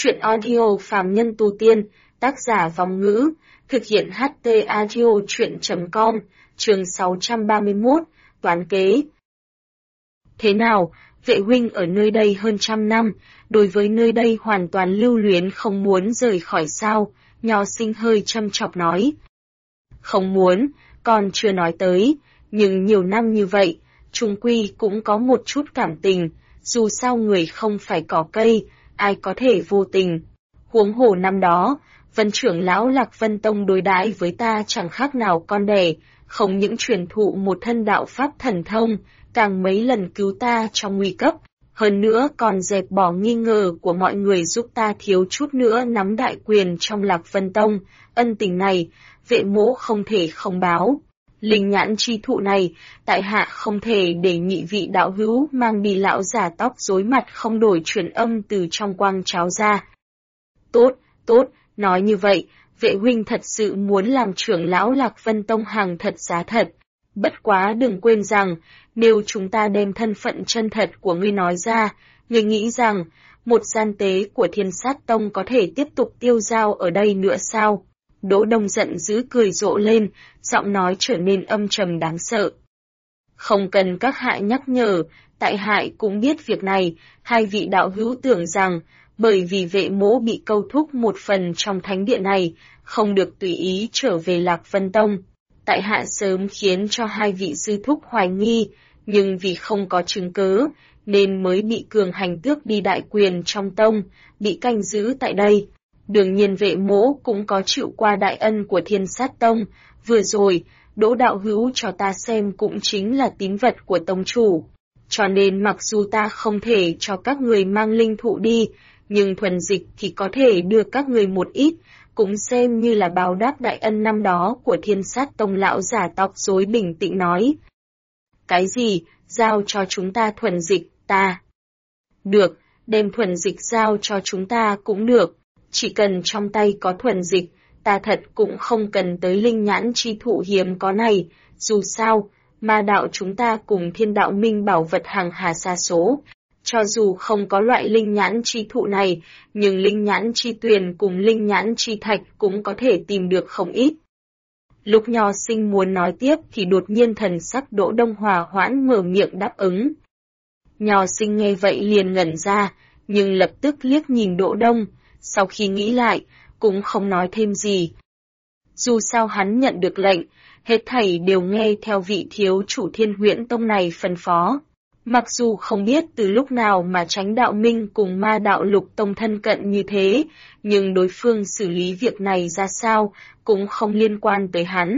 Chuyện audio phàm nhân tu tiên, tác giả Vòng Ngữ, thực hiện HT audio chuyện.com, chương 631, toán kế. Thế nào, vệ huynh ở nơi đây hơn 100 năm, đối với nơi đây hoàn toàn lưu luyến không muốn rời khỏi sao, Nho Sinh hơi châm chọc nói. Không muốn, còn chưa nói tới, nhưng nhiều năm như vậy, chung quy cũng có một chút cảm tình, dù sao người không phải cỏ cây, ai có thể vô tình. Huống hồ năm đó, Vân trưởng lão Lạc Vân Tông đối đãi với ta chẳng khác nào con đẻ, không những truyền thụ một thân đạo pháp thần thông, càng mấy lần cứu ta trong nguy cấp, hơn nữa còn dẹp bỏ nghi ngờ của mọi người giúp ta thiếu chút nữa nắm đại quyền trong Lạc Vân Tông, ân tình này, vệ mỗ không thể không báo. Linh nhãn chi thụ này, tại hạ không thể để nhị vị đạo hữu mang đi. Lão giả tóc rối mặt không đổi truyền âm từ trong quang cháo ra. Tốt, nói như vậy, vệ huynh thật sự muốn làm trưởng lão Lạc Vân Tông hàng thật giá thật. Bất quá đừng quên rằng, nếu chúng ta đem thân phận chân thật của ngươi nói ra, ngươi nghĩ rằng, một gian tế của Thiên Sát Tông có thể tiếp tục tiêu dao ở đây nữa sao? Đỗ Đông giận dữ cười rộ lên, giọng nói trở nên âm trầm đáng sợ. Không cần các hạ nhắc nhở, tại hạ cũng biết việc này, hai vị đạo hữu tưởng rằng, bởi vì vệ mỗ bị câu thúc một phần trong thánh địa này, không được tùy ý trở về Lạc Vân Tông. Tại hạ sớm khiến cho hai vị sư thúc hoài nghi, nhưng vì không có chứng cớ, nên mới bị cường hành tước đi đại quyền trong tông, bị canh giữ tại đây. Đương nhiên vệ mỗ cũng có chịu qua đại ân của Thiên Sát Tông, vừa rồi, Đỗ đạo hữu cho ta xem cũng chính là tín vật của tông chủ. Cho nên mặc dù ta không thể cho các người mang linh thụ đi, nhưng thuần dịch thì có thể đưa các người một ít, cũng xem như là báo đáp đại ân năm đó của Thiên Sát Tông. Lão giả tóc rối bình tĩnh nói. Cái gì, giao cho chúng ta thuần dịch, ta? Được, đem thuần dịch giao cho chúng ta cũng được. Chỉ cần trong tay có thuần dịch, ta thật cũng không cần tới linh nhãn chi thụ hiếm có này, dù sao, ma đạo chúng ta cùng Thiên Đạo Minh bảo vật hàng hà sa số. Cho dù không có loại linh nhãn chi thụ này, nhưng linh nhãn chi tuyền cùng linh nhãn chi thạch cũng có thể tìm được không ít. Lúc Nho Sinh muốn nói tiếp thì đột nhiên thần sắc Đỗ Đông hòa hoãn mở miệng đáp ứng. Nho Sinh nghe vậy liền ngẩn ra, nhưng lập tức liếc nhìn Đỗ Đông. Sau khi nghĩ lại, cũng không nói thêm gì. Dù sao hắn nhận được lệnh, hết thảy đều nghe theo vị thiếu chủ Thiên Huyễn Tông này phân phó. Mặc dù không biết từ lúc nào mà Chánh Đạo Minh cùng Ma Đạo Lục Tông thân cận như thế, nhưng đối phương xử lý việc này ra sao cũng không liên quan tới hắn.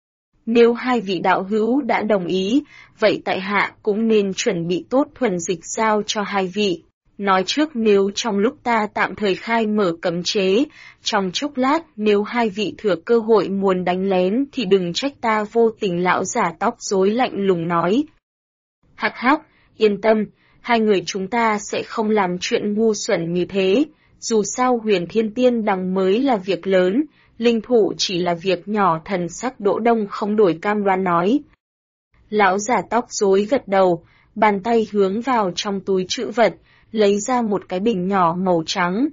Nếu hai vị đạo hữu đã đồng ý, vậy tại hạ cũng nên chuẩn bị tốt thuần dịch giao cho hai vị. Nói trước nếu trong lúc ta tạm thời khai mở cấm chế, trong chốc lát nếu hai vị thừa cơ hội muốn đánh lén thì đừng trách ta vô tình. Lão giả tóc rối lạnh lùng nói. Hắc hắc, yên tâm, hai người chúng ta sẽ không làm chuyện ngu xuẩn như thế, dù sao Huyền Thiên Tiên Đằng mới là việc lớn, linh thụ chỉ là việc nhỏ. Thần sắc Đỗ Đông không đổi cam đoan nói. Lão giả tóc rối gật đầu, bàn tay hướng vào trong túi trữ vật, lấy ra một cái bình nhỏ màu trắng.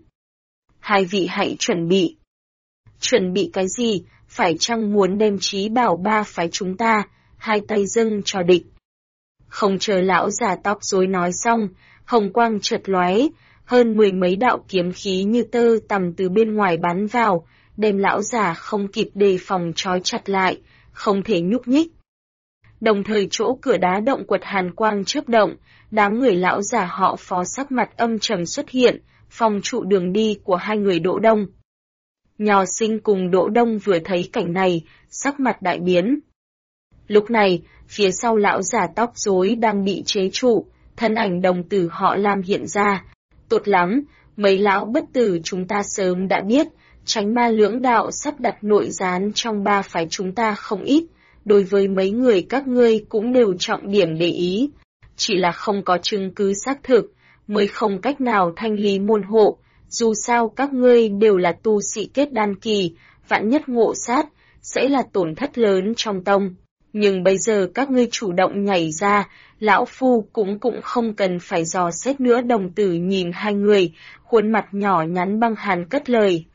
Hai vị hãy chuẩn bị. Chuẩn bị cái gì, phải chăng muốn đem trí bảo ba phái chúng ta, hai tay dâng cho địch. Không chờ lão già tóc rối nói xong, hồng quang chợt lóe, hơn 10 mấy đạo kiếm khí như tơ tằm từ bên ngoài bắn vào, đem lão già không kịp đề phòng trói chặt lại, không thể nhúc nhích. Đồng thời chỗ cửa đá động quật hàn quang chớp động, đám người lão già họ Phó sắc mặt âm trầm xuất hiện, phòng trụ đường đi của hai người Đỗ Đông. Nho Sinh cùng Đỗ Đông vừa thấy cảnh này, sắc mặt đại biến. Lúc này, phía sau lão già tóc rối đang bị chế trụ, thân ảnh đồng tử họ Lam hiện ra. Tốt lắm, mấy lão bất tử chúng ta sớm đã biết, Chánh Ma lưỡng đạo sắp đặt nội gián trong ba phái chúng ta không ít, đối với mấy người các ngươi cũng đều trọng điểm để ý. Chỉ là không có chứng cứ xác thực, mới không cách nào thanh lý môn hộ, dù sao các ngươi đều là tu sĩ kết đan kỳ, vạn nhất ngộ sát, sẽ là tổn thất lớn trong tông. Nhưng bây giờ các ngươi chủ động nhảy ra, lão phu cũng không cần phải dò xét nữa. Đồng tử nhìn hai người, khuôn mặt nhỏ nhắn băng hàn cất lời.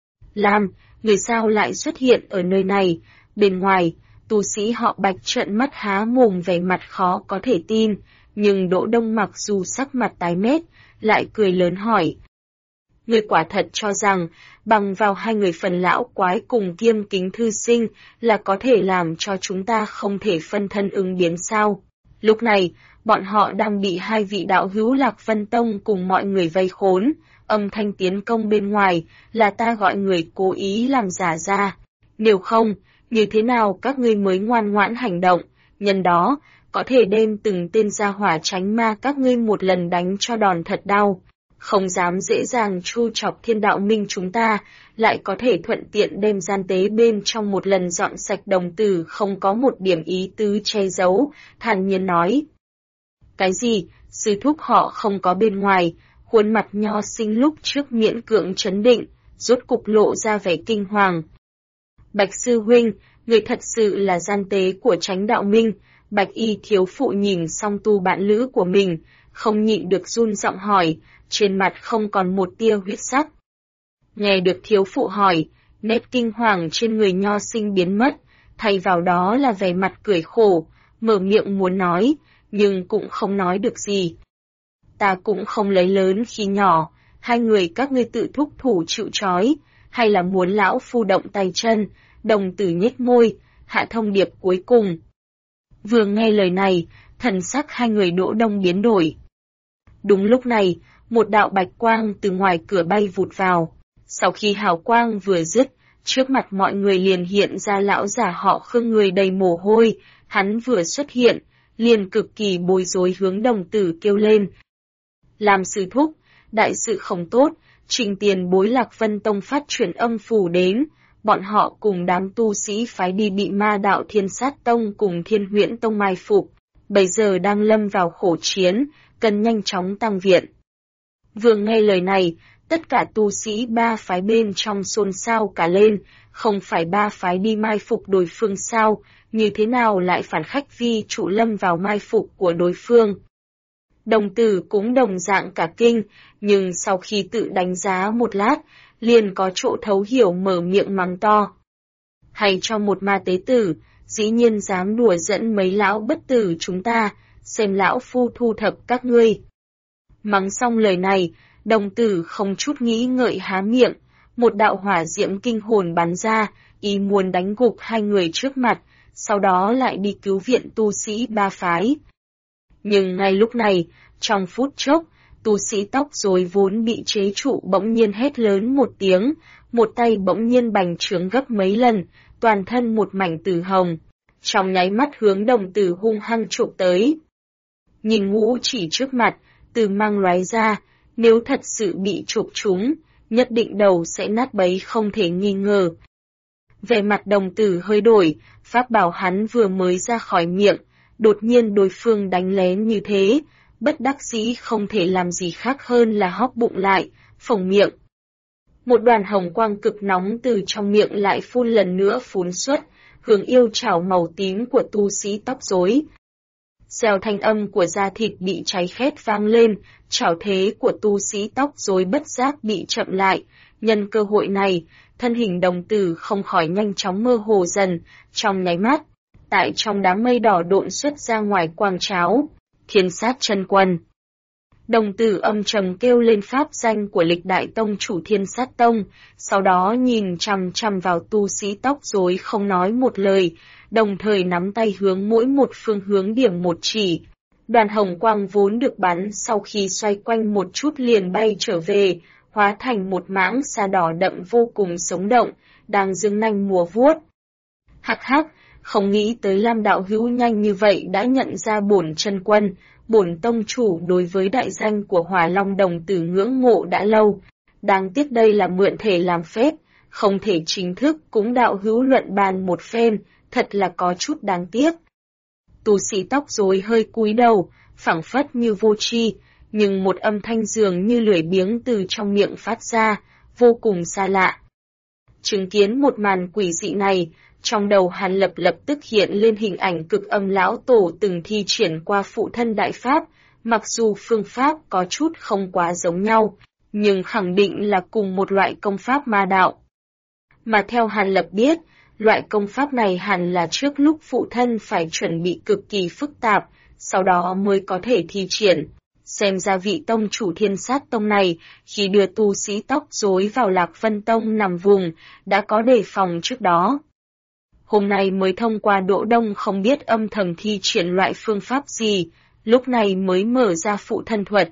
Lam, người sao lại xuất hiện ở nơi này? Bên ngoài, tu sĩ họ Bạch trợn mắt há mồm vẻ mặt khó có thể tin, nhưng Đỗ Đông mặc dù sắc mặt tái mét, lại cười lớn hỏi. Người quả thật cho rằng, bằng vào hai người phần lão quái cùng Kiêm Kính thư sinh là có thể làm cho chúng ta không thể phân thân ứng biến sao? Lúc này, bọn họ đang bị hai vị đạo hữu Lạc Vân Tông cùng mọi người vây khốn, âm thanh tiến công bên ngoài là ta gọi người cố ý làm giả ra. Nếu không, như thế nào các ngươi mới ngoan ngoãn hành động, nhân đó, có thể đem từng tên gia hỏa tránh ma các ngươi một lần đánh cho đòn thật đau. Không dám dễ dàng chu chọc Thiên Đạo Minh chúng ta, lại có thể thuận tiện đem gian tế bên trong một lần dọn sạch. Đồng tử không có một điểm ý tứ che giấu, thản nhiên nói. Cái gì, sư thúc họ không có bên ngoài, khuôn mặt Nho Sinh lúc trước miễn cưỡng trấn định, rốt cục lộ ra vẻ kinh hoàng. Bạch sư huynh, người thật sự là gian tế của Chánh Đạo Minh. Bạch y thiếu phụ nhìn song tu bạn lữ của mình, không nhịn được run giọng hỏi, trên mặt không còn một tia huyết sắc. Nghe được thiếu phụ hỏi, nét kinh hoàng trên người Nho Sinh biến mất, thay vào đó là vẻ mặt cười khổ, mở miệng muốn nói, nhưng cũng không nói được gì. Ta cũng không lấy lớn khi nhỏ, hai người các ngươi tự thúc thủ chịu trói, hay là muốn lão phu động tay chân? Đồng tử nhếch môi, hạ thông điệp cuối cùng. Vừa nghe lời này, thần sắc hai người Đỗ Đông biến đổi. Đúng lúc này, một đạo bạch quang từ ngoài cửa bay vụt vào. Sau khi hào quang vừa dứt, trước mặt mọi người liền hiện ra lão giả họ Khương, người đầy mồ hôi. Hắn vừa xuất hiện, liền cực kỳ bối rối hướng đồng tử kêu lên. Làm sư thúc, đại sự không tốt, Trình tiền bối Lạc Vân Tông phát chuyển âm phù đến. Bọn họ cùng đám tu sĩ phái đi bị ma đạo Thiên Sát Tông cùng Thiên Huyễn Tông mai phục, bây giờ đang lâm vào khổ chiến, cần nhanh chóng tăng viện. Vừa nghe lời này, tất cả tu sĩ ba phái bên trong xôn xao cả lên, không phải ba phái đi mai phục đối phương sao, như thế nào lại phản khách vi trụ lâm vào mai phục của đối phương. Đồng tử cũng đồng dạng cả kinh, nhưng sau khi tự đánh giá một lát, liền có chỗ thấu hiểu, mở miệng mắng to. Hay cho một ma tế tử, dĩ nhiên dám đùa dẫn mấy lão bất tử chúng ta, xem lão phu thu thập các ngươi. Mắng xong lời này, đồng tử không chút nghĩ ngợi há miệng, một đạo hỏa diễm kinh hồn bắn ra, ý muốn đánh gục hai người trước mặt, sau đó lại đi cứu viện tu sĩ ba phái. Nhưng ngay lúc này, trong phút chốc, tu sĩ tóc rối vốn bị chế trụ bỗng nhiên hét lớn một tiếng, một tay bỗng nhiên bành trướng gấp mấy lần, toàn thân một mảnh tử hồng, trong nháy mắt hướng đồng tử hung hăng chụp tới. Nhìn ngũ chỉ trước mặt, từ mang lóe ra, nếu thật sự bị chụp trúng, nhất định đầu sẽ nát bấy không thể nghi ngờ. Vẻ mặt đồng tử hơi đổi, pháp bảo hắn vừa mới ra khỏi miệng, đột nhiên đối phương đánh lén như thế, bất đắc dĩ không thể làm gì khác hơn là hóp bụng lại, phồng miệng. Một đoàn hồng quang cực nóng từ trong miệng lại phun lần nữa phun xuất, hướng yêu chảo màu tím của tu sĩ tóc rối. Xèo thanh âm của da thịt bị cháy khét vang lên, chảo thế của tu sĩ tóc rối bất giác bị chậm lại. Nhân cơ hội này, thân hình đồng tử không khỏi nhanh chóng mơ hồ dần, trong nháy mắt. Tại trong đám mây đỏ độn xuất ra ngoài quang cháo, Thiên Sát Chân Quân. Đồng tử âm trầm kêu lên pháp danh của lịch đại tông chủ Thiên Sát Tông, sau đó nhìn chằm chằm vào tu sĩ tóc rối không nói một lời, đồng thời nắm tay hướng mỗi một phương hướng điểm một chỉ. Đoàn hồng quang vốn được bắn sau khi xoay quanh một chút liền bay trở về, hóa thành một mãng xà đỏ đậm vô cùng sống động, đang giương nanh múa vuốt. Hắc hắc, không nghĩ tới Lam đạo hữu nhanh như vậy đã nhận ra bổn chân quân, bổn tông chủ đối với đại danh của Hỏa Long đồng tử ngưỡng mộ đã lâu. Đáng tiếc đây là mượn thể làm phép, không thể chính thức cũng đạo hữu luận bàn một phen, thật là có chút đáng tiếc. Tu sĩ tóc rối hơi cúi đầu, phảng phất như vô tri, nhưng một âm thanh dường như lưỡi biếng từ trong miệng phát ra, vô cùng xa lạ. Chứng kiến một màn quỷ dị này, Trong đầu Hàn Lập lập tức hiện lên hình ảnh Cực Âm lão tổ từng thi triển qua phụ thân đại pháp, mặc dù phương pháp có chút không quá giống nhau, nhưng khẳng định là cùng một loại công pháp ma đạo. Mà theo Hàn Lập biết, loại công pháp này hẳn là trước lúc phụ thân phải chuẩn bị cực kỳ phức tạp, sau đó mới có thể thi triển. Xem ra vị tông chủ Thiên Sát Tông này, khi đưa tu sĩ tóc rối vào Lạc Vân Tông nằm vùng, đã có đề phòng trước đó. Hôm nay mới thông qua Đỗ Đông không biết âm thầm thi triển loại phương pháp gì, lúc này mới mở ra phụ thân thuật.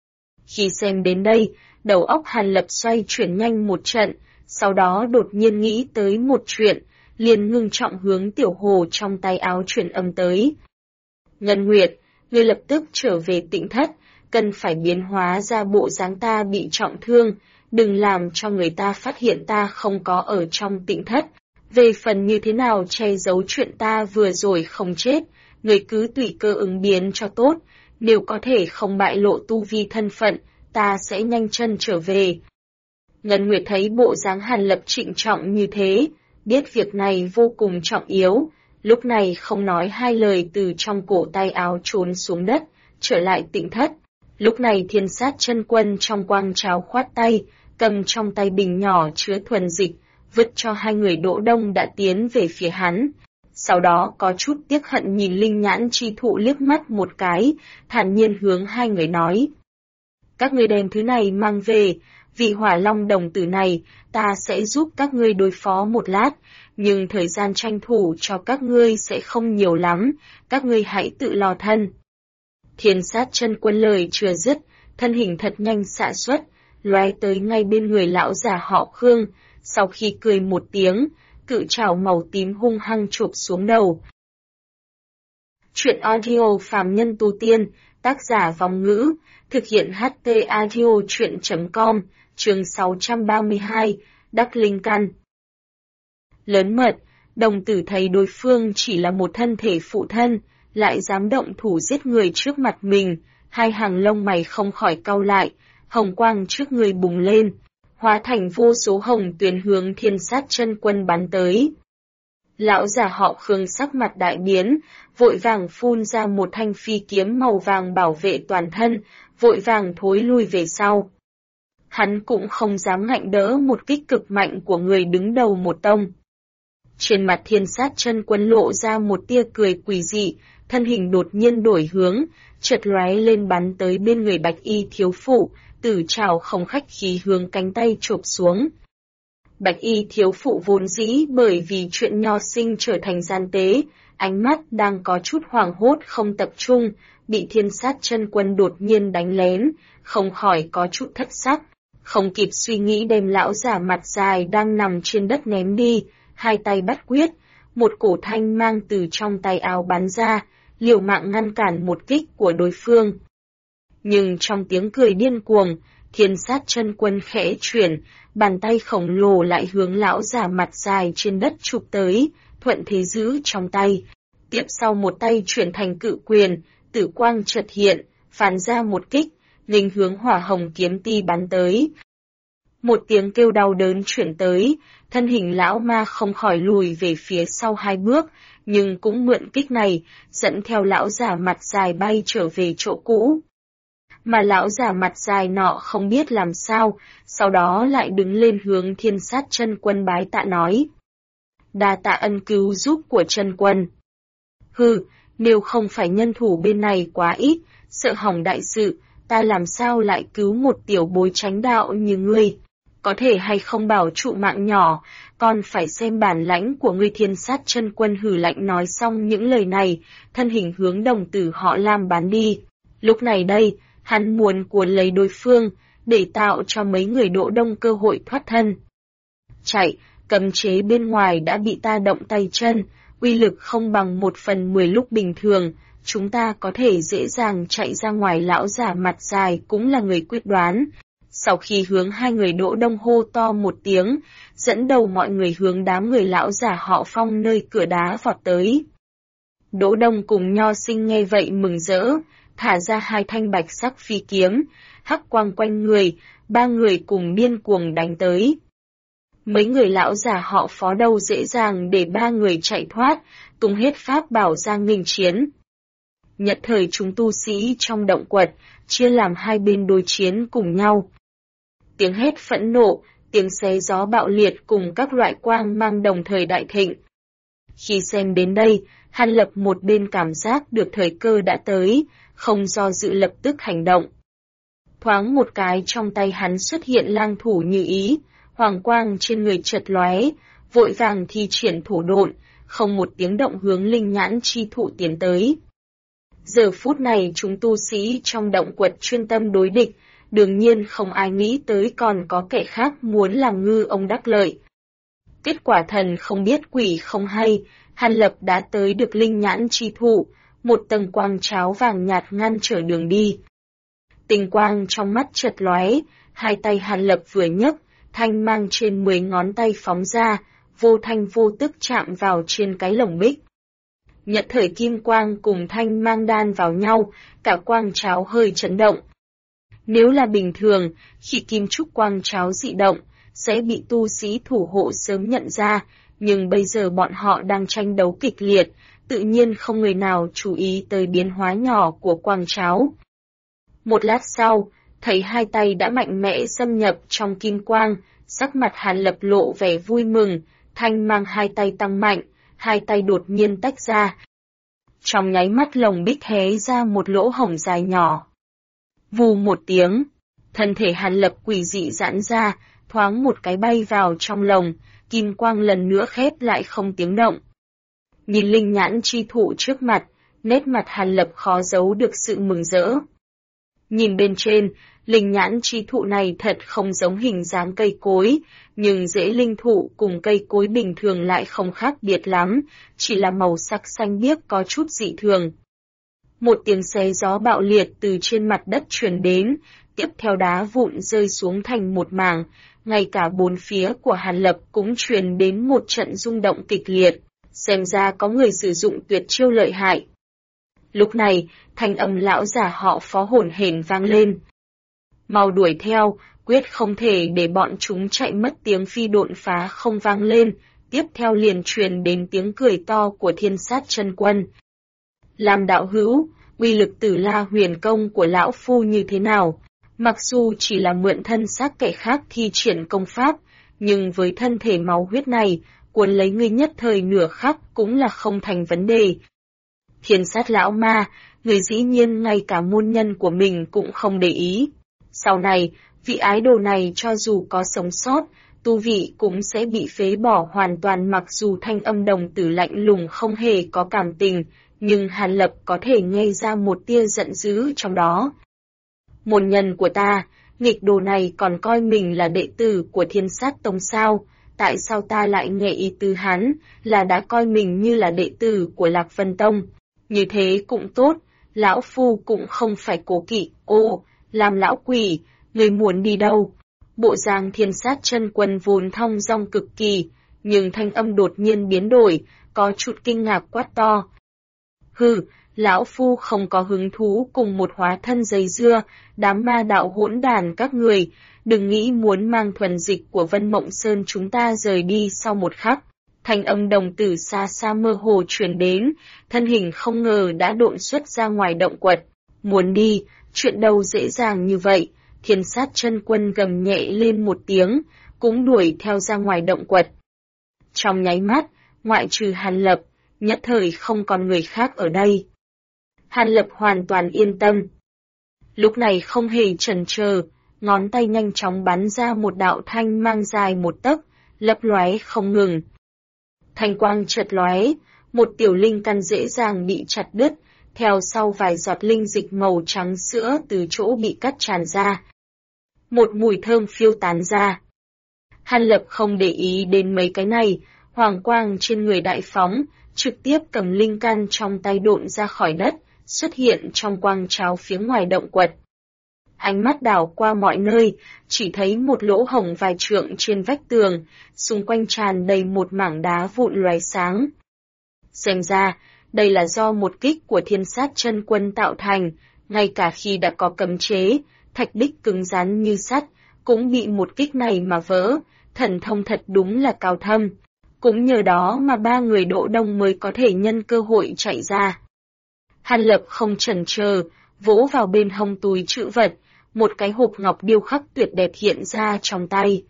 Khi xem đến đây, đầu óc Hàn Lập xoay chuyển nhanh một trận, sau đó đột nhiên nghĩ tới một chuyện, liền ngưng trọng hướng Tiểu Hồ trong tay áo truyền âm tới. Ngân Nguyệt, ngươi lập tức trở về Tịnh Thất, cần phải biến hóa ra bộ dáng ta bị trọng thương, đừng làm cho người ta phát hiện ta không có ở trong Tịnh Thất. Về phần như thế nào che giấu chuyện ta vừa rồi không chết, người cứ tùy cơ ứng biến cho tốt, nếu có thể không bại lộ tu vi thân phận, ta sẽ nhanh chân trở về. Ngân Nguyệt thấy bộ dáng Hàn Lập trịnh trọng như thế, biết việc này vô cùng trọng yếu, lúc này không nói hai lời từ trong cổ tay áo trốn xuống đất, trở lại Tịnh Thất. Lúc này Thiên Sát Chân Quân trong quang tráo khoát tay, cầm trong tay bình nhỏ chứa thuần dịch, vứt cho hai người Đỗ Đông đã tiến về phía hắn. Sau đó có chút tiếc hận nhìn Linh Nhãn Chi Thụ liếc mắt một cái, thản nhiên hướng hai người nói. Các ngươi đem thứ này mang về, vì Hỏa Long đồng tử này, ta sẽ giúp các ngươi đối phó một lát, nhưng thời gian tranh thủ cho các ngươi sẽ không nhiều lắm, các ngươi hãy tự lo thân. Thiên Sát Chân Quân lời chưa dứt, thân hình thật nhanh xạ xuất, lóe tới ngay bên người lão già họ Khương, sau khi cười một tiếng, cự trảo màu tím hung hăng chụp xuống đầu. Chuyện audio phàm nhân tu tiên, tác giả Vong Ngữ, thực hiện HT audio chuyện.com, chương 632, Đắc Linh Căn. Lớn mật, đồng tử thấy đối phương chỉ là một thân thể phụ thân, lại dám động thủ giết người trước mặt mình, hai hàng lông mày không khỏi cau lại, hồng quang trước người bùng lên, hóa thành vô số hồng tuyền hướng Thiên Sát Chân Quân bắn tới. Lão già họ Khương sắc mặt đại biến, vội vàng phun ra một thanh phi kiếm màu vàng bảo vệ toàn thân, vội vàng thối lui về sau. Hắn cũng không dám ngạnh đỡ một kích cực mạnh của người đứng đầu một tông. Trên mặt Thiên Sát Chân Quân lộ ra một tia cười quỷ dị, thân hình đột nhiên đổi hướng, chợt lóe lên bắn tới bên người Bạch Y thiếu phụ, tử trảo không khách khí hướng cánh tay chộp xuống. Bạch Y thiếu phụ vốn dĩ bởi vì chuyện nho sinh trở thành gian tế, ánh mắt đang có chút hoảng hốt không tập trung, bị Thiên Sát Chân Quân đột nhiên đánh lén, không khỏi có chút thất sắc, không kịp suy nghĩ đem lão giả mặt dài đang nằm trên đất ném đi, hai tay bắt quyết, một cổ thanh mang từ trong tay áo bắn ra, liều mạng ngăn cản một kích của đối phương. Nhưng trong tiếng cười điên cuồng, Thiên Sát Chân Quân khẽ chuyển, bàn tay khổng lồ lại hướng lão giả mặt dài trên đất chụp tới, thuận thế giữ trong tay. Tiếp sau một tay chuyển thành cự quyền, tử quang chợt hiện, phán ra một kích, nghênh hướng hỏa hồng kiếm ti bắn tới. Một tiếng kêu đau đớn chuyển tới, thân hình lão ma không khỏi lùi về phía sau hai bước, nhưng cũng mượn kích này, dẫn theo lão giả mặt dài bay trở về chỗ cũ. Mà lão giả mặt dài nọ không biết làm sao, sau đó lại đứng lên hướng Thiên Sát Chân Quân bái tạ nói. Đa tạ ân cứu giúp của Chân Quân. Hừ, nếu không phải nhân thủ bên này quá ít, sợ hỏng đại sự, ta làm sao lại cứu một tiểu bối tránh đạo như ngươi. Có thể hay không bảo trụ mạng nhỏ, còn phải xem bản lãnh của ngươi. Thiên Sát Chân Quân hừ lạnh nói xong những lời này, thân hình hướng đồng tử họ Lam bắn đi. Lúc này đây, hắn muốn cuốn lấy đối phương, để tạo cho mấy người Đỗ Đông cơ hội thoát thân. Chạy, cấm chế bên ngoài đã bị ta động tay chân, uy lực không bằng 1/10 lúc bình thường, chúng ta có thể dễ dàng chạy ra ngoài. Lão giả mặt dài cũng là người quyết đoán. Sau khi hướng hai người Đỗ Đông hô to một tiếng, dẫn đầu mọi người hướng đám người lão giả họ Phong nơi cửa đá vọt tới. Đỗ Đông cùng Nho Sinh nghe vậy mừng rỡ, thả ra hai thanh bạch sắc phi kiếm, hắc quang quanh người, ba người cùng điên cuồng đánh tới. Mấy người lão già họ Phó đâu dễ dàng để 3 người chạy thoát, tung hết pháp bảo ra nghênh chiến. Nhất thời chúng tu sĩ trong động quật, chia làm hai bên đối chiến cùng nhau. Tiếng hét phẫn nộ, tiếng xé gió bạo liệt cùng các loại quang mang đồng thời đại thịnh. Khi xem đến đây, Hàn Lập một bên cảm giác được thời cơ đã tới, không do dự lập tức hành động. Thoáng một cái trong tay hắn xuất hiện lang thủ như ý, hoàng quang trên người chợt lóe, vội vàng thi triển thủ độn, không một tiếng động hướng linh nhãn chi thụ tiến tới. Giờ phút này chúng tu sĩ trong động quật chuyên tâm đối địch, đương nhiên không ai nghĩ tới còn có kẻ khác muốn làm ngư ông đắc lợi. Kết quả thần không biết quỷ không hay, Hàn Lập đã tới được linh nhãn chi thụ, một tầng quang cháo vàng nhạt ngăn trở đường đi. Tình quang trong mắt chợt lóe, hai tay Hàn Lập vừa nhấc, thanh mang trên 10 ngón tay phóng ra, vô thanh vô tức chạm vào trên cái lồng bích. Nhất thời kim quang cùng thanh mang đan vào nhau, cả quang cháo hơi chấn động. Nếu là bình thường, khi kim trúc quang cháo dị động, sẽ bị tu sĩ thủ hộ sớm nhận ra, nhưng bây giờ bọn họ đang tranh đấu kịch liệt, tự nhiên không người nào chú ý tới biến hóa nhỏ của quang cháo. Một lát sau, thấy hai tay đã mạnh mẽ xâm nhập trong kim quang, sắc mặt Hàn Lập lộ vẻ vui mừng, thanh mang hai tay tăng mạnh, hai tay đột nhiên tách ra. Trong nháy mắt lồng bích hé ra một lỗ hổng dài nhỏ. Vù một tiếng, thân thể Hàn Lập quỷ dị giãn ra, thoáng một cái bay vào trong lồng, kim quang lần nữa khép lại không tiếng động. Nhìn linh nhãn chi thụ trước mặt, nét mặt Hàn Lập khó giấu được sự mừng rỡ. Nhìn bên trên, linh nhãn chi thụ này thật không giống hình dáng cây cối, nhưng rễ linh thụ cùng cây cối bình thường lại không khác biệt lắm, chỉ là màu sắc xanh biếc có chút dị thường. Một tiếng xé gió bạo liệt từ trên mặt đất truyền đến, tiếp theo đá vụn rơi xuống thành một mảng, ngay cả bốn phía của Hàn Lập cũng truyền đến một trận rung động kịch liệt, xem ra có người sử dụng tuyệt chiêu lợi hại. Lúc này, thanh âm lão già họ Phó hổn hển vang lên. Mau đuổi theo, quyết không thể để bọn chúng chạy mất. Tiếng phi độn phá không vang lên, tiếp theo liền truyền đến tiếng cười to của Thiên Sát Chân Quân. Làm đạo hữu, uy lực Tử La Huyền Công của lão phu như thế nào? Mặc dù chỉ là mượn thân xác kẻ khác thi triển công pháp, nhưng với thân thể máu huyết này, cuốn lấy ngươi nhất thời nửa khắc cũng là không thành vấn đề. Thiên Sát lão ma, người dĩ nhiên ngay cả môn nhân của mình cũng không để ý. Sau này, vị ái đồ này cho dù có sống sót, tu vị cũng sẽ bị phế bỏ hoàn toàn. Mặc dù thanh âm đồng tử lạnh lùng không hề có cảm tình, nhưng Hàn Lập có thể nghe ra một tia giận dữ trong đó. Môn nhân của ta, nghịch đồ này còn coi mình là đệ tử của Thiên Sát Tông sao? Tại sao ta lại nghe ý tứ hắn, là đã coi mình như là đệ tử của Lạc Vân Tông? Như thế cũng tốt, lão phu cũng không phải cố kỵ. Ô, làm lão quỷ, người muốn đi đâu? Bộ dáng Thiên Sát Chân Quân vốn thong dong cực kỳ, nhưng thanh âm đột nhiên biến đổi, có chút kinh ngạc quát to. Hừ, lão phu không có hứng thú cùng một hóa thân dây dưa, đám ma đạo hỗn đàn các người, đừng nghĩ muốn mang thuần dịch của Vân Mộng Sơn chúng ta rời đi sau một khắc. Thanh âm đồng tử xa xa mơ hồ truyền đến, thân hình không ngờ đã độn xuất ra ngoài động quật. Muốn đi, chuyện đâu dễ dàng như vậy. Thiên Sát Chân Quân gầm nhẹ lên một tiếng, cũng đuổi theo ra ngoài động quật. Trong nháy mắt, ngoại trừ Hàn Lập, nhất thời không còn người khác ở đây. Hàn Lập hoàn toàn yên tâm. Lúc này không hề chần chờ, ngón tay nhanh chóng bắn ra một đạo thanh mang dài một tấc, lấp lóe không ngừng. Thanh quang chợt lóe, một tiểu linh căn dễ dàng bị chặt đứt, theo sau vài giọt linh dịch màu trắng sữa từ chỗ bị cắt tràn ra. Một mùi thơm phiêu tán ra. Hàn Lập không để ý đến mấy cái này, hoàng quang trên người đại phóng, trực tiếp cầm linh căn trong tay độn ra khỏi đất, xuất hiện trong quang cháo phía ngoài động quật. Ánh mắt đảo qua mọi nơi, chỉ thấy một lỗ hổng vài trượng trên vách tường, xung quanh tràn đầy một mảng đá vụn lóe sáng. Xem ra, đây là do một kích của Thiên Sát Chân Quân tạo thành, ngay cả khi đã có cấm chế, thạch bích cứng rắn như sắt, cũng bị một kích này mà vỡ, thần thông thật đúng là cao thâm. Cũng nhờ đó mà 3 người Đỗ Đông mới có thể nhân cơ hội chạy ra. Hàn Lập không chần chờ, vỗ vào bên hông túi trữ vật, một cái hộp ngọc điêu khắc tuyệt đẹp hiện ra trong tay.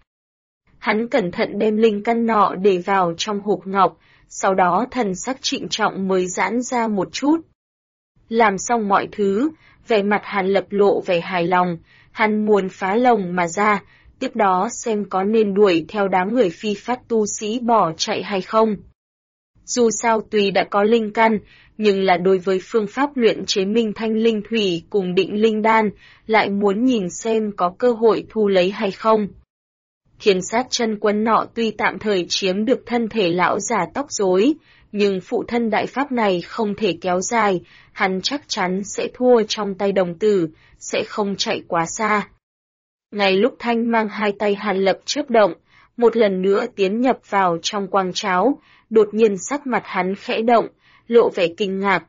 Hắn cẩn thận đem linh căn nọ để vào trong hộp ngọc, sau đó thần sắc trịnh trọng mới giãn ra một chút. Làm xong mọi thứ, vẻ mặt Hàn Lập lộ vẻ hài lòng, hắn muốn phá lồng mà ra, tiếp đó xem có nên đuổi theo đám người phi phát tu sĩ bỏ chạy hay không. Dù sao tuy đã có linh căn, nhưng là đối với phương pháp luyện chế minh thanh linh thủy cùng định linh đan, lại muốn nhìn xem có cơ hội thu lấy hay không. Thiên sát chân quân nọ tuy tạm thời chiếm được thân thể lão già tóc rối, nhưng phụ thân đại pháp này không thể kéo dài, hắn chắc chắn sẽ thua trong tay đồng tử, sẽ không chạy quá xa. Ngay lúc thanh mang hai tay Hàn Lập chớp động, một lần nữa tiến nhập vào trong quang cháo, đột nhiên sắc mặt hắn khẽ động, lộ vẻ kinh ngạc.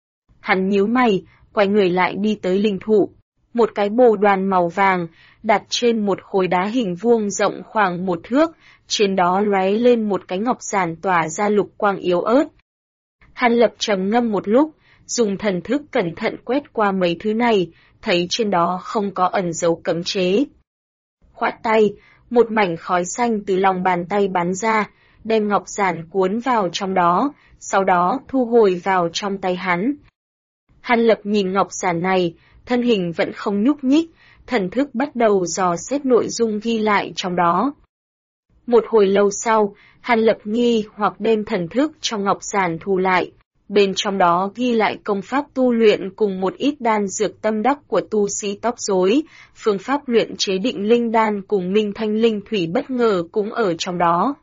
Hắn nhíu mày, quay người lại đi tới linh thụ. Một cái bồ đoàn màu vàng, đặt trên một khối đá hình vuông rộng khoảng 1 thước, trên đó lóe lên một cái ngọc giản tỏa ra lục quang yếu ớt. Hàn Lập trầm ngâm một lúc, dùng thần thức cẩn thận quét qua mấy thứ này, thấy trên đó không có ẩn dấu cấm chế. Khoát tay, một mảnh khói xanh từ lòng bàn tay bắn ra, đem ngọc giản cuốn vào trong đó, sau đó thu hồi vào trong tay hắn. Hàn Lập nhìn ngọc giản này, thân hình vẫn không nhúc nhích, thần thức bắt đầu dò xét nội dung ghi lại trong đó. Một hồi lâu sau, Hàn Lập nghi hoặc đem thần thức trong ngọc giản thu lại. Bên trong đó ghi lại công pháp tu luyện cùng một ít đan dược tâm đắc của tu sĩ tóc rối, phương pháp luyện chế định linh đan cùng minh thanh linh thủy bất ngờ cũng ở trong đó.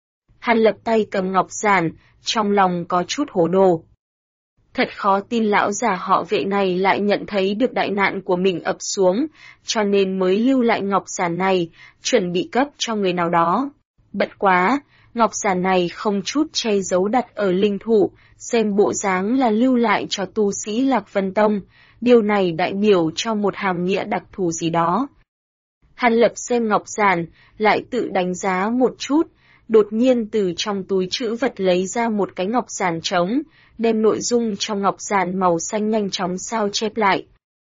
Hàn Lập tay cầm ngọc giản, trong lòng có chút hổ đồ. Thật khó tin lão già họ Vệ này lại nhận thấy được đại nạn của mình ập xuống, cho nên mới lưu lại ngọc giản này, chuẩn bị cấp cho người nào đó. Bất quá, ngọc giản này không chút che giấu đặt ở linh thủ, xem bộ dáng là lưu lại cho tu sĩ Lạc Vân Tông, điều này đại biểu cho một hàm nghĩa đặc thù gì đó. Hàn Lập xem ngọc giản, lại tự đánh giá một chút, đột nhiên từ trong túi trữ vật lấy ra một cái ngọc giản trống, đem nội dung trong ngọc giản màu xanh nhanh chóng sao chép lại.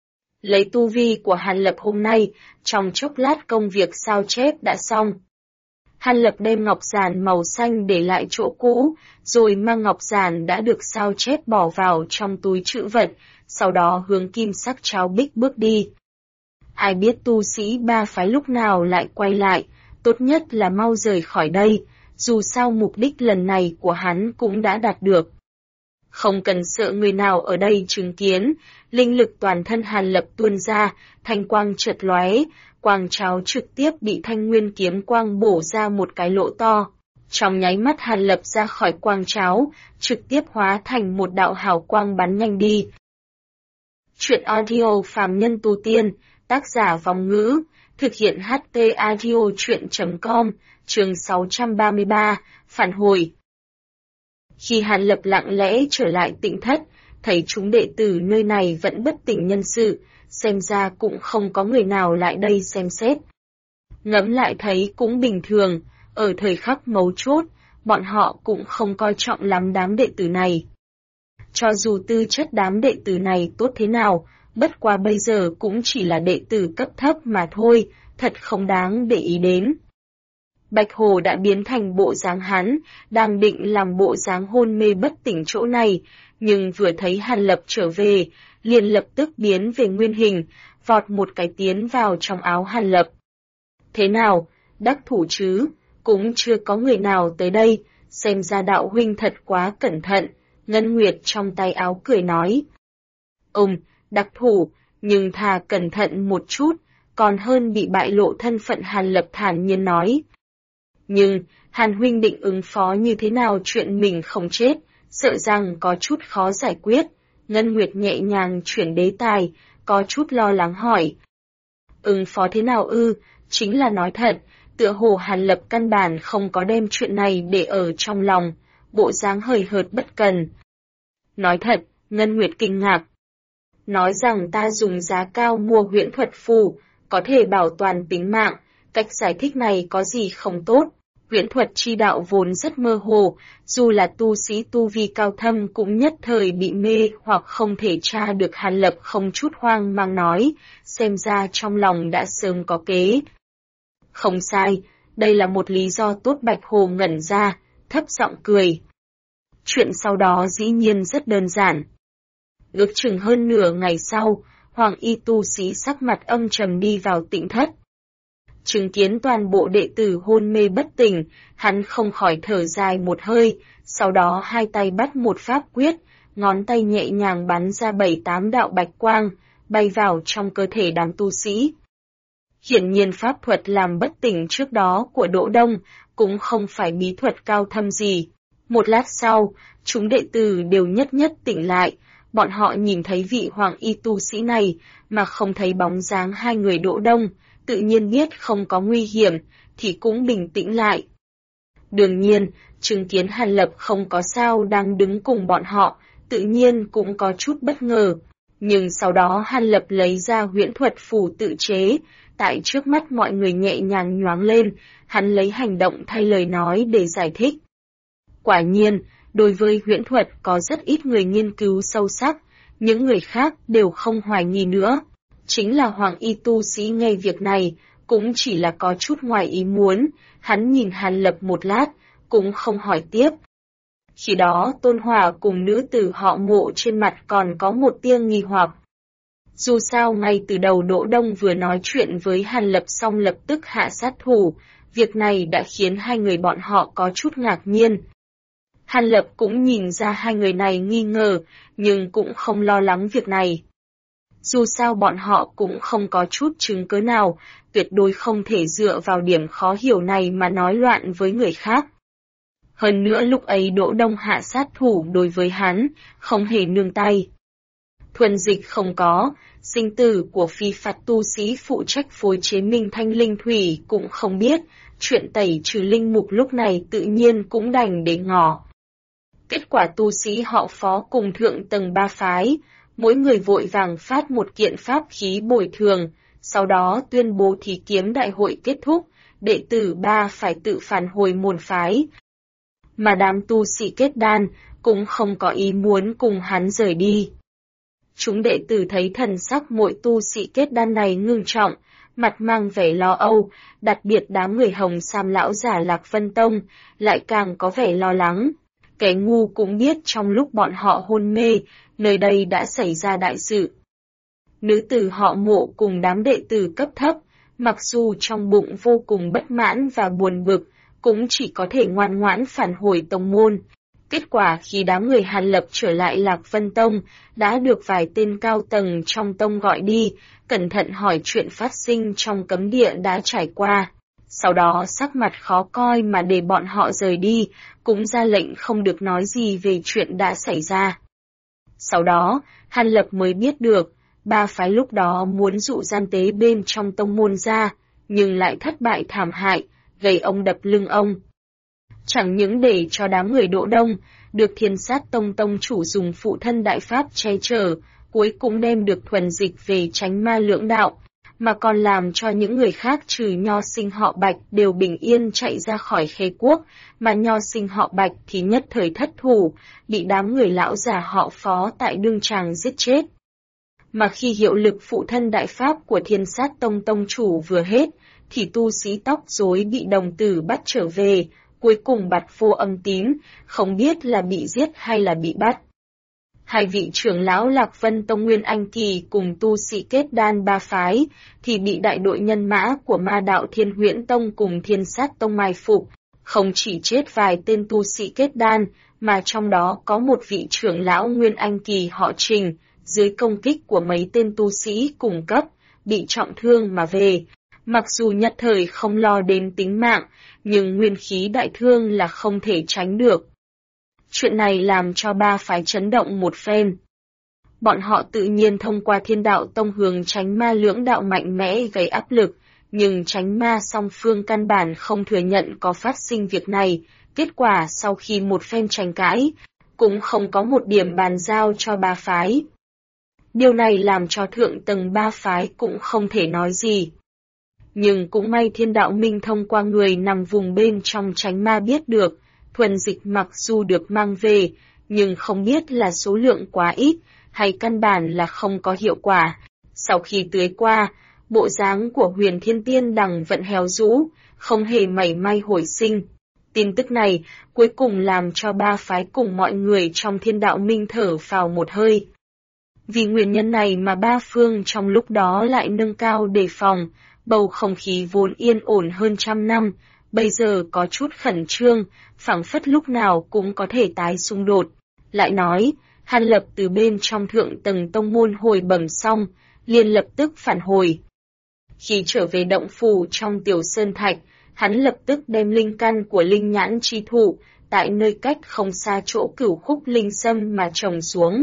Lấy tu vi của Hàn Lập hôm nay, trong chốc lát công việc sao chép đã xong. Hàn Lập đem ngọc giản màu xanh để lại chỗ cũ, rồi mang ngọc giản đã được sao chép bỏ vào trong túi trữ vật, sau đó hướng kim sắc cháo bích bước đi. Ai biết tu sĩ ba phái lúc nào lại quay lại, tốt nhất là mau rời khỏi đây, dù sao mục đích lần này của hắn cũng đã đạt được. Không cần sợ người nào ở đây chứng kiến, linh lực toàn thân Hàn Lập tuôn ra, thanh quang chợt lóe, quang cháo trực tiếp bị thanh nguyên kiếm quang bổ ra một cái lỗ to. Trong nháy mắt Hàn Lập ra khỏi quang cháo, trực tiếp hóa thành một đạo hào quang bắn nhanh đi. Chuyện audio phàm nhân tu tiên, tác giả Vong Ngữ, thực hiện HT audio chuyện.com, chương 633, phản hồi. Khi Hàn Lập lặng lẽ trở lại Tịnh Thất, thấy chúng đệ tử nơi này vẫn bất tỉnh nhân sự, xem ra cũng không có người nào lại đây xem xét. Ngẫm lại thấy cũng bình thường, ở thời khắc mấu chốt, bọn họ cũng không coi trọng lắm đám đệ tử này. Cho dù tư chất đám đệ tử này tốt thế nào, bất quá bây giờ cũng chỉ là đệ tử cấp thấp mà thôi, thật không đáng để ý đến. Bạch Hồ đã biến thành bộ dáng hắn, đang định làm bộ dáng hôn mê bất tỉnh chỗ này, nhưng vừa thấy Hàn Lập trở về, liền lập tức biến về nguyên hình, vọt một cái tiến vào trong áo Hàn Lập. Thế nào, đắc thủ chứ, cũng chưa có người nào tới đây, xem ra đạo huynh thật quá cẩn thận, Ngân Nguyệt trong tay áo cười nói. Đắc thủ, nhưng thà cẩn thận một chút, còn hơn bị bại lộ thân phận Hàn Lập thản nhiên nói. Nhưng, Hàn huynh định ứng phó như thế nào chuyện mình không chết, sợ rằng có chút khó giải quyết. Ngân Nguyệt nhẹ nhàng chuyển đề tài, có chút lo lắng hỏi. Ứng phó thế nào ư, chính là nói thật, tựa hồ Hàn Lập căn bản không có đem chuyện này để ở trong lòng, bộ dáng hời hợt bất cần. Nói thật, Ngân Nguyệt kinh ngạc. Nói rằng ta dùng giá cao mua huyễn thuật phù, có thể bảo toàn tính mạng, cách giải thích này có gì không tốt. Huyễn thuật chi đạo vốn rất mơ hồ, dù là tu sĩ tu vi cao thâm cũng nhất thời bị mê hoặc không thể tra được. Hàn Lập không chút hoang mang nói, xem ra trong lòng đã sớm có kế. Không sai, đây là một lý do tốt. Bạch Hồ ngẩn ra, thấp giọng cười. Chuyện sau đó dĩ nhiên rất đơn giản. Ước chừng hơn nửa ngày sau, Hoàng y tu sĩ sắc mặt âm trầm đi vào tịnh thất. Chứng kiến toàn bộ đệ tử hôn mê bất tỉnh, hắn không khỏi thở dài một hơi, sau đó hai tay bắt một pháp quyết, ngón tay nhẹ nhàng bắn ra 7-8 đạo bạch quang, bay vào trong cơ thể đám tu sĩ. Hiển nhiên pháp thuật làm bất tỉnh trước đó của Đỗ Đông cũng không phải bí thuật cao thâm gì. Một lát sau, chúng đệ tử đều nhất nhất tỉnh lại, bọn họ nhìn thấy vị hoàng y tu sĩ này mà không thấy bóng dáng hai người Đỗ Đông, tự nhiên biết không có nguy hiểm, thì cũng bình tĩnh lại. Đương nhiên, chứng kiến Hàn Lập không có sao đang đứng cùng bọn họ, tự nhiên cũng có chút bất ngờ. Nhưng sau đó Hàn Lập lấy ra huyễn thuật phù tự chế, tại trước mắt mọi người nhẹ nhàng nhoáng lên, hắn lấy hành động thay lời nói để giải thích. Quả nhiên, đối với huyễn thuật có rất ít người nghiên cứu sâu sắc, những người khác đều không hoài nghi nữa. Chính là Hoàng y tu sĩ nghe việc này, cũng chỉ là có chút ngoài ý muốn, hắn nhìn Hàn Lập một lát, cũng không hỏi tiếp. Khi đó Tôn Hòa cùng nữ tử họ Mộ trên mặt còn có một tia nghi hoặc. Dù sao ngay từ đầu Đỗ Đông vừa nói chuyện với Hàn Lập xong lập tức hạ sát thủ, việc này đã khiến hai người bọn họ có chút ngạc nhiên. Hàn Lập cũng nhìn ra hai người này nghi ngờ, nhưng cũng không lo lắng việc này. Dù sao bọn họ cũng không có chút chứng cứ nào, tuyệt đối không thể dựa vào điểm khó hiểu này mà nói loạn với người khác. Hơn nữa lúc ấy Đỗ Đông hạ sát thủ đối với hắn, không hề nương tay. Thuần dịch không có, sinh tử của phi phạt tu sĩ phụ trách phối chế minh thanh linh thủy cũng không biết, chuyện tẩy trừ linh mục lúc này tự nhiên cũng đành để ngỏ. Kết quả tu sĩ họ Phó cùng thượng tầng 3 phái, mỗi người vội vàng phát một kiện pháp khí bồi thường, sau đó tuyên bố thí kiếm đại hội kết thúc, đệ tử 3 phải tự phản hồi môn phái. Mà đám tu sĩ kết đan cũng không có ý muốn cùng hắn rời đi. Chúng đệ tử thấy thần sắc mỗi tu sĩ kết đan này ngưng trọng, mặt mang vẻ lo âu, đặc biệt đám người hồng sam lão giả Lạc Vân Tông, lại càng có vẻ lo lắng. Kẻ ngu cũng biết trong lúc bọn họ hôn mê, nơi đây đã xảy ra đại sự. Nữ tử họ Mộ cùng đám đệ tử cấp thấp, mặc dù trong bụng vô cùng bất mãn và buồn bực, cũng chỉ có thể ngoan ngoãn phản hồi tông môn. Kết quả khi đám người Hàn Lập trở lại Lạc Vân Tông, đã được vài tên cao tầng trong tông gọi đi, cẩn thận hỏi chuyện phát sinh trong cấm địa đã trải qua. Sau đó sắc mặt khó coi mà để bọn họ rời đi, cũng ra lệnh không được nói gì về chuyện đã xảy ra. Sau đó, Hàn Lập mới biết được, 3 phái lúc đó muốn dụ gian tế bên trong tông môn ra, nhưng lại thất bại thảm hại, gây ông đập lưng ông. Chẳng những để cho đám người Đỗ Đông, được Thiên Sát Tông tông chủ dùng phụ thân đại pháp che chở, cuối cùng đem được thuần dịch về tránh ma lưỡng đạo, mà còn làm cho những người khác trừ nho sinh họ Bạch đều bình yên chạy ra khỏi Khê Quốc, mà nho sinh họ Bạch thì nhất thời thất thủ, bị đám người lão già họ Phó tại đương tràng giết chết. Mà khi hiệu lực phụ thân đại pháp của Thiên Sát Tông tông chủ vừa hết, thì tu sĩ tóc rối bị đồng tử bắt trở về, cuối cùng Bạt Vô Âm Tín, không biết là bị giết hay là bị bắt. Hai vị trưởng lão Lạc Vân Tông Nguyên Anh Kỳ cùng tu sĩ kết đan 3 phái, thì bị đại đội nhân mã của Ma Đạo Thiên Huyễn Tông cùng Thiên Sát Tông mai phục, không chỉ chết vài tên tu sĩ kết đan, mà trong đó có một vị trưởng lão Nguyên Anh Kỳ họ Trình, dưới công kích của mấy tên tu sĩ cùng cấp, bị trọng thương mà về. Mặc dù nhất thời không lo đến tính mạng, nhưng nguyên khí đại thương là không thể tránh được. Chuyện này làm cho 3 phái chấn động một phen. Bọn họ tự nhiên thông qua Thiên Đạo Tông hướng tránh ma lưỡng đạo mạnh mẽ gây áp lực, nhưng tránh ma song phương căn bản không thừa nhận có phát sinh việc này. Kết quả sau khi một phen tranh cãi, cũng không có một điểm bàn giao cho 3 phái. Điều này làm cho thượng tầng 3 phái cũng không thể nói gì. nhưng cũng may Thiên Đạo Minh thông qua người nằm vùng bên trong tránh ma biết được, thuần dịch mặc dù được mang về, nhưng không biết là số lượng quá ít, hay căn bản là không có hiệu quả. Sau khi tưới qua, bộ dáng của Huyền Thiên Tiên Đằng vẫn héo rũ, không hề mảy may hồi sinh. Tin tức này cuối cùng làm cho ba phái cùng mọi người trong Thiên Đạo Minh thở phào một hơi. Vì nguyên nhân này mà ba phương trong lúc đó lại nâng cao đề phòng, bầu không khí vốn yên ổn hơn trăm năm, bây giờ có chút khẩn trương, phảng phất lúc nào cũng có thể tái xung đột. Lại nói, Hàn Lập từ bên trong thượng tầng tông môn hồi bẩm xong, liền lập tức phản hồi. Khi trở về động phủ trong Tiểu Sơn Thạch, hắn lập tức đem linh căn của linh nhãn chi thụ, tại nơi cách không xa chỗ Cửu Khúc linh sâm mà trồng xuống.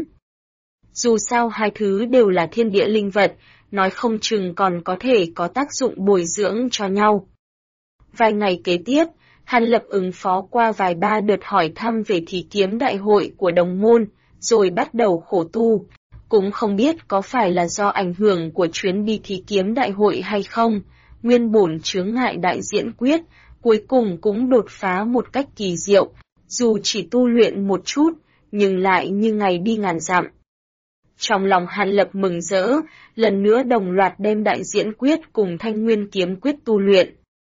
Dù sao hai thứ đều là thiên địa linh vật, nói không chừng còn có thể có tác dụng bồi dưỡng cho nhau. Vài ngày kế tiếp, Hàn Lập ứng phó qua vài ba đợt hỏi thăm về thí kiếm đại hội của đồng môn, rồi bắt đầu khổ tu. Cũng không biết có phải là do ảnh hưởng của chuyến đi thí kiếm đại hội hay không, nguyên bổn chướng ngại đại diễn quyết, cuối cùng cũng đột phá một cách kỳ diệu, dù chỉ tu luyện một chút, nhưng lại như ngày đi ngàn dặm. Trong lòng Hàn Lập mừng rỡ, lần nữa đồng loạt đem đại diễn quyết cùng thanh nguyên kiếm quyết tu luyện.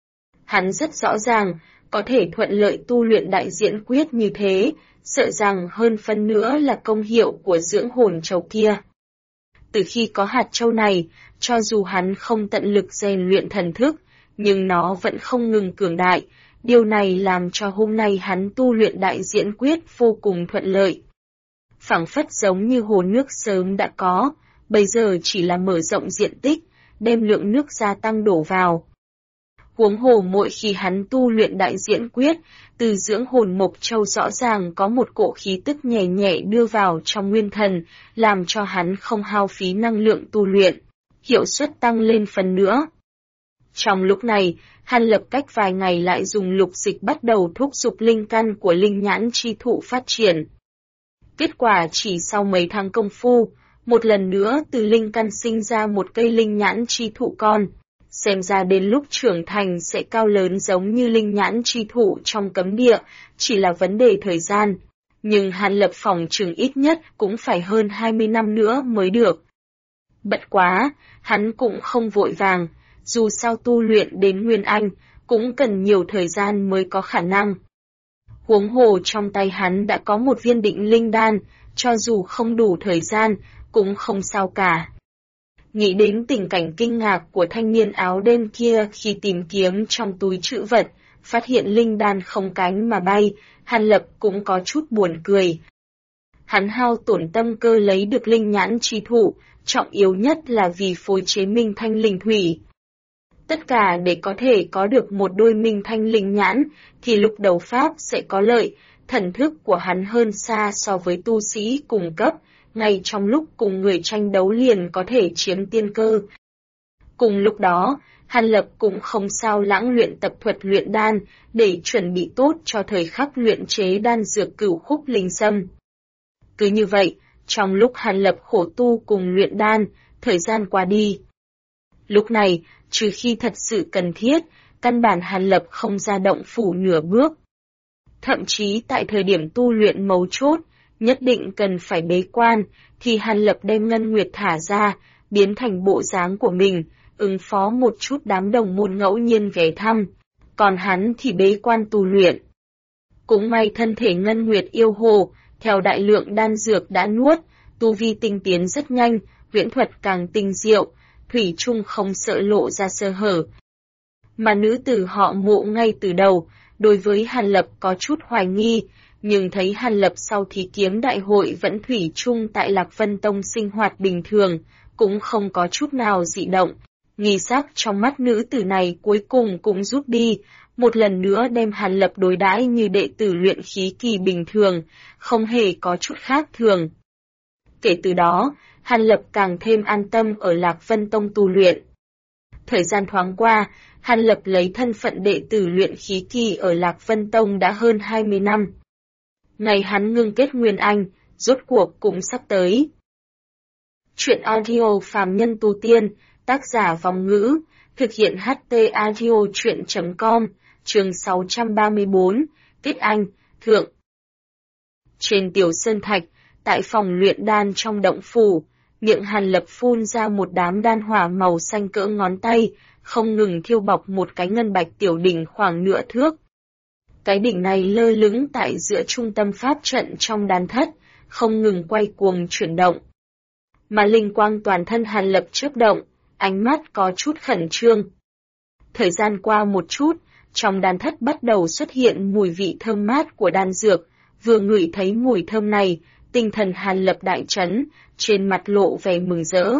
Hắn rất rõ ràng, có thể thuận lợi tu luyện đại diễn quyết như thế, sợ rằng hơn phân nữa là công hiệu của dưỡng hồn châu kia. Từ khi có hạt châu này, cho dù hắn không tận lực rèn luyện thần thức, nhưng nó vẫn không ngừng cường đại, điều này làm cho hôm nay hắn tu luyện đại diễn quyết vô cùng thuận lợi. Phảng phất giống như hồ nước sớm đã có, bây giờ chỉ là mở rộng diện tích, đem lượng nước gia tăng đổ vào. Huống hồ mỗi khi hắn tu luyện đại diễn quyết, từ dưỡng hồn mộc châu rõ ràng có một cỗ khí tức nhẹ nhẹ đưa vào trong nguyên thần, làm cho hắn không hao phí năng lượng tu luyện, hiệu suất tăng lên phần nữa. Trong lúc này, Hàn Lập cách vài ngày lại dùng lục dịch bắt đầu thúc giục linh căn của linh nhãn chi thụ phát triển. Kết quả chỉ sau mấy tháng công phu, một lần nữa từ linh căn sinh ra một cây linh nhãn chi thụ con. Xem ra đến lúc trưởng thành sẽ cao lớn giống như linh nhãn chi thụ trong cấm địa, chỉ là vấn đề thời gian. Nhưng Hàn Lập phỏng chừng ít nhất cũng phải hơn 20 năm nữa mới được. Bất quá, hắn cũng không vội vàng, dù sao tu luyện đến Nguyên Anh, cũng cần nhiều thời gian mới có khả năng. Huống hồ trong tay hắn đã có một viên định linh đan, cho dù không đủ thời gian, cũng không sao cả. Nghĩ đến tình cảnh kinh ngạc của thanh niên áo đen kia khi tìm kiếm trong túi trữ vật, phát hiện linh đan không cánh mà bay, Hàn Lập cũng có chút buồn cười. Hắn hao tổn tâm cơ lấy được linh nhãn chi thụ, trọng yếu nhất là vì phối chế minh thanh linh thủy. Tất cả để có thể có được một đôi minh thanh linh nhãn, thì lục đầu pháp sẽ có lợi, thần thức của hắn hơn xa so với tu sĩ cùng cấp, ngay trong lúc cùng người tranh đấu liền có thể chiếm tiên cơ. Cùng lúc đó, Hàn Lập cũng không sao lãng luyện tập thuật luyện đan, để chuẩn bị tốt cho thời khắc luyện chế đan dược Cửu Khúc linh sâm. Cứ như vậy, trong lúc Hàn Lập khổ tu cùng luyện đan, thời gian qua đi. Lúc này, trừ khi thật sự cần thiết, căn bản Hàn Lập không ra động phủ nửa bước. Thậm chí tại thời điểm tu luyện mấu chốt, nhất định cần phải bế quan, thì Hàn Lập đem Ngân Nguyệt thả ra, biến thành bộ dáng của mình, ứng phó một chút đám đồng môn ngẫu nhiên ghé thăm, còn hắn thì bế quan tu luyện. Cũng may thân thể Ngân Nguyệt yêu hồ, theo đại lượng đan dược đã nuốt, tu vi tinh tiến rất nhanh, viễn thuật càng tinh diệu, thủy chung không sợ lộ ra sơ hở. Mà nữ tử họ Mộ ngay từ đầu, đối với Hàn Lập có chút hoài nghi, nhưng thấy Hàn Lập sau thí kiếm đại hội vẫn thủy chung tại Lạc Vân Tông sinh hoạt bình thường, cũng không có chút nào dị động. Nghi sắc trong mắt nữ tử này cuối cùng cũng rút đi, một lần nữa đem Hàn Lập đối đãi như đệ tử luyện khí kỳ bình thường, không hề có chút khác thường. Kể từ đó, Hàn Lập càng thêm an tâm ở Lạc Vân Tông tu luyện. Thời gian thoáng qua, Hàn Lập lấy thân phận đệ tử luyện khí kỳ ở Lạc Vân Tông đã hơn 20 năm. Ngày hắn ngưng kết Nguyên Anh, rốt cuộc cũng sắp tới. Chuyện audio phàm nhân tu tiên, tác giả Vòng Ngữ, Thực hiện HT Audio chuyện.com, chương 634, Kết Anh, Thượng. Trên Tiểu Sơn Thạch, tại phòng luyện đan trong động phủ, miệng Hàn Lập phun ra một đám đan hỏa màu xanh cỡ ngón tay, không ngừng thiêu bọc một cái ngân bạch tiểu đỉnh khoảng nửa thước. Cái đỉnh này lơ lửng tại giữa trung tâm pháp trận trong đan thất, không ngừng quay cuồng chuyển động. Mà linh quang toàn thân Hàn Lập chớp động, ánh mắt có chút khẩn trương. Thời gian qua một chút, trong đan thất bắt đầu xuất hiện mùi vị thơm mát của đan dược, vừa ngửi thấy mùi thơm này, tinh thần Hàn Lập đại chấn, trên mặt lộ vẻ mừng rỡ.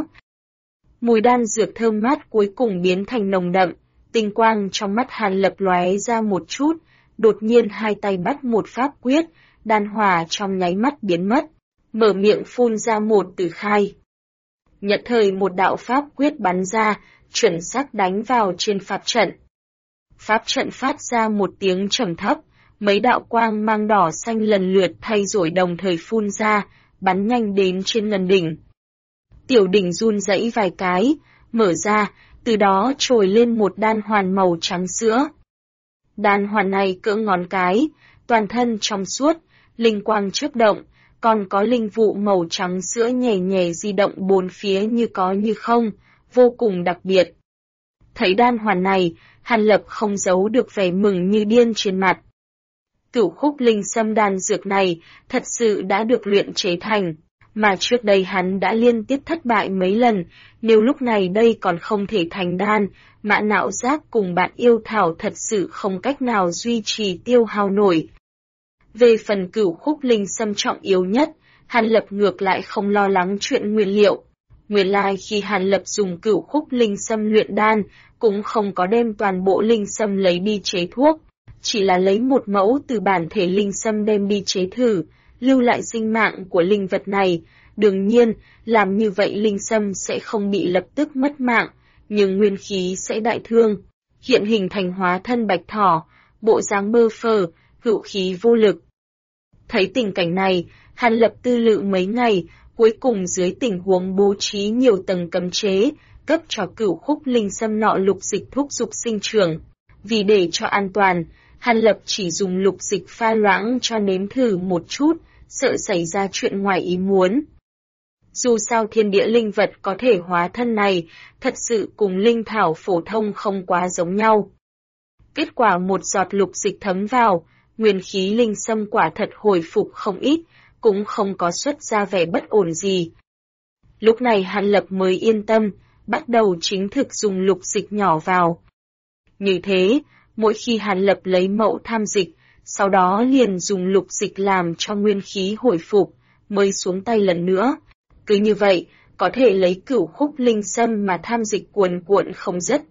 Mùi đan dược thơm mát cuối cùng biến thành nồng đậm, tinh quang trong mắt Hàn Lập lóe ra một chút, đột nhiên hai tay bắt một pháp quyết, đan hỏa trong nháy mắt biến mất, mở miệng phun ra một từ khai. Nhận thời một đạo pháp quyết bắn ra, chuẩn xác đánh vào trên pháp trận. Pháp trận phát ra một tiếng trầm thấp, mấy đạo quang mang đỏ xanh lần lượt thay đổi đồng thời phun ra, bắn nhanh đến trên ngân đỉnh. Tiểu đỉnh run rẩy vài cái, mở ra, từ đó trồi lên một đan hoàn màu trắng sữa. Đan hoàn này cỡ ngón cái, toàn thân trong suốt, linh quang chớp động, còn có linh vụ màu trắng sữa nhẹ nhẹ di động bốn phía như có như không, vô cùng đặc biệt. Thấy đan hoàn này, Hàn Lập không giấu được vẻ mừng như điên trên mặt. Cửu khúc linh sâm đan dược này thật sự đã được luyện chế thành, mà trước đây hắn đã liên tiếp thất bại mấy lần, nếu lúc này đây còn không thể thành đan, Mã Nạo Giác cùng bạn yêu thảo thật sự không cách nào duy trì tiêu hao nổi. Về phần cửu khúc linh sâm trọng yếu nhất, Hàn Lập ngược lại không lo lắng chuyện nguyên liệu. Nguyên lai khi Hàn Lập dùng cửu khúc linh sâm luyện đan, cũng không có đem toàn bộ linh sâm lấy đi chế thuốc, chỉ là lấy một mẫu từ bản thể linh sâm đem đi chế thử, lưu lại sinh mạng của linh vật này. Đương nhiên, làm như vậy linh sâm sẽ không bị lập tức mất mạng, nhưng nguyên khí sẽ đại thương, hiện hình thành hóa thân bạch thỏ, bộ dáng bơ phờ, hữu khí vô lực. Thấy tình cảnh này, Hàn Lập tư lự mấy ngày, cuối cùng dưới tình huống bố trí nhiều tầng cấm chế, cấp cho cửu khúc linh sâm nọ lục dịch thúc dục sinh trưởng. Vì để cho an toàn, Hàn Lập chỉ dùng lục dịch pha loãng cho nếm thử một chút, sợ xảy ra chuyện ngoài ý muốn. Dù sao thiên địa linh vật có thể hóa thân này, thật sự cùng linh thảo phổ thông không quá giống nhau. Kết quả một giọt lục dịch thấm vào, nguyên khí linh sâm quả thật hồi phục không ít, cũng không có xuất ra vẻ bất ổn gì. Lúc này Hàn Lập mới yên tâm, bắt đầu chính thực dùng lục dịch nhỏ vào. Như thế, mỗi khi Hàn Lập lấy mẫu tham dịch, sau đó liền dùng lục dịch làm cho nguyên khí hồi phục, mới xuống tay lần nữa. Cứ như vậy, có thể lấy cửu khúc linh sâm mà tham dịch cuồn cuộn không dứt.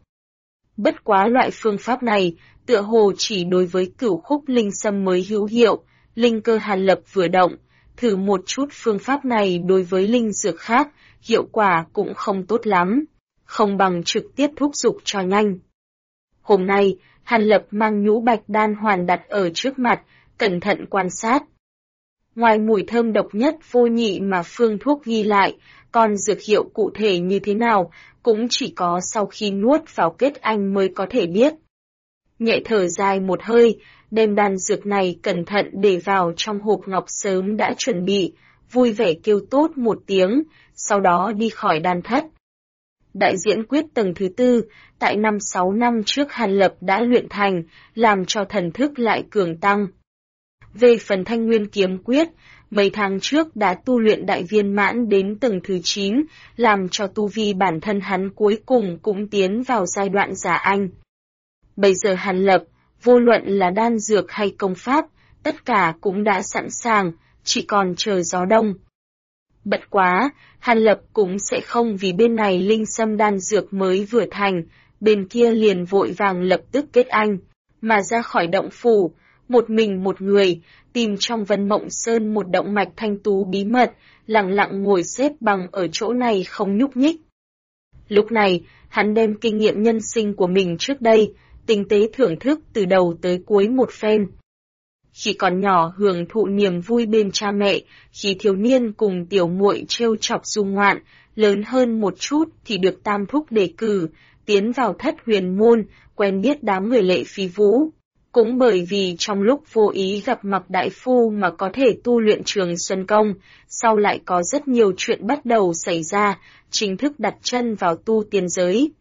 Bất quá loại phương pháp này, tựa hồ chỉ đối với cửu khúc linh sâm mới hữu hiệu, linh cơ Hàn Lập vừa động, thử một chút phương pháp này đối với linh dược khác, hiệu quả cũng không tốt lắm, không bằng trực tiếp thúc dục cho nhanh. Hôm nay, Hàn Lập mang nhũ bạch đan hoàn đặt ở trước mặt, cẩn thận quan sát. Ngoài mùi thơm độc nhất vô nhị mà phương thuốc ghi lại, còn dược hiệu cụ thể như thế nào, cũng chỉ có sau khi nuốt vào kết anh mới có thể biết. Nhẹ thở dài một hơi, đem đan dược này cẩn thận để vào trong hộp ngọc sớm đã chuẩn bị, vui vẻ kêu tốt một tiếng, sau đó đi khỏi đan thất. Đại diễn quyết tầng thứ tư, tại 5-6 năm trước Hàn Lập đã luyện thành, làm cho thần thức lại cường tăng. Về phần Thanh Nguyên kiếm quyết, mấy tháng trước đã tu luyện đại viên mãn đến tầng thứ 9, làm cho tu vi bản thân hắn cuối cùng cũng tiến vào giai đoạn giả anh. Bây giờ Hàn Lập, vô luận là đan dược hay công pháp, tất cả cũng đã sẵn sàng, chỉ còn chờ gió đông. Bất quá, Hàn Lập cũng sẽ không vì bên này linh sâm đan dược mới vừa thành, bên kia liền vội vàng lập tức kết anh, mà ra khỏi động phủ, một mình một người, tìm trong Vân Mộng Sơn một động mạch thanh tú bí mật, lặng lặng ngồi xếp bằng ở chỗ này không nhúc nhích. Lúc này, hắn đem kinh nghiệm nhân sinh của mình trước đây, tinh tế thưởng thức từ đầu tới cuối một phen. Khi còn nhỏ hưởng thụ niềm vui bên cha mẹ, khi thiếu niên cùng tiểu muội trêu chọc du ngoạn, lớn hơn một chút thì được tam thúc đề cử, tiến vào Thất Huyền Môn, quen biết đám người Lệ Phi Vũ. Cũng bởi vì trong lúc vô ý gặp Mạc Đại Phu mà có thể tu luyện Trường Xuân Công, sau lại có rất nhiều chuyện bắt đầu xảy ra, chính thức đặt chân vào tu tiên giới.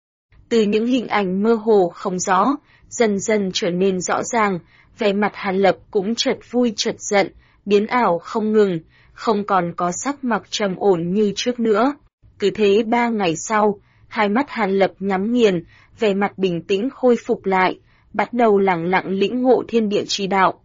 Từ những hình ảnh mơ hồ không rõ, dần dần trở nên rõ ràng, vẻ mặt Hàn Lập cũng chợt vui chợt giận, biến ảo không ngừng, không còn có sắc mặt trầm ổn như trước nữa. Cứ thế 3 ngày sau, hai mắt Hàn Lập nhắm nghiền, vẻ mặt bình tĩnh khôi phục lại, bắt đầu lẳng lặng lĩnh ngộ thiên địa chi đạo.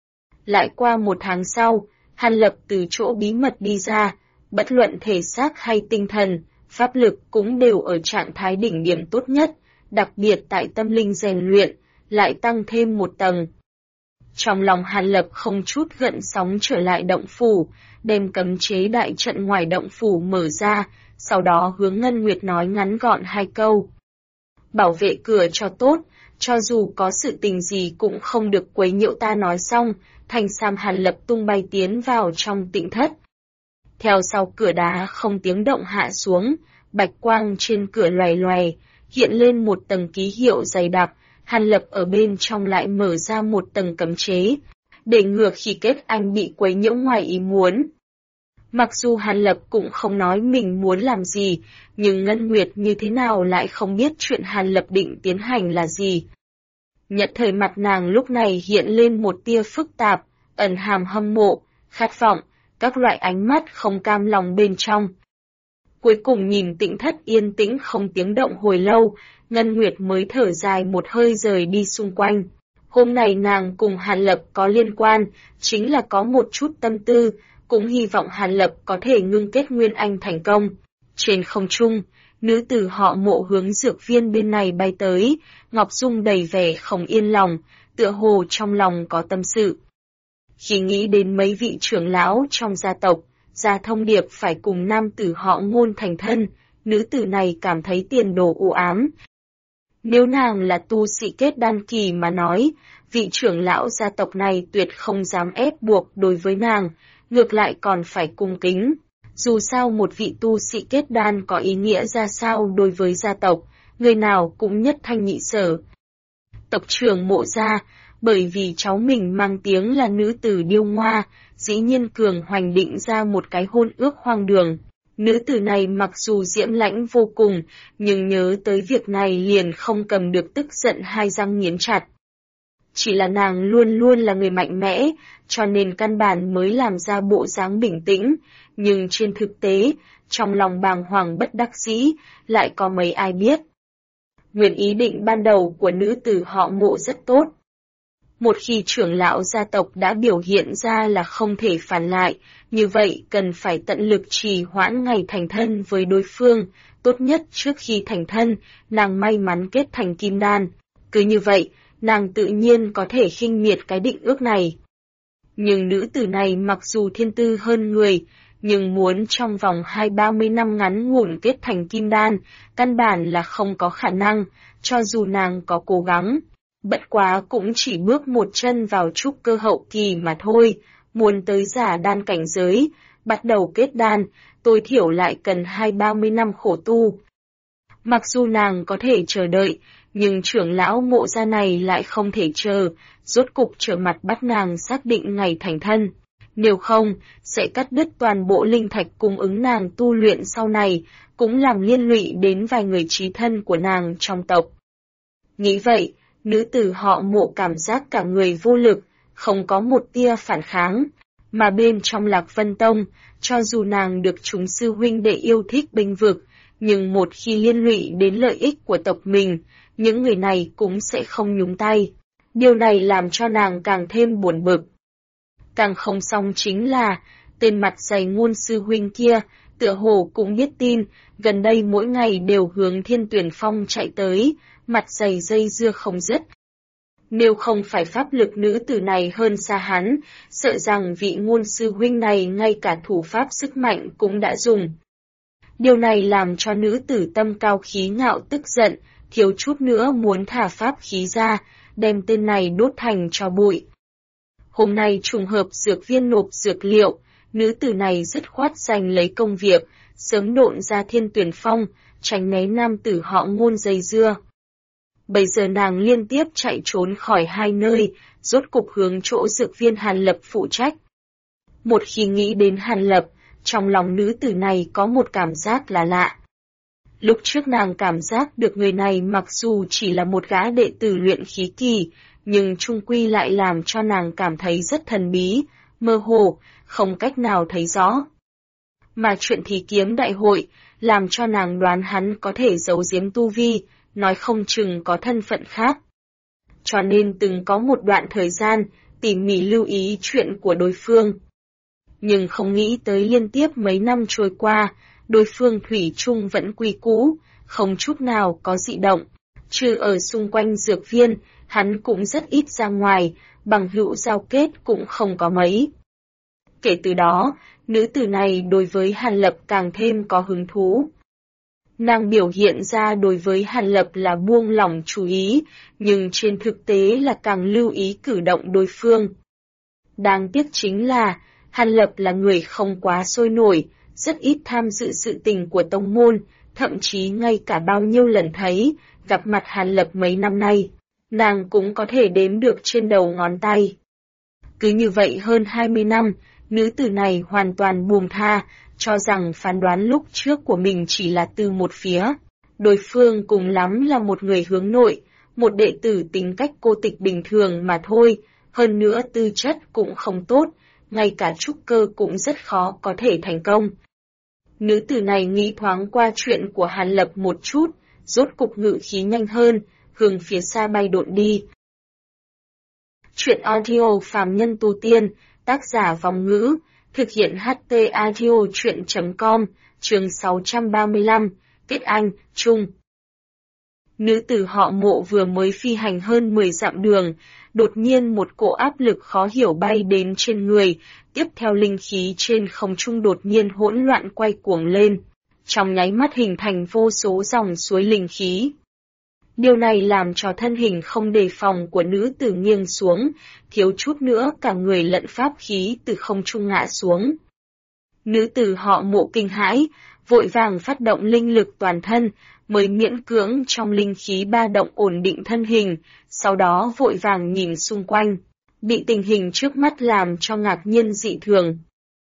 Lại qua 1 tháng sau, Hàn Lập từ chỗ bí mật đi ra, bất luận thể xác hay tinh thần, pháp lực cũng đều ở trạng thái đỉnh điểm tốt nhất, đặc biệt tại tâm linh rèn luyện, lại tăng thêm 1 tầng. Trong lòng Hàn Lập không chút gợn sóng trở lại động phủ, đem cấm chế đại trận ngoài động phủ mở ra, sau đó hướng Ngân Nguyệt nói ngắn gọn 2 câu. Bảo vệ cửa cho tốt, cho dù có sự tình gì cũng không được quấy nhiễu ta. Nói xong, thanh sam Hàn Lập tung bay tiến vào trong tịnh thất. Theo sau cửa đá không tiếng động hạ xuống, bạch quang trên cửa loè loè, hiện lên 1 tầng ký hiệu dày đặc, Hàn Lập ở bên trong lại mở ra 1 tầng cấm chế, để ngừa khi kết anh bị quấy nhiễu ngoài ý muốn. Mặc dù Hàn Lập cũng không nói mình muốn làm gì, nhưng Ngân Nguyệt như thế nào lại không biết chuyện Hàn Lập định tiến hành là gì. Nhất thời mặt nàng lúc này hiện lên một tia phức tạp, ẩn hàm hâm mộ, khát vọng, các loại ánh mắt không cam lòng bên trong. Cuối cùng nhìn tịnh thất yên tĩnh không tiếng động hồi lâu, Ngân Nguyệt mới thở dài một hơi rời đi xung quanh. Hôm nay nàng cùng Hàn Lập có liên quan, chính là có một chút tâm tư, cũng hy vọng Hàn Lập có thể ngưng kết Nguyên Anh thành công. Trên không trung, nữ tử họ Mộ hướng dược viên bên này bay tới, Ngọc Dung đầy vẻ không yên lòng, tựa hồ trong lòng có tâm sự. Khi nghĩ đến mấy vị trưởng lão trong gia tộc, ra thông điệp phải cùng nam tử họ Ngôn thành thân, nữ tử này cảm thấy tiền đồ u ám. Nếu nàng là tu sĩ kết đan kỳ mà nói, vị trưởng lão gia tộc này tuyệt không dám ép buộc đối với nàng, ngược lại còn phải cung kính. Dù sao một vị tu sĩ kết đan có ý nghĩa ra sao đối với gia tộc, người nào cũng nhất thanh nhị sở. Tộc trưởng Mộ gia, bởi vì cháu mình mang tiếng là nữ tử điêu ngoa, dĩ nhiên cường hoành định ra một cái hôn ước hoang đường. Nữ tử này mặc dù diễm lãnh vô cùng, nhưng nhớ tới việc này liền không cầm được tức giận hai răng nghiến chặt. Chỉ là nàng luôn luôn là người mạnh mẽ, cho nên căn bản mới làm ra bộ dáng bình tĩnh, nhưng trên thực tế, trong lòng bàng hoàng bất đắc dĩ, lại có mấy ai biết. Nguyên ý định ban đầu của nữ tử họ Mộ rất tốt. Một khi trưởng lão gia tộc đã biểu hiện ra là không thể phản lại, như vậy cần phải tận lực trì hoãn ngày thành thân với đối phương, tốt nhất trước khi thành thân, nàng may mắn kết thành kim đan. Cứ như vậy, nàng tự nhiên có thể khinh miệt cái định ước này. Nhưng nữ tử này mặc dù thiên tư hơn người, nhưng muốn trong vòng 20-30 năm ngắn ngủn kết thành kim đan, căn bản là không có khả năng, cho dù nàng có cố gắng. Bất quá cũng chỉ bước một chân vào trúc cơ hậu kỳ mà thôi, muốn tới giả đan cảnh giới, bắt đầu kết đan, tối thiểu lại cần 20-30 năm khổ tu. Mặc dù nàng có thể chờ đợi, nhưng trưởng lão Mộ gia này lại không thể chờ, rốt cục trở mặt bắt nàng xác định ngày thành thân. Nếu không, sẽ cắt đứt toàn bộ linh thạch cung ứng nàng tu luyện sau này, cũng làm liên lụy đến vài người chí thân của nàng trong tộc. Nghĩ vậy, nữ tử họ Mộ cảm giác cả người vô lực, không có một tia phản kháng, mà bên trong Lạc Vân Tông, cho dù nàng được chúng sư huynh đệ yêu thích bênh vực, nhưng một khi liên lụy đến lợi ích của tộc mình, những người này cũng sẽ không nhúng tay. Điều này làm cho nàng càng thêm buồn bực. Càng không xong chính là, tên mặt dày Ngôn sư huynh kia, tựa hồ cũng biết tin, gần đây mỗi ngày đều hướng Thiên Tuyển Phong chạy tới, mặt dày dây dưa không dứt. Nếu không phải pháp lực nữ tử này hơn xa hắn, sợ rằng vị Ngôn sư huynh này ngay cả thủ pháp sức mạnh cũng đã dùng. Điều này làm cho nữ tử tâm cao khí ngạo tức giận, thiếu chút nữa muốn thả pháp khí ra, đem tên này đốt thành tro bụi. Hôm nay trùng hợp dược viên nộp dược liệu, nữ tử này dứt khoát giành lấy công việc, sớm độn ra Thiên Tuyển Phong, tránh né nam tử họ Ngôn dây dưa. Bây giờ nàng liên tiếp chạy trốn khỏi hai nơi, rốt cục hướng chỗ dược viên Hàn Lập phụ trách. Một khi nghĩ đến Hàn Lập, trong lòng nữ tử này có một cảm giác là lạ. Lúc trước nàng cảm giác được người này mặc dù chỉ là một gã đệ tử luyện khí kỳ, nhưng chung quy lại làm cho nàng cảm thấy rất thần bí, mơ hồ, không cách nào thấy rõ. Mà chuyện thí kiếm đại hội, làm cho nàng đoán hắn có thể giấu giếm tu vi, nói không chừng có thân phận khác. Cho nên từng có một đoạn thời gian, tỉ mỉ lưu ý chuyện của đối phương. Nhưng không nghĩ tới liên tiếp mấy năm trôi qua, đối phương thủy chung vẫn quy cũ, không chút nào có dị động. Trừ ở xung quanh dược viên, hắn cũng rất ít ra ngoài, bằng hữu giao kết cũng không có mấy. Kể từ đó, nữ tử này đối với Hàn Lập càng thêm có hứng thú. Nàng biểu hiện ra đối với Hàn Lập là buông lỏng chú ý, nhưng trên thực tế là càng lưu ý cử động đối phương. Đáng tiếc chính là, Hàn Lập là người không quá sôi nổi, rất ít tham dự sự tình của tông môn, thậm chí ngay cả bao nhiêu lần thấy, gặp mặt Hàn Lập mấy năm nay, nàng cũng có thể đếm được trên đầu ngón tay. Cứ như vậy hơn 20 năm, nữ tử này hoàn toàn buông tha, cho rằng phán đoán lúc trước của mình chỉ là từ một phía. Đối phương cùng lắm là một người hướng nội, một đệ tử tính cách cô tịch bình thường mà thôi, hơn nữa tư chất cũng không tốt, ngay cả trúc cơ cũng rất khó có thể thành công. Nữ tử này nghĩ thoáng qua chuyện của Hàn Lập một chút, rốt cục ngự khí nhanh hơn, hướng phía xa bay độn đi. Chuyện audio phàm nhân tu tiên, tác giả Vòng Ngữ, thực hiện HT audio chuyện.com, chương 635, kết anh, chung. Nữ tử họ Mộ vừa mới phi hành hơn 10 dặm đường, đột nhiên một cỗ áp lực khó hiểu bay đến trên người, tiếp theo linh khí trên không trung đột nhiên hỗn loạn quay cuồng lên, trong nháy mắt hình thành vô số dòng suối linh khí. Điều này làm cho thân hình không đề phòng của nữ tử nghiêng xuống, thiếu chút nữa cả người lẫn pháp khí từ không trung ngã xuống. Nữ tử họ Mộ kinh hãi, vội vàng phát động linh lực toàn thân, mới miễn cưỡng trong linh khí ba động ổn định thân hình, sau đó vội vàng nhìn xung quanh, bị tình hình trước mắt làm cho ngạc nhiên dị thường.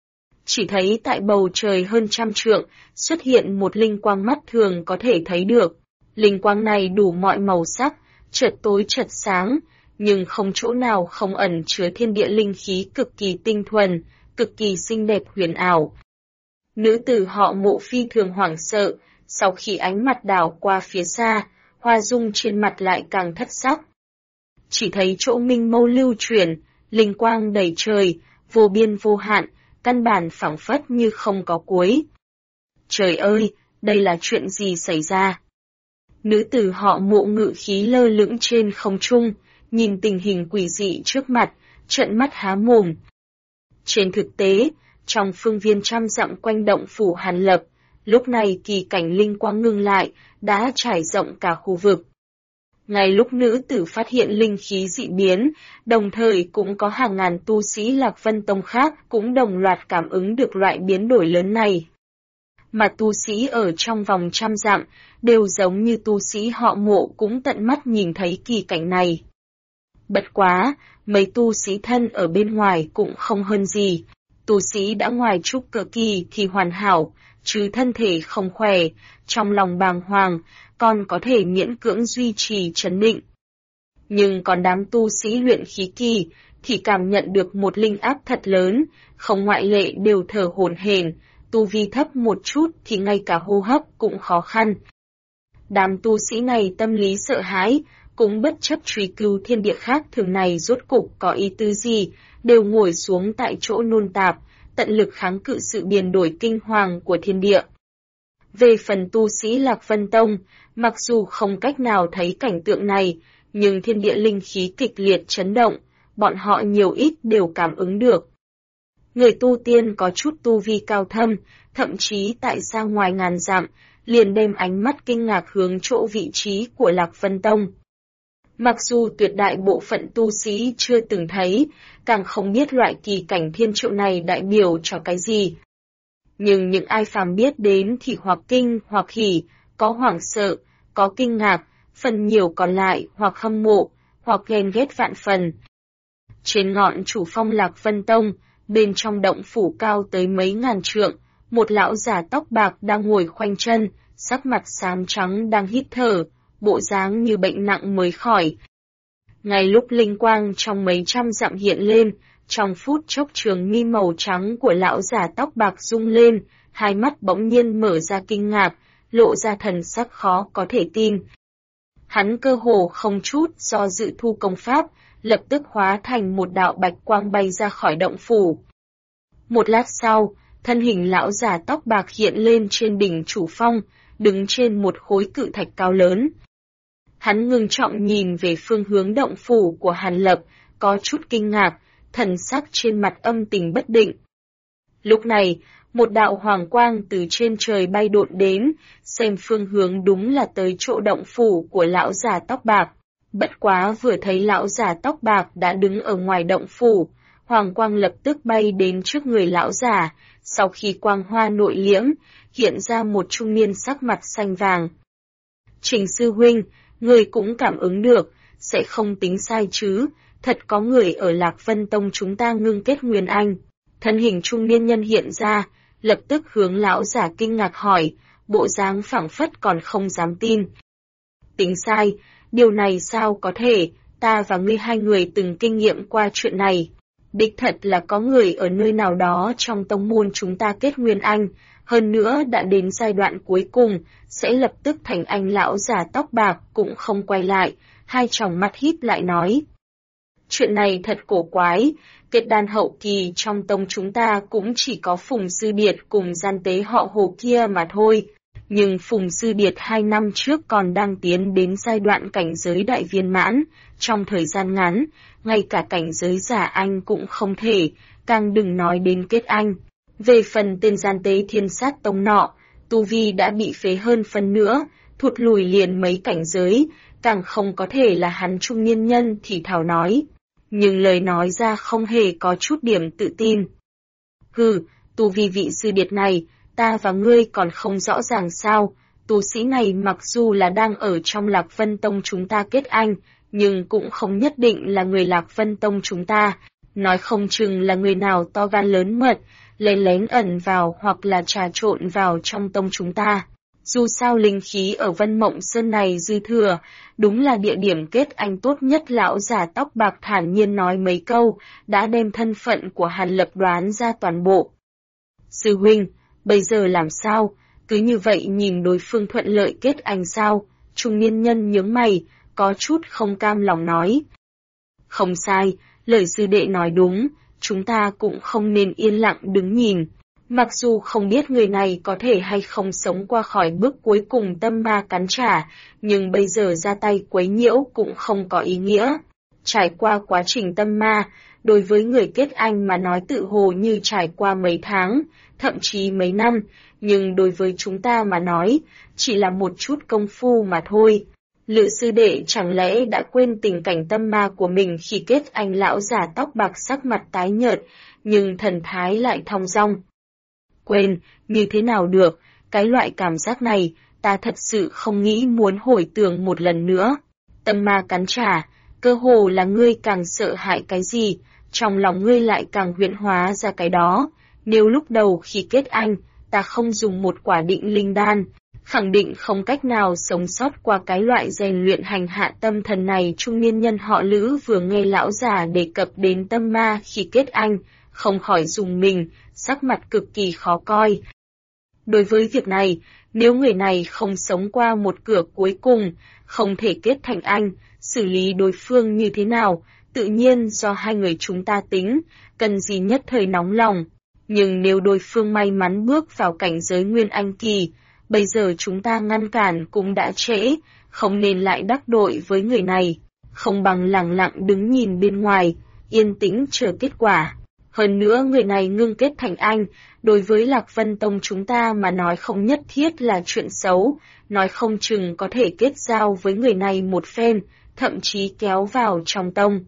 Chỉ thấy tại bầu trời hơn 100 trượng, xuất hiện một linh quang mắt thường có thể thấy được. Linh quang này đủ mọi màu sắc, chợt tối chợt sáng, nhưng không chỗ nào không ẩn chứa thiên địa linh khí cực kỳ tinh thuần, cực kỳ xinh đẹp huyền ảo. Nữ tử họ Mộ phi thường hoảng sợ, sau khi ánh mặt đảo qua phía xa, hoa dung trên mặt lại càng thất sắc. Chỉ thấy chỗ minh mâu lưu chuyển, linh quang đầy trời, vô biên vô hạn, căn bản phảng phất như không có cuối. Trời ơi, đây là chuyện gì xảy ra? Nữ tử họ Mộ ngự khí lơ lửng trên không trung, nhìn tình hình quỷ dị trước mặt, trợn mắt há mồm. Trên thực tế, trong phương viên 100 dặm quanh động phủ Hàn Lập, lúc này kỳ cảnh linh quang ngưng lại, đã trải rộng cả khu vực. Ngay lúc nữ tử phát hiện linh khí dị biến, đồng thời cũng có hàng ngàn tu sĩ Lạc Vân Tông khác cũng đồng loạt cảm ứng được loại biến đổi lớn này. Mà tu sĩ ở trong vòng 100 dặm, đều giống như tu sĩ họ Mộ cũng tận mắt nhìn thấy kỳ cảnh này. Bất quá, mấy tu sĩ thân ở bên ngoài cũng không hơn gì. Tu sĩ đã ngoài trúc cơ kỳ thì hoàn hảo, chứ thân thể không khỏe, trong lòng bàng hoàng, còn có thể miễn cưỡng duy trì trấn định. Nhưng còn đám tu sĩ luyện khí kỳ thì cảm nhận được một linh áp thật lớn, không ngoại lệ đều thở hổn hển, tu vi thấp một chút thì ngay cả hô hấp cũng khó khăn. Đám tu sĩ này tâm lý sợ hãi, cũng bất chấp truy cứu thiên địa khác thường này rốt cục có ý tứ gì, đều ngồi xuống tại chỗ nôn tạp, tận lực kháng cự sự biến đổi kinh hoàng của thiên địa. Về phần tu sĩ Lạc Vân Tông, mặc dù không cách nào thấy cảnh tượng này, nhưng thiên địa linh khí kịch liệt chấn động, bọn họ nhiều ít đều cảm ứng được. Người tu tiên có chút tu vi cao thâm, thậm chí tại xa ngoài ngàn dặm, liền đem ánh mắt kinh ngạc hướng chỗ vị trí của Lạc Vân Tông. Mặc dù tuyệt đại bộ phận tu sĩ chưa từng thấy, càng không biết loại kỳ cảnh thiên triệu này đại biểu cho cái gì. Nhưng những ai phàm biết đến thì hoặc kinh hoặc hỉ, có hoảng sợ, có kinh ngạc, phần nhiều còn lại hoặc hâm mộ, hoặc ghen ghét vạn phần. Trên ngọn chủ phong Lạc Vân Tông, bên trong động phủ cao tới mấy ngàn trượng, một lão già tóc bạc đang ngồi khoanh chân, sắc mặt xám trắng đang hít thở, bộ dáng như bệnh nặng mới khỏi. Ngay lúc linh quang trong mấy trăm dặm hiện lên, trong phút chốc trường mi màu trắng của lão già tóc bạc rung lên, hai mắt bỗng nhiên mở ra kinh ngạc, lộ ra thần sắc khó có thể tin. Hắn cơ hồ không chút do dự thu công pháp, lập tức hóa thành một đạo bạch quang bay ra khỏi động phủ. Một lát sau, thân hình lão già tóc bạc hiện lên trên đỉnh chủ phong, đứng trên một khối cự thạch cao lớn. Hắn ngưng trọng nhìn về phương hướng động phủ của Hàn Lập, có chút kinh ngạc, thần sắc trên mặt âm tình bất định. Lúc này, một đạo hoàng quang từ trên trời bay độn đến, xem phương hướng đúng là tới chỗ động phủ của lão già tóc bạc. Bất quá vừa thấy lão già tóc bạc đã đứng ở ngoài động phủ, hoàng quang lập tức bay đến trước người lão già, sau khi quang hoa nội liễm, hiện ra một trung niên sắc mặt xanh vàng. Trình sư huynh, người cũng cảm ứng được, sẽ không tính sai chứ, thật có người ở Lạc Vân Tông chúng ta ngưng kết nguyên anh. Thân hình trung niên nhân hiện ra, lập tức hướng lão giả kinh ngạc hỏi, bộ dáng phảng phất còn không dám tin. Tính sai, điều này sao có thể, ta và ngươi hai người từng kinh nghiệm qua chuyện này. Đích thật là có người ở nơi nào đó trong tông môn chúng ta kết nguyên anh, hơn nữa đã đến giai đoạn cuối cùng, sẽ lập tức thành anh. Lão già tóc bạc cũng không quay lại, hai tròng mắt híp lại nói. Chuyện này thật cổ quái, kết đan hậu kỳ trong tông chúng ta cũng chỉ có Phùng Sư Điệt cùng gian tế họ Hồ kia mà thôi. Nhưng Phùng Sư Điệt 2 năm trước còn đang tiến đến giai đoạn cảnh giới đại viên mãn, trong thời gian ngắn, ngay cả cảnh giới giả anh cũng không thể, càng đừng nói đến kết anh. Về phần tên gian tế Thiên Sát Tông nọ, tu vi đã bị phế hơn phần nữa, thụt lùi liền mấy cảnh giới, càng không có thể là hắn. Trung niên nhân thì thào nói, nhưng lời nói ra không hề có chút điểm tự tin. Hừ, tu vi vị sư điệt này, ta và ngươi còn không rõ ràng sao, tu sĩ này mặc dù là đang ở trong Lạc Vân Tông chúng ta kết anh, nhưng cũng không nhất định là người Lạc Vân Tông chúng ta, nói không chừng là người nào to gan lớn mật, lén lén ẩn vào hoặc là trà trộn vào trong tông chúng ta. Dù sao linh khí ở Vân Mộng Sơn này dư thừa, đúng là địa điểm kết anh tốt nhất. Lão già tóc bạc thản nhiên nói mấy câu, đã đem thân phận của Hàn Lập đoán ra toàn bộ. Sư huynh, bây giờ làm sao? Cứ như vậy nhìn đối phương thuận lợi kết anh sao? Trung niên nhân nhướng mày, có chút không cam lòng nói. Không sai, lời sư đệ nói đúng, chúng ta cũng không nên yên lặng đứng nhìn. Mặc dù không biết người này có thể hay không sống qua khỏi bước cuối cùng tâm ma cắn trả, nhưng bây giờ ra tay quấy nhiễu cũng không có ý nghĩa. Trải qua quá trình tâm ma, đối với người kết anh mà nói tự hồ như trải qua mấy tháng, thậm chí mấy năm, nhưng đối với chúng ta mà nói, chỉ là một chút công phu mà thôi. Lữ sư đệ chẳng lẽ đã quên tình cảnh tâm ma của mình khi kết anh? Lão già tóc bạc sắc mặt tái nhợt, nhưng thần thái lại thong dong. Quên, như thế nào được, cái loại cảm giác này, ta thật sự không nghĩ muốn hồi tưởng một lần nữa. Tâm ma cắn trả, cơ hồ là ngươi càng sợ hãi cái gì, trong lòng ngươi lại càng huyễn hóa ra cái đó. Nếu lúc đầu khi kết anh, ta không dùng một quả định linh đan, khẳng định không cách nào sống sót qua cái loại rèn luyện hành hạ tâm thần này. Trung niên nhân họ Lữ vừa nghe lão già đề cập đến tâm ma khi kết anh, không khỏi rùng mình, sắc mặt cực kỳ khó coi. Đối với việc này, nếu người này không sống qua một cửa cuối cùng, không thể kết thành anh, xử lý đối phương như thế nào, tự nhiên do hai người chúng ta tính, cần gì nhất thời nóng lòng. Nhưng nếu đối phương may mắn bước vào cảnh giới Nguyên Anh kỳ, bây giờ chúng ta ngăn cản cũng đã trễ, không nên lại đắc tội với người này, không bằng lặng lặng đứng nhìn bên ngoài, yên tĩnh chờ kết quả. Hơn nữa người này ngưng kết thành anh, đối với Lạc Vân Tông chúng ta mà nói không nhất thiết là chuyện xấu, nói không chừng có thể kết giao với người này một phen, thậm chí kéo vào trong tông.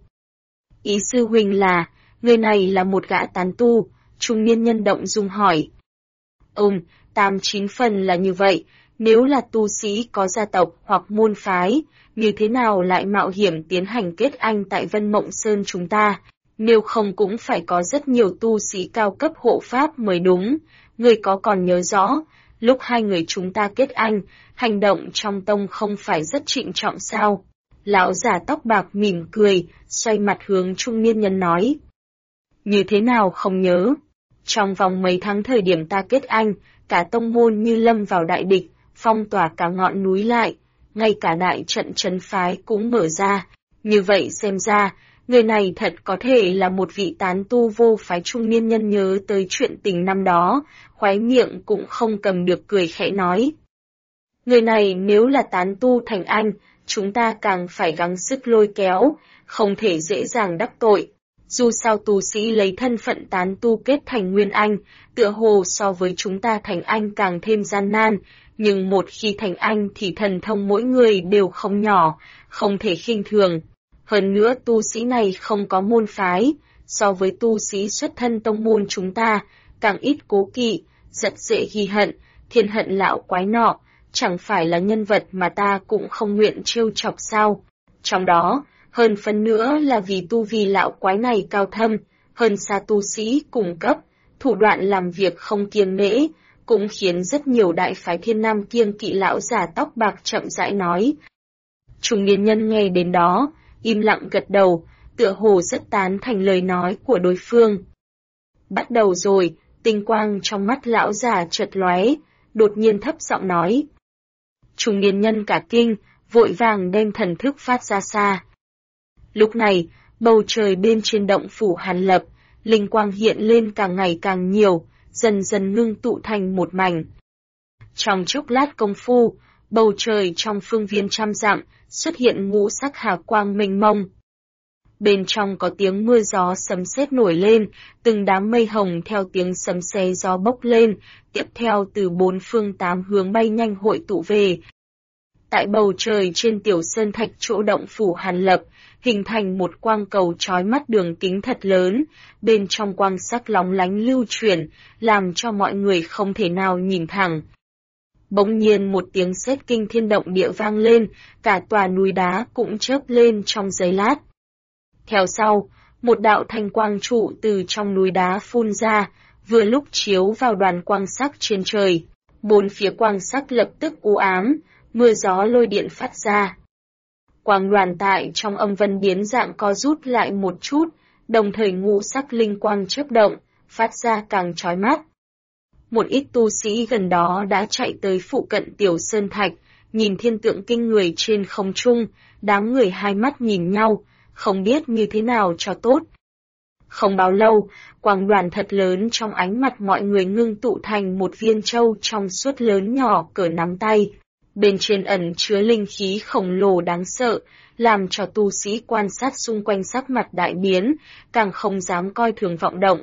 Ý sư huynh là, người này là một gã tán tu, trung niên nhân động dung hỏi. 89 phần là như vậy, Nếu là tu sĩ có gia tộc hoặc môn phái, như thế nào lại mạo hiểm tiến hành kết anh tại Vân Mộng Sơn chúng ta? Nếu không cũng phải có rất nhiều tu sĩ cao cấp hộ pháp mới đúng. Người có còn nhớ rõ, lúc hai người chúng ta kết anh, hành động trong tông không phải rất trịnh trọng sao? Lão già tóc bạc mỉm cười, xoay mặt hướng trung niên nhân nói. Như thế nào không nhớ? Trong vòng mấy tháng thời điểm ta kết anh, cả tông môn như lâm vào đại địch, phong tỏa cả ngọn núi lại, ngay cả đại trận trấn phái cũng mở ra. Như vậy xem ra, người này thật có thể là một vị tán tu vô phái. Trung niên nhân nhớ tới chuyện tình năm đó, khóe miệng cũng không cầm được cười khẽ nói. Người này nếu là tán tu thành anh, chúng ta càng phải gắng sức lôi kéo, không thể dễ dàng đắc tội. Dù sao tu sĩ lấy thân phận tán tu kết thành nguyên anh, tựa hồ so với chúng ta thành anh càng thêm gian nan, nhưng một khi thành anh thì thần thông mỗi người đều không nhỏ, không thể khinh thường. Hơn nữa tu sĩ này không có môn phái, so với tu sĩ xuất thân tông môn chúng ta, càng ít cố kỵ, rất dễ ghi hận, thiên hận lão quái nọ, chẳng phải là nhân vật mà ta cũng không nguyện trêu chọc sao. Trong đó, hơn phân nữa là vì tu vi lão quái này cao thâm, hơn xa tu sĩ cùng cấp, thủ đoạn làm việc không kiêng nể, cũng khiến rất nhiều đại phái thiên nam kiêng kỵ. Lão già tóc bạc chậm rãi nói. Trung niên nhân nghe đến đó, im lặng gật đầu, tựa hồ rất tán thành lời nói của đối phương. Bắt đầu rồi, tinh quang trong mắt lão già chợt lóe, đột nhiên thấp giọng nói. Trung niên nhân cả kinh, vội vàng đem thần thức phát ra xa. Lúc này, bầu trời bên trên động phủ Hàn Lập, linh quang hiện lên càng ngày càng nhiều, dần dần ngưng tụ thành một mảnh. Trong chốc lát công phu, bầu trời trong phương viên trăm dặm xuất hiện ngũ sắc hà quang mênh mông. Bên trong có tiếng mưa gió sấm sét nổi lên, từng đám mây hồng theo tiếng sấm xé gió bốc lên, tiếp theo từ bốn phương tám hướng bay nhanh hội tụ về. Tại bầu trời trên tiểu sơn thạch chỗ động phủ Hàn Lập, hình thành một quang cầu chói mắt đường kính thật lớn, bên trong quang sắc lóng lánh lưu chuyển, làm cho mọi người không thể nào nhìn thẳng. Bỗng nhiên một tiếng sét kinh thiên động địa vang lên, cả tòa núi đá cũng chớp lên trong giây lát. Theo sau, một đạo thanh quang trụ từ trong núi đá phun ra, vừa lúc chiếu vào đoàn quang sắc trên trời. Bốn phía quang sắc lập tức u ám, mưa gió lôi điện phát ra. Quang đoàn tại trong âm vân biến dạng co rút lại một chút, đồng thời ngũ sắc linh quang chớp động, phát ra càng chói mắt. Một ít tu sĩ gần đó đã chạy tới phụ cận tiểu sơn thạch, nhìn thiên tượng kinh người trên không trung, đám người hai mắt nhìn nhau, không biết như thế nào cho tốt. Không bao lâu, quang đoàn thật lớn trong ánh mặt mọi người ngưng tụ thành một viên châu trong suốt lớn nhỏ cỡ nắm tay. Bên trên ẩn chứa linh khí khổng lồ đáng sợ, làm cho tu sĩ quan sát xung quanh sắc mặt đại biến, càng không dám coi thường vọng động.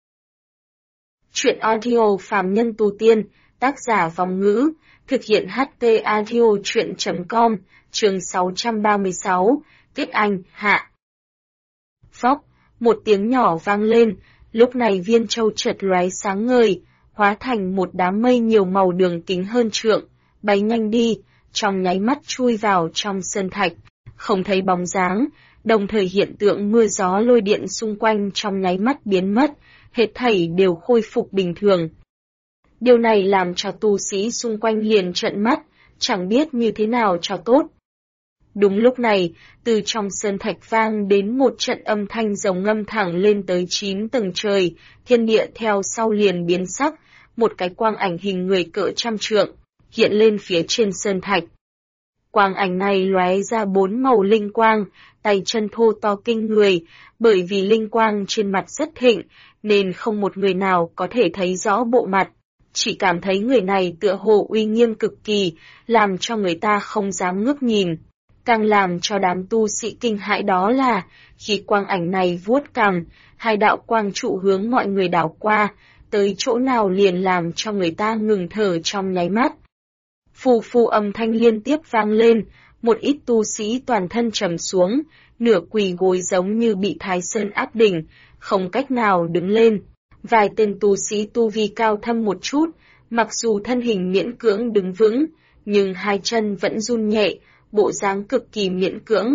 Chuyện audio phàm nhân tu tiên, tác giả Vong Ngữ, thực hiện HT audio chuyện.com, chương 636, Kết Anh, hạ. Phốc, một tiếng nhỏ vang lên, lúc này viên châu chợt lóe sáng ngời, hóa thành một đám mây nhiều màu đường kính hơn trượng, bay nhanh đi, trong nháy mắt chui vào trong sơn thạch, không thấy bóng dáng, đồng thời hiện tượng mưa gió lôi điện xung quanh trong nháy mắt biến mất, hết thảy đều khôi phục bình thường. Điều này làm cho tu sĩ xung quanh liền trợn mắt, chẳng biết như thế nào cho tốt. Đúng lúc này, từ trong sơn thạch vang đến một trận âm thanh rồng ngâm thẳng lên tới 9 tầng trời, thiên địa theo sau liền biến sắc, một cái quang ảnh hình người cỡ trăm trượng, hiện lên phía trên sơn thạch. Quang ảnh này lóe ra 4 màu linh quang, tay chân thô to kinh người, bởi vì linh quang trên mặt rất thịnh, nên không một người nào có thể thấy rõ bộ mặt, chỉ cảm thấy người này tựa hồ uy nghiêm cực kỳ, làm cho người ta không dám ngước nhìn. Càng làm cho đám tu sĩ kinh hãi đó là, khi quang ảnh này vuốt cằm, hai đạo quang trụ hướng mọi người đảo qua, tới chỗ nào liền làm cho người ta ngừng thở trong nháy mắt. Phù phù âm thanh liên tiếp vang lên, một ít tu sĩ toàn thân trầm xuống, nửa quỳ gối giống như bị Thái Sơn áp đỉnh, không cách nào đứng lên. Vài tên tu sĩ tu vi cao thâm một chút, Mặc dù thân hình miễn cưỡng đứng vững, nhưng hai chân vẫn run nhẹ, bộ dáng cực kỳ miễn cưỡng.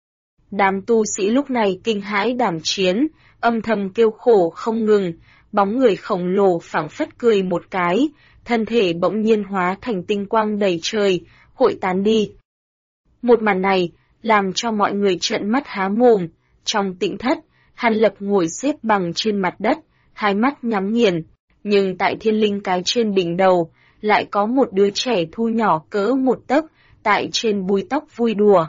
Đám tu sĩ lúc này kinh hãi đảm chiến, âm thầm kêu khổ không ngừng, bóng người khổng lồ phảng phất cười một cái, thân thể bỗng nhiên hóa thành tinh quang đầy trời, hội tán đi. Một màn này, làm cho mọi người trợn mắt há mồm. Trong tĩnh thất, Hàn Lập ngồi xếp bằng trên mặt đất, hai mắt nhắm nghiền, nhưng tại thiên linh cái trên đỉnh đầu, lại có một đứa trẻ thu nhỏ cỡ một tấc, tại trên búi tóc vui đùa.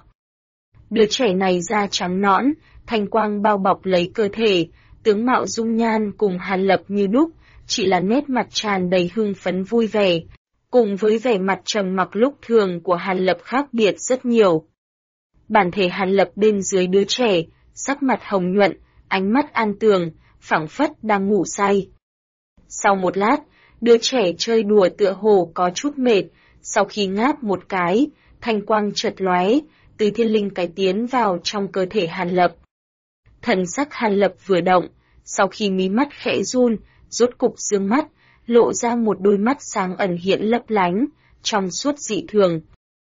Đứa trẻ này da trắng nõn, thanh quang bao bọc lấy cơ thể, tướng mạo dung nhan cùng Hàn Lập như đúc, chỉ là nét mặt tràn đầy hưng phấn vui vẻ, cùng với vẻ mặt trầm mặc lúc thường của Hàn Lập khác biệt rất nhiều. Bản thể Hàn Lập bên dưới đứa trẻ, sắc mặt hồng nhuận, ánh mắt an tường, phảng phất đang ngủ say. Sau một lát, đứa trẻ chơi đùa tựa hồ có chút mệt, sau khi ngáp một cái, thanh quang chợt lóe, từ thiên linh cái tiến vào trong cơ thể Hàn Lập. Thần sắc Hàn Lập vừa động, sau khi mí mắt khẽ run, rốt cục dương mắt, lộ ra một đôi mắt sáng ẩn hiện lấp lánh, trong suốt dị thường.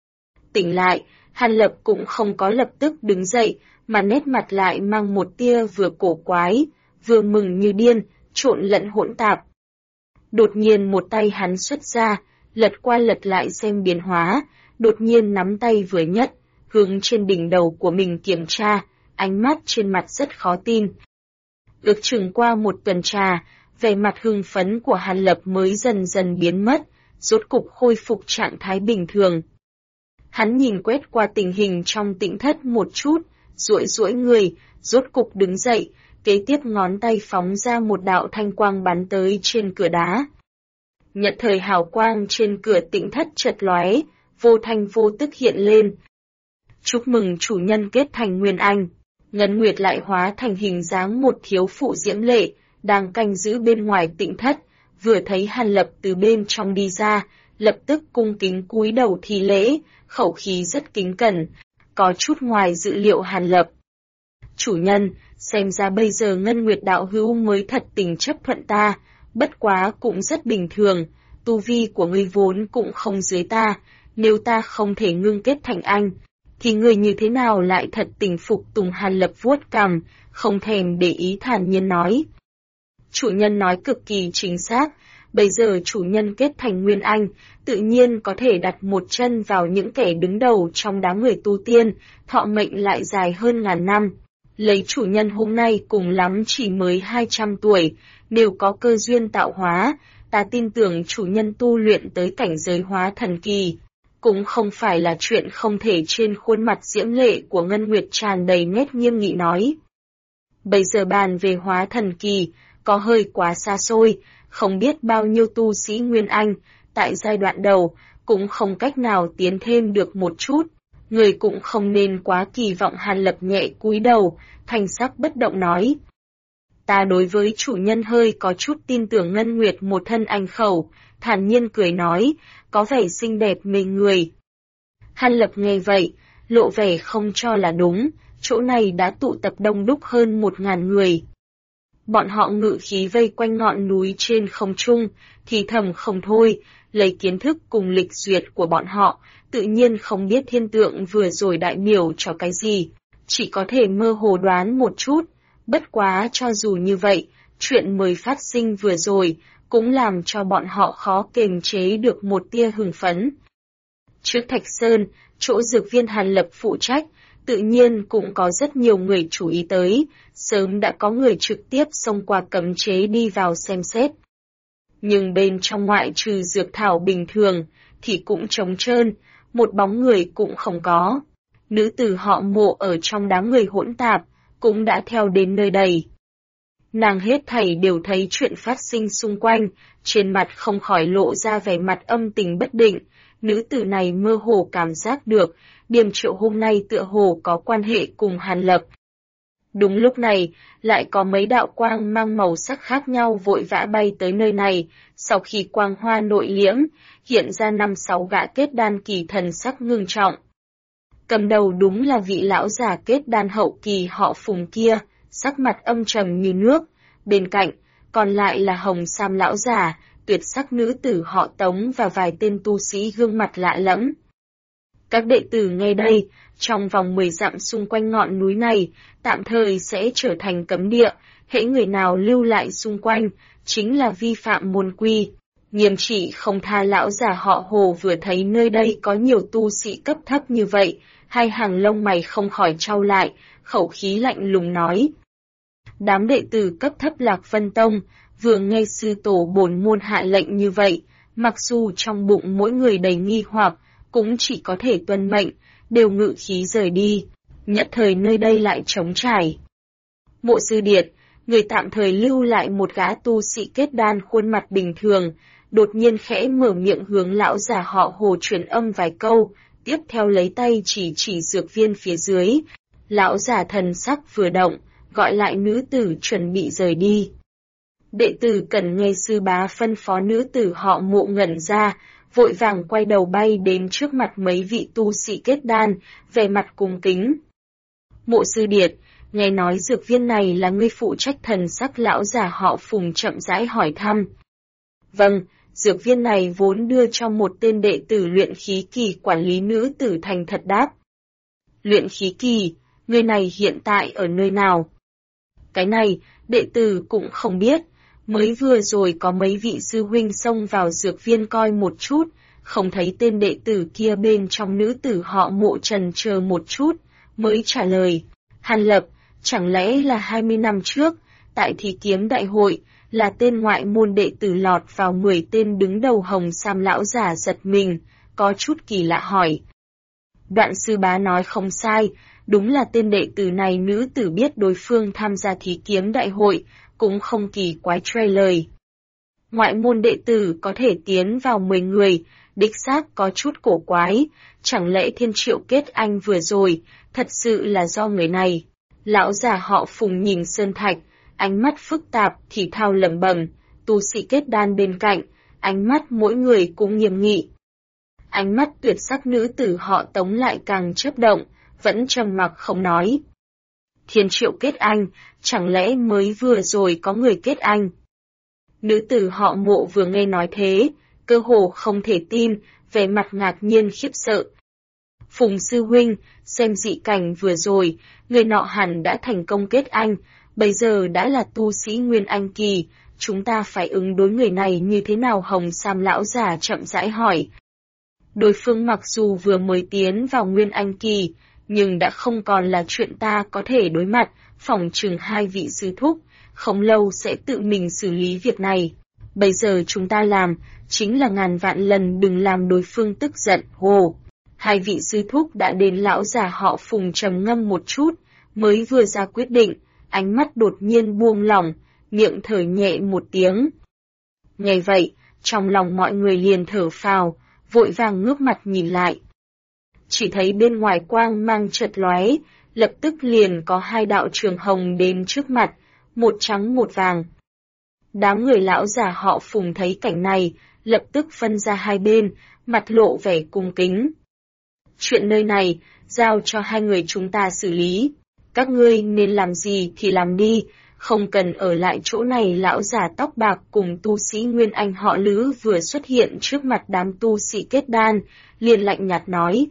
Tỉnh lại, Hàn Lập cũng không có lập tức đứng dậy, mà nét mặt lại mang một tia vừa cổ quái, vừa mừng như điên, trộn lẫn hỗn tạp. Đột nhiên một tay hắn xuất ra, lật qua lật lại xem biến hóa, đột nhiên nắm tay vừa nhất, hướng trên đỉnh đầu của mình kiểm tra, ánh mắt trên mặt rất khó tin. Ước chừng qua một tuần trà, vẻ mặt hưng phấn của Hàn Lập mới dần dần biến mất, rốt cục khôi phục trạng thái bình thường. Hắn nhìn quét qua tình hình trong tĩnh thất một chút, duỗi người, rốt cục đứng dậy, kế tiếp ngón tay phóng ra một đạo thanh quang bắn tới trên cửa đá. Nhận thời hào quang trên cửa tĩnh thất chợt lóe, vô thanh vô tức hiện lên. Chúc mừng chủ nhân kết thành Nguyên Anh. Ngân Nguyệt lại hóa thành hình dáng một thiếu phụ diễm lệ, đang canh giữ bên ngoài tĩnh thất, vừa thấy Hàn Lập từ bên trong đi ra, lập tức cung kính cúi đầu thi lễ, khẩu khí rất kính cẩn, có chút ngoài dự liệu Hàn Lập. Chủ nhân, xem ra bây giờ Ngân Nguyệt đạo hữu mới thật tình chấp thuận ta, bất quá cũng rất bình thường, tu vi của ngươi vốn cũng không dưới ta, nếu ta không thể ngưng kết thành anh, thì ngươi như thế nào lại thật tình phục tùng. Hàn Lập vuốt cằm, không thèm để ý thản nhiên nói. Chủ nhân nói cực kỳ chính xác, bây giờ chủ nhân kết thành Nguyên Anh, tự nhiên có thể đặt một chân vào những kẻ đứng đầu trong đám người tu tiên, thọ mệnh lại dài hơn ngàn năm. Lấy chủ nhân hôm nay cùng lắm chỉ mới 200 tuổi, nếu có cơ duyên tạo hóa, ta tin tưởng chủ nhân tu luyện tới cảnh giới hóa thần kỳ. Cũng không phải là chuyện không thể. Trên khuôn mặt diễm lệ của Ngân Nguyệt tràn đầy nét nghiêm nghị nói. Bây giờ bàn về hóa thần kỳ, có hơi quá xa xôi, không biết bao nhiêu tu sĩ Nguyên Anh, tại giai đoạn đầu, cũng không cách nào tiến thêm được một chút. Người cũng không nên quá kỳ vọng. Hàn Lập nhẹ cúi đầu, thanh sắc bất động nói. Ta đối với chủ nhân hơi có chút tin tưởng. Ngân Nguyệt một thân anh khẩu, thản nhiên cười nói, có vẻ xinh đẹp mê người. Hàn Lập nghe vậy, lộ vẻ không cho là đúng, chỗ này đã tụ tập đông đúc hơn 1000 người. Bọn họ ngự khí vây quanh ngọn núi trên không trung, thì thầm không thôi, lấy kiến thức cùng lịch duyệt của bọn họ, tự nhiên không biết thiên tượng vừa rồi đại biểu cho cái gì, chỉ có thể mơ hồ đoán một chút. Bất quá cho dù như vậy, chuyện mới phát sinh vừa rồi, cũng làm cho bọn họ khó kiềm chế được một tia hưng phấn. Trước Thạch Sơn, chỗ dược viên Hàn Lập phụ trách, tự nhiên cũng có rất nhiều người chú ý tới, sớm đã có người trực tiếp xông qua cấm chế đi vào xem xét. Nhưng bên trong ngoại trừ dược thảo bình thường, thì cũng trống trơn, một bóng người cũng không có. Nữ tử họ Mộ ở trong đám người hỗn tạp, cũng đã theo đến nơi đây. Nàng hết thảy đều thấy chuyện phát sinh xung quanh, trên mặt không khỏi lộ ra vẻ mặt âm tình bất định. Nữ tử này mơ hồ cảm giác được, Điềm Triệu hôm nay tựa hồ có quan hệ cùng Hàn Lập. Đúng lúc này, lại có mấy đạo quang mang màu sắc khác nhau vội vã bay tới nơi này, sau khi quang hoa nội liễm, hiện ra 5-6 gã kết đan kỳ thần sắc ngưng trọng. Cầm đầu đúng là vị lão già kết đan hậu kỳ họ Phùng kia, sắc mặt âm trầm như nước, bên cạnh, còn lại là Hồng Sam lão già, tuyệt sắc nữ tử họ Tống và vài tên tu sĩ gương mặt lạ lẫm. Các đệ tử nghe đây, trong vòng 10 dặm xung quanh ngọn núi này, tạm thời sẽ trở thành cấm địa, hễ người nào lưu lại xung quanh, chính là vi phạm môn quy. Nghiêm trị không tha. Lão già họ Hồ vừa thấy nơi đây có nhiều tu sĩ cấp thấp như vậy, hai hàng lông mày không khỏi chau lại, khẩu khí lạnh lùng nói. Đám đệ tử cấp thấp Lạc Vân Tông, vừa nghe sư tổ bổn môn hạ lệnh như vậy, mặc dù trong bụng mỗi người đầy nghi hoặc, cũng chỉ có thể tuân mệnh, đều ngự khí rời đi. Nhất thời nơi đây lại trống trải. Mộ Sư Điệt, người tạm thời lưu lại một gã tu sĩ kết đan khuôn mặt bình thường, đột nhiên khẽ mở miệng hướng lão già họ Hồ truyền âm vài câu, tiếp theo lấy tay chỉ dược viên phía dưới. Lão già thần sắc vừa động, gọi lại nữ tử chuẩn bị rời đi. Đệ tử cần nghe sư bá phân phó. Nữ tử họ Mộ ngẩn ra, vội vàng quay đầu bay đến trước mặt mấy vị tu sĩ kết đan, vẻ mặt cung kính. Mộ Sư Điệt, nghe nói dược viên này là ngươi phụ trách. Thần sắc lão già họ Phùng chậm rãi hỏi thăm. Vâng, dược viên này vốn đưa cho một tên đệ tử luyện khí kỳ. Quản lý nữ tử thành thật đáp. Luyện khí kỳ, người này hiện tại ở nơi nào? Cái này, đệ tử cũng không biết. Mới vừa rồi có mấy vị sư huynh xông vào dược viên coi một chút, không thấy tên đệ tử kia bên trong. Nữ tử họ Mộ trần chờ một chút, mới trả lời. Hàn Lập, chẳng lẽ là 20 năm trước, tại Thí Kiếm Đại hội, là tên ngoại môn đệ tử lọt vào 10 tên đứng đầu hồng sam. Lão giả giật mình, có chút kỳ lạ hỏi. Đoạn sư bá nói không sai, đúng là tên đệ tử này. Nữ tử biết đối phương tham gia Thí Kiếm Đại hội, cũng không kỳ quái truy lời. Ngoại môn đệ tử có thể tiến vào 10 người, đích xác có chút cổ quái, chẳng lẽ Thiên Triệu Kết Anh vừa rồi, thật sự là do người này. Lão già họ Phùng nhìn Sơn Thạch, ánh mắt phức tạp thì thào lẩm bẩm, tu sĩ kết đan bên cạnh, ánh mắt mỗi người cũng nghiêm nghị. Ánh mắt tuyệt sắc nữ tử họ Tống lại càng chớp động, vẫn trầm mặc không nói. Thiên Triệu Kết Anh, chẳng lẽ mới vừa rồi có người kết anh? Nữ tử họ Mộ vừa nghe nói thế, cơ hồ không thể tin, vẻ mặt ngạc nhiên khiếp sợ. Phùng sư huynh, xem dị cảnh vừa rồi, người nọ hẳn đã thành công kết anh, bây giờ đã là tu sĩ Nguyên Anh kỳ, chúng ta phải ứng đối người này như thế nào? Hồng Sam lão già chậm rãi hỏi. Đối phương mặc dù vừa mới tiến vào Nguyên Anh kỳ, nhưng đã không còn là chuyện ta có thể đối mặt, phỏng chừng hai vị sư thúc, không lâu sẽ tự mình xử lý việc này. Bây giờ chúng ta làm, chính là ngàn vạn lần đừng làm đối phương tức giận. Hồ, hai vị sư thúc đã đến. Lão già họ Phùng trầm ngâm một chút, mới vừa ra quyết định, ánh mắt đột nhiên buông lỏng, miệng thở nhẹ một tiếng. Nghe vậy, trong lòng mọi người liền thở phào, vội vàng ngước mặt nhìn lại. Chỉ thấy bên ngoài quang mang chợt lóe, lập tức liền có hai đạo trường hồng đến trước mặt, một trắng một vàng. Đám người lão già họ Phùng thấy cảnh này, lập tức phân ra hai bên, mặt lộ vẻ cung kính. Chuyện nơi này, giao cho hai người chúng ta xử lý. Các ngươi nên làm gì thì làm đi, không cần ở lại chỗ này. Lão già tóc bạc cùng tu sĩ Nguyên Anh họ Lữ vừa xuất hiện trước mặt đám tu sĩ kết đan, liền lạnh nhạt nói.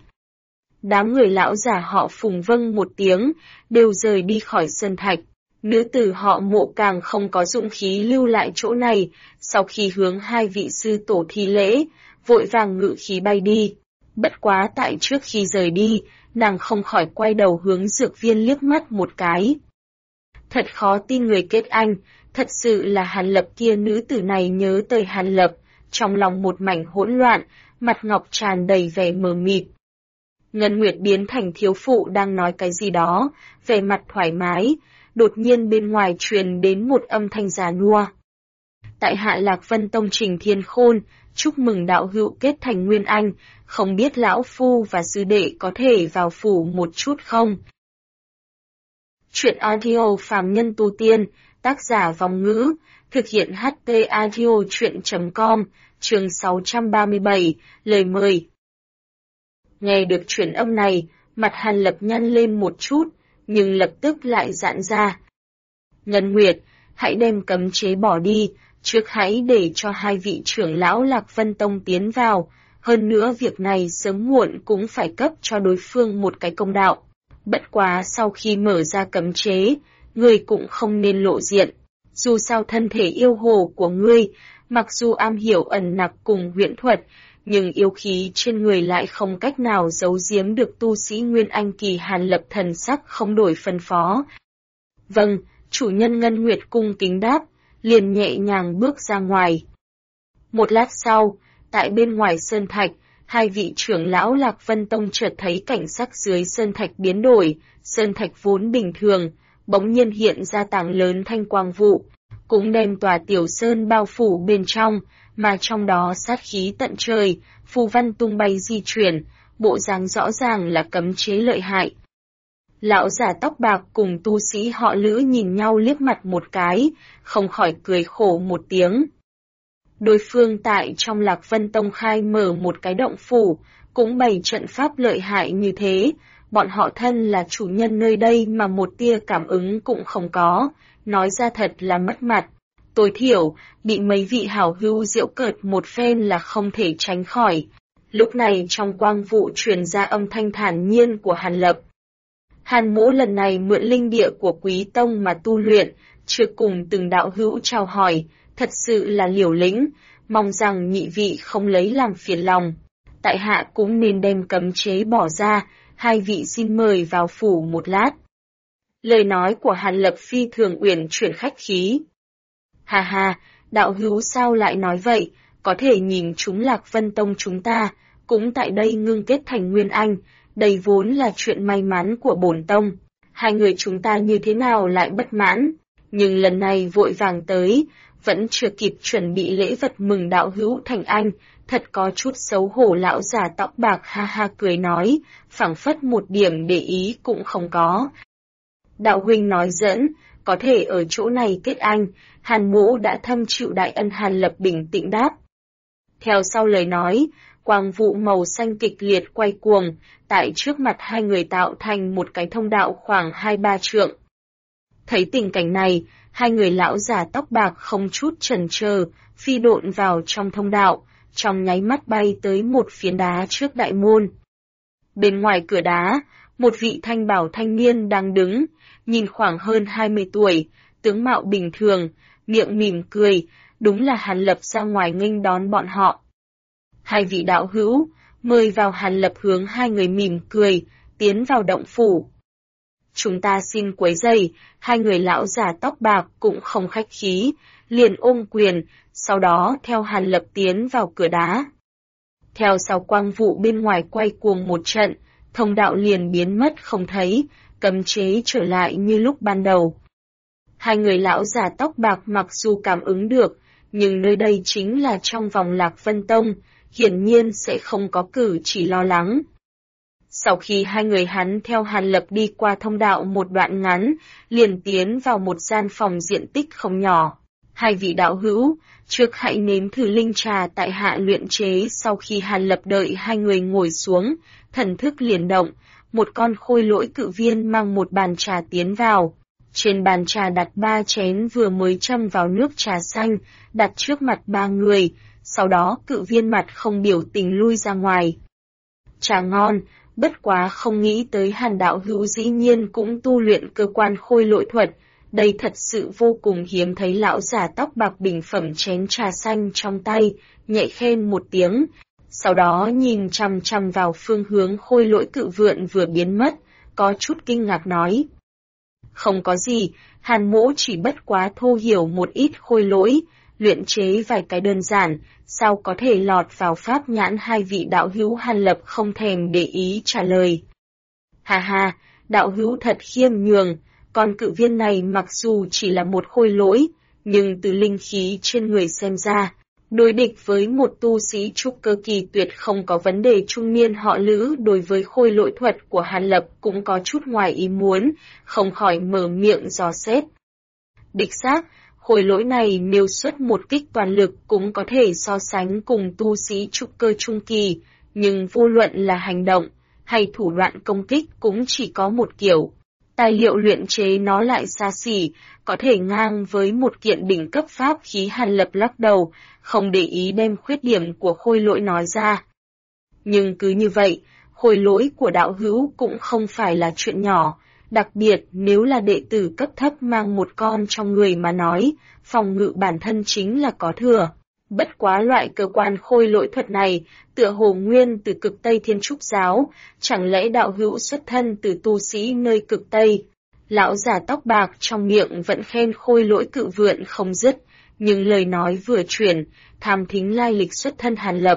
Đám người lão già họ Phùng vâng một tiếng, đều rời đi khỏi Sơn Thạch. Nữ tử họ Mộ càng không có dũng khí lưu lại chỗ này, sau khi hướng hai vị sư tổ thi lễ, vội vàng ngự khí bay đi. Bất quá tại trước khi rời đi, nàng không khỏi quay đầu hướng dược viên liếc mắt một cái. Thật khó tin người kết anh, thật sự là Hàn Lập kia. Nữ tử này nhớ tới Hàn Lập, trong lòng một mảnh hỗn loạn, mặt ngọc tràn đầy vẻ mờ mịt. Ngân Nguyệt biến thành thiếu phụ đang nói cái gì đó, vẻ mặt thoải mái, đột nhiên bên ngoài truyền đến một âm thanh già nua. Tại hạ Lạc Vân Tông Trình Thiên Khôn, chúc mừng đạo hữu kết thành Nguyên Anh, không biết lão phu và sư đệ có thể vào phủ một chút không? Chuyện audio phàm nhân tu tiên, tác giả Vong Ngữ, thực hiện HT audio chuyện.com, chương 637, lời mời. Nghe được truyền âm này, mặt Hàn Lập nhăn lên một chút, nhưng lập tức lại giãn ra. Ngân Nguyệt, hãy đem cấm chế bỏ đi, trước hãy để cho hai vị trưởng lão Lạc Vân Tông tiến vào, hơn nữa việc này sớm muộn cũng phải cấp cho đối phương một cái công đạo. Bất quá sau khi mở ra cấm chế, ngươi cũng không nên lộ diện. Dù sao thân thể yêu hồ của ngươi, mặc dù am hiểu ẩn nặc cùng huyễn thuật, nhưng yêu khí trên người lại không cách nào giấu giếm được tu sĩ Nguyên Anh kỳ. Hàn Lập thần sắc không đổi phân phó. Vâng, chủ nhân Ngân Nguyệt cung kính đáp, liền nhẹ nhàng bước ra ngoài. Một lát sau, tại bên ngoài sơn thạch, hai vị trưởng lão Lạc Vân Tông chợt thấy cảnh sắc dưới sơn thạch biến đổi, sơn thạch vốn bình thường, bỗng nhiên hiện ra tảng lớn thanh quang vụ, cũng đem tòa tiểu sơn bao phủ bên trong, mà trong đó sát khí tận trời, phù văn tung bay di chuyển, bộ dáng rõ ràng là cấm chế lợi hại. Lão giả tóc bạc cùng tu sĩ họ Lữ nhìn nhau liếc mặt một cái, không khỏi cười khổ một tiếng. Đối phương tại trong Lạc Vân Tông khai mở một cái động phủ, cũng bày trận pháp lợi hại như thế, bọn họ thân là chủ nhân nơi đây mà một tia cảm ứng cũng không có, nói ra thật là mất mặt. Tối thiểu, bị mấy vị hảo hữu giễu cợt một phen là không thể tránh khỏi. Lúc này trong quang vụ truyền ra âm thanh thản nhiên của Hàn Lập. Hàn Mỗ lần này mượn linh địa của Quý Tông mà tu luyện, chưa cùng từng đạo hữu chào hỏi, thật sự là liều lĩnh, mong rằng nhị vị không lấy làm phiền lòng. Tại hạ cũng nên đem cấm chế bỏ ra, hai vị xin mời vào phủ một lát. Lời nói của Hàn Lập phi thường uyển chuyển khách khí. Hà hà, đạo hữu sao lại nói vậy, có thể nhìn chúng Lạc Vân Tông chúng ta, cũng tại đây ngưng kết thành Nguyên Anh, đây vốn là chuyện may mắn của bổn tông. Hai người chúng ta như thế nào lại bất mãn, nhưng lần này vội vàng tới, vẫn chưa kịp chuẩn bị lễ vật mừng đạo hữu thành anh, thật có chút xấu hổ. Lão già tóc bạc ha ha cười nói, phảng phất một điểm để ý cũng không có. Đạo huynh nói giỡn, có thể ở chỗ này kết anh, Hàn Mỗ đã thâm chịu đại ân. Hàn Lập bình tĩnh đáp. Theo sau lời nói, quang vụ màu xanh kịch liệt quay cuồng, tại trước mặt hai người tạo thành một cái thông đạo khoảng 2-3 trượng. Thấy tình cảnh này, hai người lão già tóc bạc không chút chần chờ, phi độn vào trong thông đạo, trong nháy mắt bay tới một phiến đá trước đại môn. Bên ngoài cửa đá, một vị thanh bảo thanh niên đang đứng, nhìn khoảng hơn 20 tuổi, tướng mạo bình thường, miệng mỉm cười, đúng là Hàn Lập ra ngoài nghênh đón bọn họ. Hai vị đạo hữu, mời vào. Hàn Lập hướng hai người mỉm cười, tiến vào động phủ. Chúng ta xin quấy rầy. Hai người lão già tóc bạc cũng không khách khí, liền ôm quyền, sau đó theo Hàn Lập tiến vào cửa đá. Theo sau quang vụ bên ngoài quay cuồng một trận, thông đạo liền biến mất không thấy, cấm chế trở lại như lúc ban đầu. Hai người lão già tóc bạc mặc dù cảm ứng được, nhưng nơi đây chính là trong vòng Lạc Vân Tông, hiển nhiên sẽ không có cử chỉ lo lắng. Sau khi hai người hắn theo Hàn Lập đi qua thông đạo một đoạn ngắn, liền tiến vào một gian phòng diện tích không nhỏ. Hai vị đạo hữu, trước hãy nếm thử linh trà tại hạ luyện chế. Sau khi Hàn Lập đợi hai người ngồi xuống, thần thức liền động, một con khôi lỗi cự viên mang một bàn trà tiến vào. Trên bàn trà đặt 3 chén vừa mới châm vào nước trà xanh, đặt trước mặt 3 người, sau đó cự viên mặt không biểu tình lui ra ngoài. Trà ngon, bất quá không nghĩ tới Hàn đạo hữu dĩ nhiên cũng tu luyện cơ quan khôi lỗi thuật, đây thật sự vô cùng hiếm thấy. Lão giả tóc bạc bình phẩm chén trà xanh trong tay, nhẹ khen một tiếng, sau đó nhìn chằm chằm vào phương hướng khôi lỗi cự vượn vừa biến mất, có chút kinh ngạc nói. Không có gì, Hàn Mỗ chỉ bất quá thô hiểu một ít khôi lỗi, luyện chế vài cái đơn giản, sao có thể lọt vào pháp nhãn hai vị đạo hữu. Hàn Lập không thèm để ý trả lời. Hà hà, đạo hữu thật khiêm nhường, con cự viên này mặc dù chỉ là một khôi lỗi, nhưng từ linh khí trên người xem ra, đối địch với một tu sĩ trúc cơ kỳ tuyệt không có vấn đề. Trung niên họ Lữ đối với khôi lỗi thuật của Hàn Lập cũng có chút ngoài ý muốn, không khỏi mở miệng dò xét. Đích xác, khôi lỗi này nếu xuất một kích toàn lực cũng có thể so sánh cùng tu sĩ trúc cơ trung kỳ, nhưng vô luận là hành động hay thủ đoạn công kích cũng chỉ có một kiểu. Tài liệu luyện chế nó lại xa xỉ, có thể ngang với một kiện đỉnh cấp pháp khí. Hàn Lập lắc đầu, không để ý đem khuyết điểm của Khôi Lỗi nói ra. Nhưng cứ như vậy, khôi lỗi của đạo hữu cũng không phải là chuyện nhỏ, đặc biệt nếu là đệ tử cấp thấp mang một con trong người mà nói, phòng ngự bản thân chính là có thừa. Bất quá loại cơ quan khôi lỗi thuật này, tựa hồ nguyên từ cực Tây Thiên Trúc Giáo, chẳng lẽ đạo hữu xuất thân từ tu sĩ nơi cực Tây? Lão già tóc bạc trong miệng vẫn khen khôi lỗi cự vượn không dứt, nhưng lời nói vừa chuyển, tham thính lai lịch xuất thân Hàn Lập.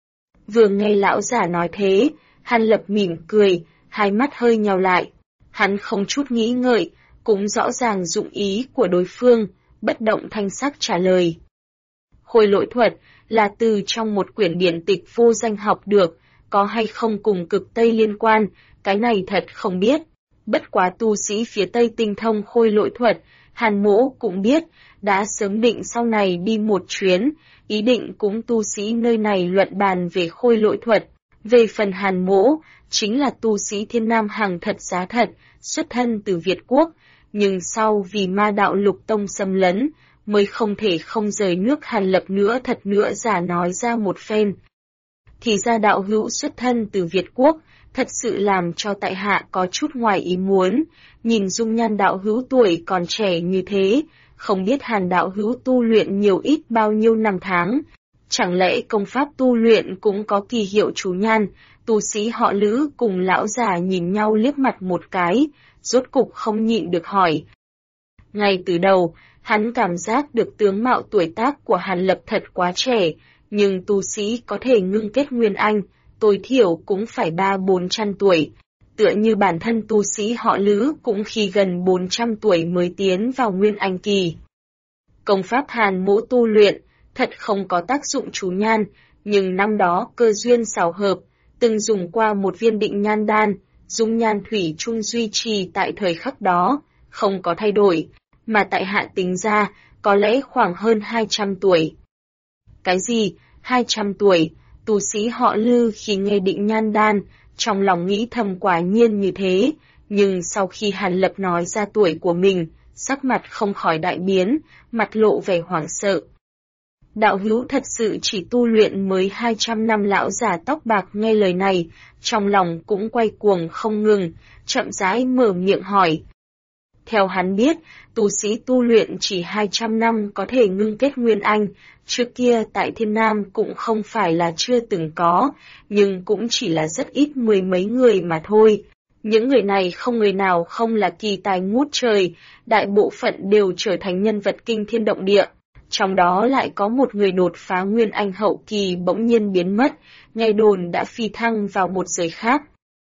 Vừa nghe lão già nói thế, Hàn Lập mỉm cười, hai mắt hơi nhào lại. Hắn không chút nghĩ ngợi, cũng rõ ràng dụng ý của đối phương, bất động thanh sắc trả lời. Khôi lỗi thuật là từ trong một quyển điển tịch vô danh học được, có hay không cùng cực Tây liên quan, cái này thật không biết. Bất quá tu sĩ phía Tây tinh thông khôi lỗi thuật, Hàn Mỗ cũng biết, đã sớm định sau này đi một chuyến, ý định cũng tu sĩ nơi này luận bàn về khôi lỗi thuật. Về phần Hàn Mỗ, chính là tu sĩ thiên nam hàng thật giá thật, xuất thân từ Việt Quốc, nhưng sau vì ma đạo lục tông xâm lấn, mới không thể không rời nước. Hàn Lập thật nữa giả nói ra một phen. Thì ra đạo hữu xuất thân từ Việt Quốc, thật sự làm cho tại hạ có chút ngoài ý muốn, nhìn dung nhan đạo hữu tuổi còn trẻ như thế, không biết Hàn đạo hữu tu luyện nhiều ít bao nhiêu năm tháng. Chẳng lẽ công pháp tu luyện cũng có kỳ hiệu chú nhan? Tu sĩ họ Lữ cùng lão già nhìn nhau liếc mặt một cái, rốt cục không nhịn được hỏi. Ngay từ đầu, hắn cảm giác được tướng mạo tuổi tác của Hàn Lập thật quá trẻ, nhưng tu sĩ có thể ngưng kết nguyên anh, tối thiểu cũng phải 300-400 tuổi. Tựa như bản thân tu sĩ họ Lữ cũng khi gần 400 tuổi mới tiến vào nguyên anh kỳ. Công pháp Hàn Mỗ tu luyện, thật không có tác dụng chú nhan, nhưng năm đó cơ duyên xảo hợp, từng dùng qua một viên định nhan đan, dung nhan thủy chung duy trì tại thời khắc đó, không có thay đổi, mà tại hạ tính ra, có lẽ khoảng hơn 200 tuổi. Cái gì? 200 tuổi? Tu sĩ họ Lư khi nghe định nhan đan, trong lòng nghĩ thầm quả nhiên như thế, nhưng sau khi Hàn Lập nói ra tuổi của mình, sắc mặt không khỏi đại biến, mặt lộ vẻ hoảng sợ. Đạo hữu thật sự chỉ tu luyện mới 200 năm. Lão già tóc bạc nghe lời này, trong lòng cũng quay cuồng không ngừng, chậm rãi mở miệng hỏi. Theo hắn biết, tu sĩ tu luyện chỉ 200 năm có thể ngưng kết nguyên anh, trước kia tại Thiên Nam cũng không phải là chưa từng có, nhưng cũng chỉ là rất ít mười mấy người mà thôi. Những người này không người nào không là kỳ tài ngút trời, đại bộ phận đều trở thành nhân vật kinh thiên động địa. Trong đó lại có một người đột phá nguyên anh hậu kỳ bỗng nhiên biến mất, nghe đồn đã phi thăng vào một giới khác.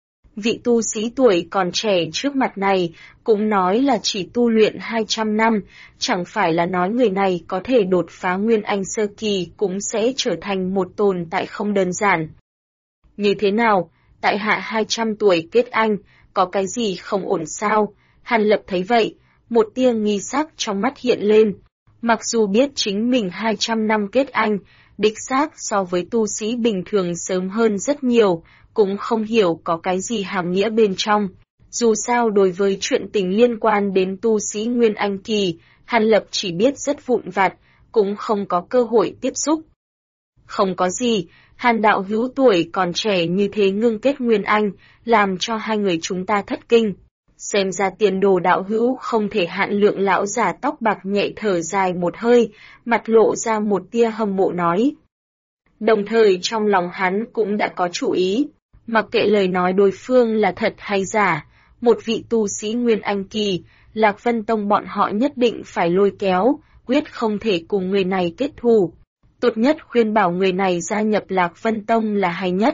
Vị tu sĩ tuổi còn trẻ trước mặt này cũng nói là chỉ tu luyện 200 năm, chẳng phải là nói người này có thể đột phá nguyên anh sơ kỳ cũng sẽ trở thành một tồn tại không đơn giản. Như thế nào, tại hạ 200 tuổi kết anh, có cái gì không ổn sao? Hàn Lập thấy vậy, một tia nghi sắc trong mắt hiện lên. Mặc dù biết chính mình 200 năm kết anh, đích xác so với tu sĩ bình thường sớm hơn rất nhiều, cũng không hiểu có cái gì hàm nghĩa bên trong. Dù sao đối với chuyện tình liên quan đến tu sĩ Nguyên Anh kỳ, Hàn Lập chỉ biết rất vụn vặt, cũng không có cơ hội tiếp xúc. Không có gì, Hàn đạo hữu tuổi còn trẻ như thế ngưng kết Nguyên Anh, làm cho hai người chúng ta thất kinh. Xem ra tiền đồ đạo hữu không thể hạn lượng. Lão già tóc bạc nhẹ thở dài một hơi, mặt lộ ra một tia hâm mộ nói. Đồng thời trong lòng hắn cũng đã có chủ ý, mặc kệ lời nói đối phương là thật hay giả, một vị tu sĩ Nguyên Anh kỳ, Lạc Vân Tông bọn họ nhất định phải lôi kéo, quyết không thể cùng người này kết thù. Tốt nhất khuyên bảo người này gia nhập Lạc Vân Tông là hay nhất.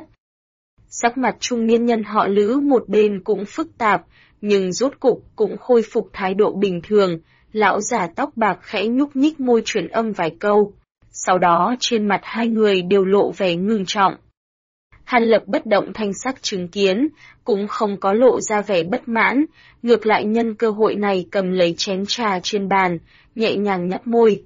Sắc mặt trung niên nhân họ Lữ một bên cũng phức tạp, nhưng rốt cục cũng khôi phục thái độ bình thường. Lão già tóc bạc khẽ nhúc nhích môi truyền âm vài câu. Sau đó trên mặt hai người đều lộ vẻ ngưng trọng. Hàn Lập bất động thanh sắc chứng kiến, cũng không có lộ ra vẻ bất mãn, ngược lại nhân cơ hội này cầm lấy chén trà trên bàn, nhẹ nhàng nhấp môi.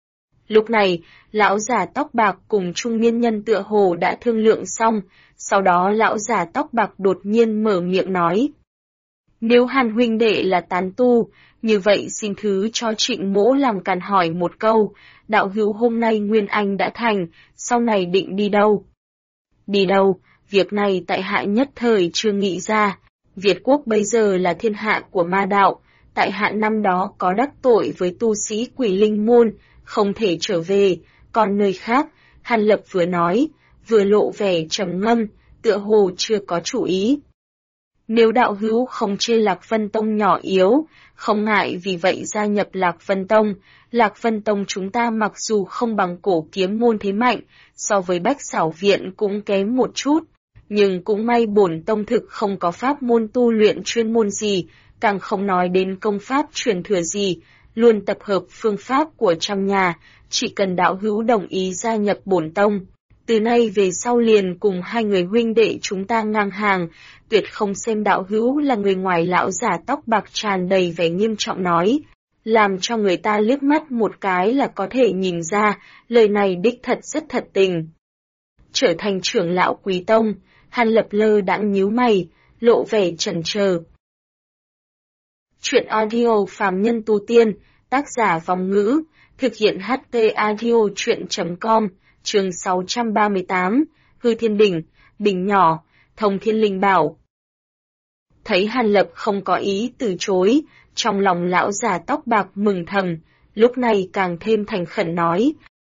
Lúc này, lão già tóc bạc cùng trung niên nhân tựa hồ đã thương lượng xong, sau đó lão già tóc bạc đột nhiên mở miệng nói. Nếu Hàn huynh đệ là tán tu, như vậy xin thứ cho Trịnh Mỗ làm càn hỏi một câu, đạo hữu hôm nay Nguyên Anh đã thành, sau này định đi đâu? Đi đâu, việc này tại hạ nhất thời chưa nghĩ ra. Việt quốc bây giờ là thiên hạ của ma đạo, tại hạ năm đó có đắc tội với tu sĩ Quỷ Linh môn, không thể trở về, còn nơi khác, Hàn Lập vừa nói, vừa lộ vẻ trầm ngâm, tựa hồ chưa có chủ ý. Nếu đạo hữu không chê Lạc Vân Tông nhỏ yếu, không ngại vì vậy gia nhập Lạc Vân Tông. Lạc Vân Tông chúng ta mặc dù không bằng Cổ Kiếm môn thế mạnh, so với Bách Xảo viện cũng kém một chút, nhưng cũng may bổn tông thực không có pháp môn tu luyện chuyên môn gì, càng không nói đến công pháp truyền thừa gì, luôn tập hợp phương pháp của trăm nhà, chỉ cần đạo hữu đồng ý gia nhập bổn tông. Từ nay về sau liền cùng hai người huynh đệ chúng ta ngang hàng, tuyệt không xem đạo hữu là người ngoài. Lão giả tóc bạc tràn đầy vẻ nghiêm trọng nói, làm cho người ta liếc mắt một cái là có thể nhìn ra, lời này đích thật rất thật tình. Trở thành trưởng lão Quý Tông, Hàn Lập lơ đãng nhíu mày, lộ vẻ chần chờ. Chuyện audio phàm nhân tu tiên, tác giả Vòng Ngữ, thực hiện HT audio chuyện.com, chương 638, Hư Thiên Đỉnh, đỉnh nhỏ, Thông Thiên Linh Bảo. Thấy Hàn Lập không có ý từ chối, trong lòng lão già tóc bạc mừng thầm, lúc này càng thêm thành khẩn nói.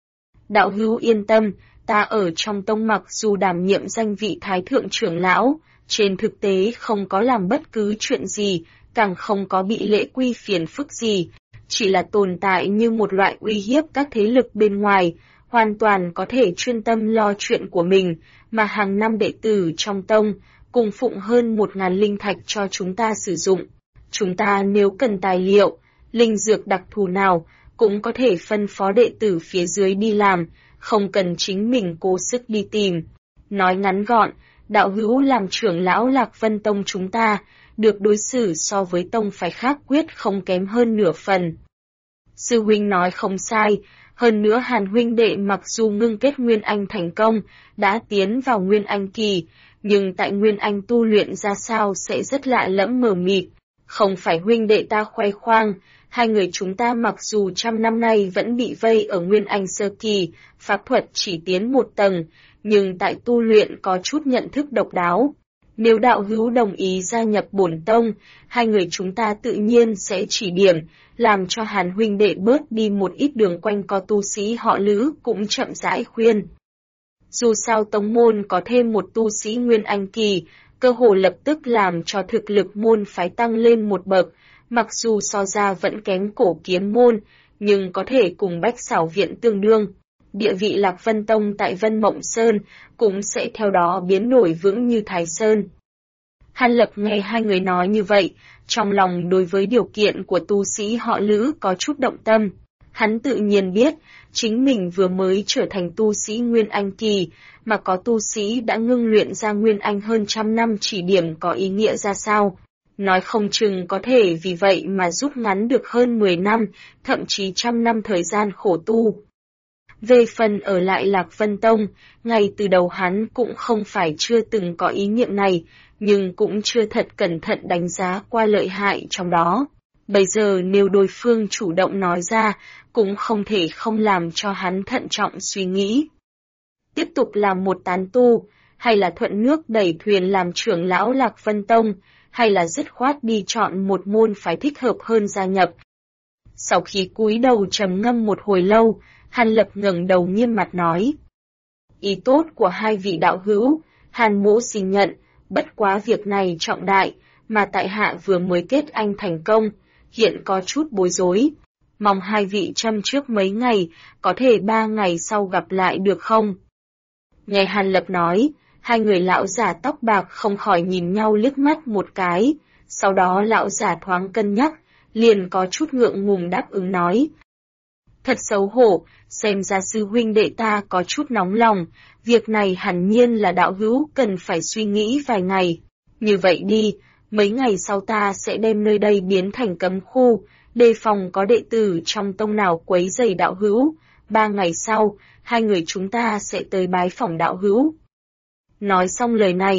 Đạo hữu yên tâm, ta ở trong tông mặc dù đảm nhiệm danh vị thái thượng trưởng lão, trên thực tế không có làm bất cứ chuyện gì, càng không có bị lễ quy phiền phức gì, chỉ là tồn tại như một loại uy hiếp các thế lực bên ngoài, hoàn toàn có thể chuyên tâm lo chuyện của mình, mà hàng năm đệ tử trong tông, cùng phụng hơn 1.000 linh thạch cho chúng ta sử dụng. Chúng ta nếu cần tài liệu, linh dược đặc thù nào, cũng có thể phân phó đệ tử phía dưới đi làm, không cần chính mình cố sức đi tìm. Nói ngắn gọn, đạo hữu làm trưởng lão Lạc Vân Tông chúng ta, được đối xử so với tông phái khác quyết không kém hơn nửa phần. Sư huynh nói không sai, hơn nữa Hàn huynh đệ mặc dù ngưng kết Nguyên Anh thành công, đã tiến vào Nguyên Anh kỳ, nhưng tại Nguyên Anh tu luyện ra sao sẽ rất lạ lẫm mờ mịt. Không phải huynh đệ ta khoe khoang, hai người chúng ta mặc dù trăm năm nay vẫn bị vây ở Nguyên Anh sơ kỳ, pháp thuật chỉ tiến một tầng, nhưng tại tu luyện có chút nhận thức độc đáo. Nếu đạo hữu đồng ý gia nhập bổn tông, hai người chúng ta tự nhiên sẽ chỉ điểm, làm cho Hàn huynh đệ bớt đi một ít đường quanh co. Tu sĩ họ Lữ cũng chậm rãi khuyên. Dù sao tông môn có thêm một tu sĩ Nguyên Anh kỳ, cơ hồ lập tức làm cho thực lực môn phái tăng lên một bậc, mặc dù so ra vẫn kém Cổ Kiếm môn, nhưng có thể cùng Bách Xảo viện tương đương. Địa vị Lạc Vân Tông tại Vân Mộng Sơn cũng sẽ theo đó biến nổi vững như Thái Sơn. Hàn Lập nghe hai người nói như vậy, trong lòng đối với điều kiện của tu sĩ họ Lữ có chút động tâm. Hắn tự nhiên biết, chính mình vừa mới trở thành tu sĩ Nguyên Anh kỳ, mà có tu sĩ đã ngưng luyện ra Nguyên Anh hơn 100 năm chỉ điểm có ý nghĩa ra sao. Nói không chừng có thể vì vậy mà rút ngắn được hơn 10 năm, thậm chí 100 năm thời gian khổ tu. Về phần ở lại Lạc Vân Tông, ngay từ đầu hắn cũng không phải chưa từng có ý niệm này, nhưng cũng chưa thật cẩn thận đánh giá qua lợi hại trong đó. Bây giờ nếu đối phương chủ động nói ra, cũng không thể không làm cho hắn thận trọng suy nghĩ. Tiếp tục làm một tán tu, hay là thuận nước đẩy thuyền làm trưởng lão Lạc Vân Tông, hay là dứt khoát đi chọn một môn phái thích hợp hơn gia nhập. Sau khi cúi đầu trầm ngâm một hồi lâu, Hàn Lập ngẩng đầu nghiêm mặt nói. Ý tốt của hai vị đạo hữu, Hàn mỗ xin nhận, bất quá việc này trọng đại, mà tại hạ vừa mới kết anh thành công, hiện có chút bối rối. Mong hai vị châm trước mấy ngày, có thể 3 ngày sau gặp lại được không? Nghe Hàn Lập nói, hai người lão già tóc bạc không khỏi nhìn nhau liếc mắt một cái, sau đó lão già thoáng cân nhắc, liền có chút ngượng ngùng đáp ứng nói. Thật xấu hổ, xem ra sư huynh đệ ta có chút nóng lòng, việc này hẳn nhiên là đạo hữu cần phải suy nghĩ vài ngày. Như vậy đi, mấy ngày sau ta sẽ đem nơi đây biến thành cấm khu, đề phòng có đệ tử trong tông nào quấy rầy đạo hữu. 3 ngày sau, hai người chúng ta sẽ tới bái phỏng đạo hữu. Nói xong lời này,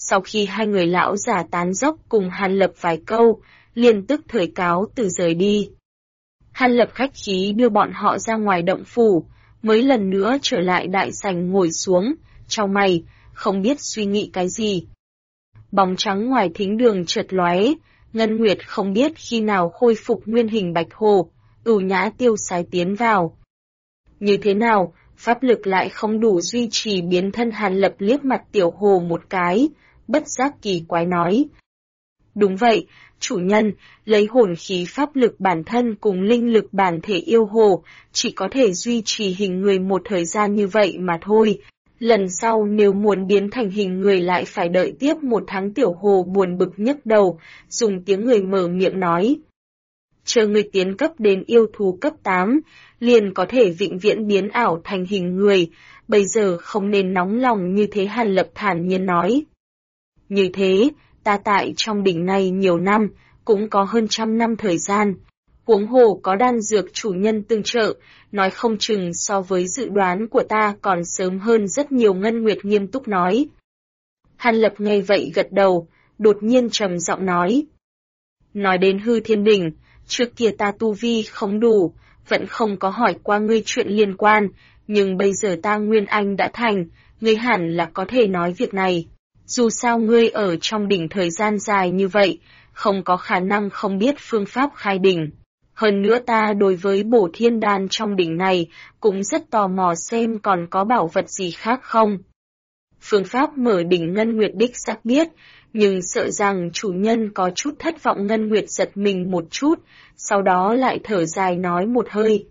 Sau khi hai người lão già tán dóc cùng Hàn Lập vài câu, liền tức thời cáo từ rời đi. Hàn Lập khách khí đưa bọn họ ra ngoài động phủ, mới lần nữa trở lại đại sảnh ngồi xuống, chau mày, không biết suy nghĩ cái gì. Bóng trắng ngoài thính đường chợt lóe, Ngân Nguyệt không biết khi nào khôi phục nguyên hình bạch hồ, ưu nhã tiêu sái tiến vào. Như thế nào, pháp lực lại không đủ duy trì biến thân. Hàn Lập liếc mặt tiểu hồ một cái, bất giác kỳ quái nói. Đúng vậy, chủ nhân, lấy hồn khí pháp lực bản thân cùng linh lực bản thể yêu hồ, chỉ có thể duy trì hình người một thời gian như vậy mà thôi. Lần sau nếu muốn biến thành hình người lại phải đợi tiếp 1 tháng. Tiểu hồ buồn bực nhức đầu, dùng tiếng người mở miệng nói. Chờ người tiến cấp đến yêu thú cấp 8, liền có thể vĩnh viễn biến ảo thành hình người, bây giờ không nên nóng lòng như thế. Hàn Lập thản nhiên nói. Như thế, ta tại trong đỉnh này nhiều năm, cũng có hơn 100 năm thời gian. Huống hồ có đan dược chủ nhân tương trợ, nói không chừng so với dự đoán của ta còn sớm hơn rất nhiều. Ngân Nguyệt nghiêm túc nói. Hàn Lập nghe vậy gật đầu, đột nhiên trầm giọng nói. Nói đến hư thiên đỉnh, trước kia ta tu vi không đủ, vẫn không có hỏi qua ngươi chuyện liên quan, nhưng bây giờ ta nguyên anh đã thành, ngươi hẳn là có thể nói việc này. Dù sao ngươi ở trong đỉnh thời gian dài như vậy, không có khả năng không biết phương pháp khai đỉnh. Hơn nữa ta đối với bổ thiên đan trong đỉnh này, cũng rất tò mò xem còn có bảo vật gì khác không. Phương pháp mở đỉnh Ngân Nguyệt đích xác biết, nhưng sợ rằng chủ nhân có chút thất vọng. Ngân Nguyệt giật mình một chút, sau đó lại thở dài nói một hơi.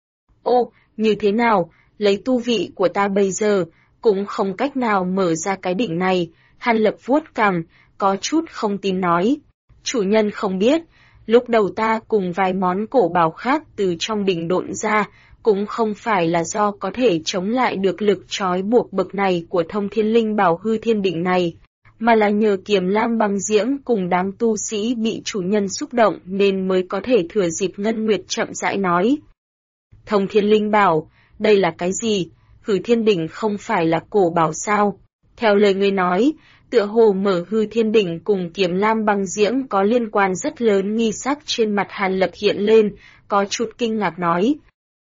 Ô, như thế nào, lấy tu vị của ta bây giờ, cũng không cách nào mở ra cái đỉnh này. Hàn Lập vuốt cằm, có chút không tin nói. Chủ nhân không biết, lúc đầu ta cùng vài món cổ bảo khác từ trong đỉnh độn ra, cũng không phải là do có thể chống lại được lực trói buộc bậc này của Thông Thiên Linh Bảo hư thiên đỉnh này, mà là nhờ Kiềm Lam Băng Diễm cùng đám tu sĩ bị chủ nhân xúc động nên mới có thể thừa dịp. Ngân Nguyệt chậm rãi nói. Thông Thiên Linh Bảo, đây là cái gì? Hư thiên đỉnh không phải là cổ bảo sao? Theo lời ngươi nói, tựa hồ mở hư thiên đỉnh cùng Kiềm Lam Băng Diễm có liên quan rất lớn. Nghi sắc trên mặt Hàn Lập hiện lên, có chút kinh ngạc nói.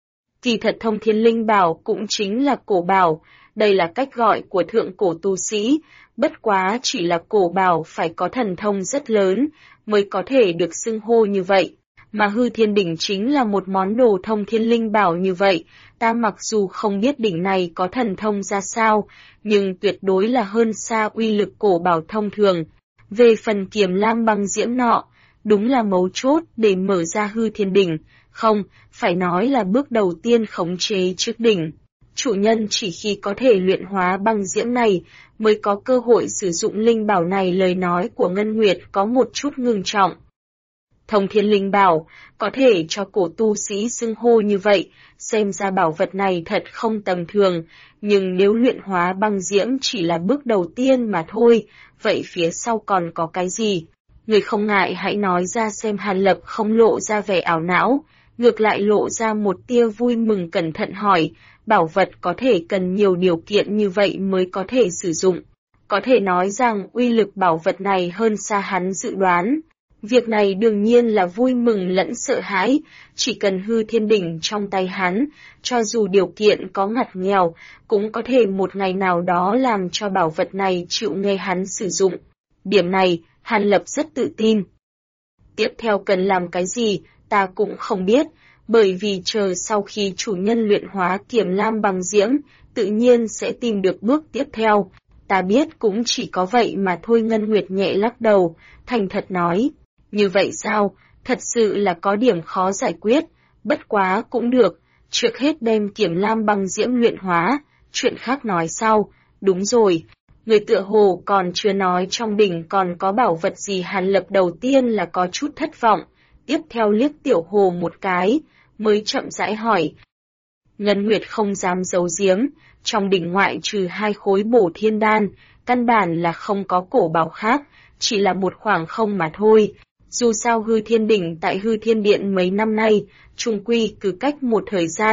Kỳ thật Thông Thiên Linh Bảo cũng chính là cổ bảo, đây là cách gọi của thượng cổ tu sĩ, bất quá chỉ là cổ bảo phải có thần thông rất lớn, mới có thể được xưng hô như vậy. Mà hư thiên đỉnh chính là một món đồ Thông Thiên Linh Bảo như vậy, ta mặc dù không biết đỉnh này có thần thông ra sao, nhưng tuyệt đối là hơn xa uy lực cổ bảo thông thường. Về phần Kiềm Lam Băng Diễm nọ, đúng là mấu chốt để mở ra hư thiên đỉnh, không, phải nói là bước đầu tiên khống chế trước đỉnh. Chủ nhân chỉ khi có thể luyện hóa băng diễm này, mới có cơ hội sử dụng linh bảo này. Lời nói của Ngân Nguyệt có một chút ngưng trọng. Thông Thiên Linh Bảo, có thể cho cổ tu sĩ xưng hô như vậy, xem ra bảo vật này thật không tầm thường, nhưng nếu luyện hóa băng diễm chỉ là bước đầu tiên mà thôi, vậy phía sau còn có cái gì? Người không ngại hãy nói ra xem. Hàn Lập không lộ ra vẻ ảo não, ngược lại lộ ra một tia vui mừng, cẩn thận hỏi, bảo vật có thể cần nhiều điều kiện như vậy mới có thể sử dụng. Có thể nói rằng uy lực bảo vật này hơn xa hắn dự đoán. Việc này đương nhiên là vui mừng lẫn sợ hãi, chỉ cần hư thiên đỉnh trong tay hắn, cho dù điều kiện có ngặt nghèo, cũng có thể một ngày nào đó làm cho bảo vật này chịu nghe hắn sử dụng. Điểm này, Hàn Lập rất tự tin. Tiếp theo cần làm cái gì, ta cũng không biết, bởi vì chờ sau khi chủ nhân luyện hóa Kiềm Lam Băng Diễm, tự nhiên sẽ tìm được bước tiếp theo. Ta biết cũng chỉ có vậy mà thôi. Ngân Nguyệt nhẹ lắc đầu, thành thật nói. Như vậy sao, thật sự là có điểm khó giải quyết, bất quá cũng được, trước hết đem Kiềm Lam Băng Diễm luyện hóa, chuyện khác nói sau. Đúng rồi, người tựa hồ còn chưa nói trong đỉnh còn có bảo vật gì. Hàn Lập đầu tiên là có chút thất vọng, tiếp theo liếc tiểu hồ một cái, mới chậm rãi hỏi. Ngân Nguyệt không dám giấu giếm, trong đỉnh ngoại trừ 2 khối bổ thiên đan, căn bản là không có cổ bảo khác, chỉ là một khoảng không mà thôi. Dù sao hư thiên đỉnh tại hư thiên điện mấy năm nay, chung quy cứ cách một thời gian,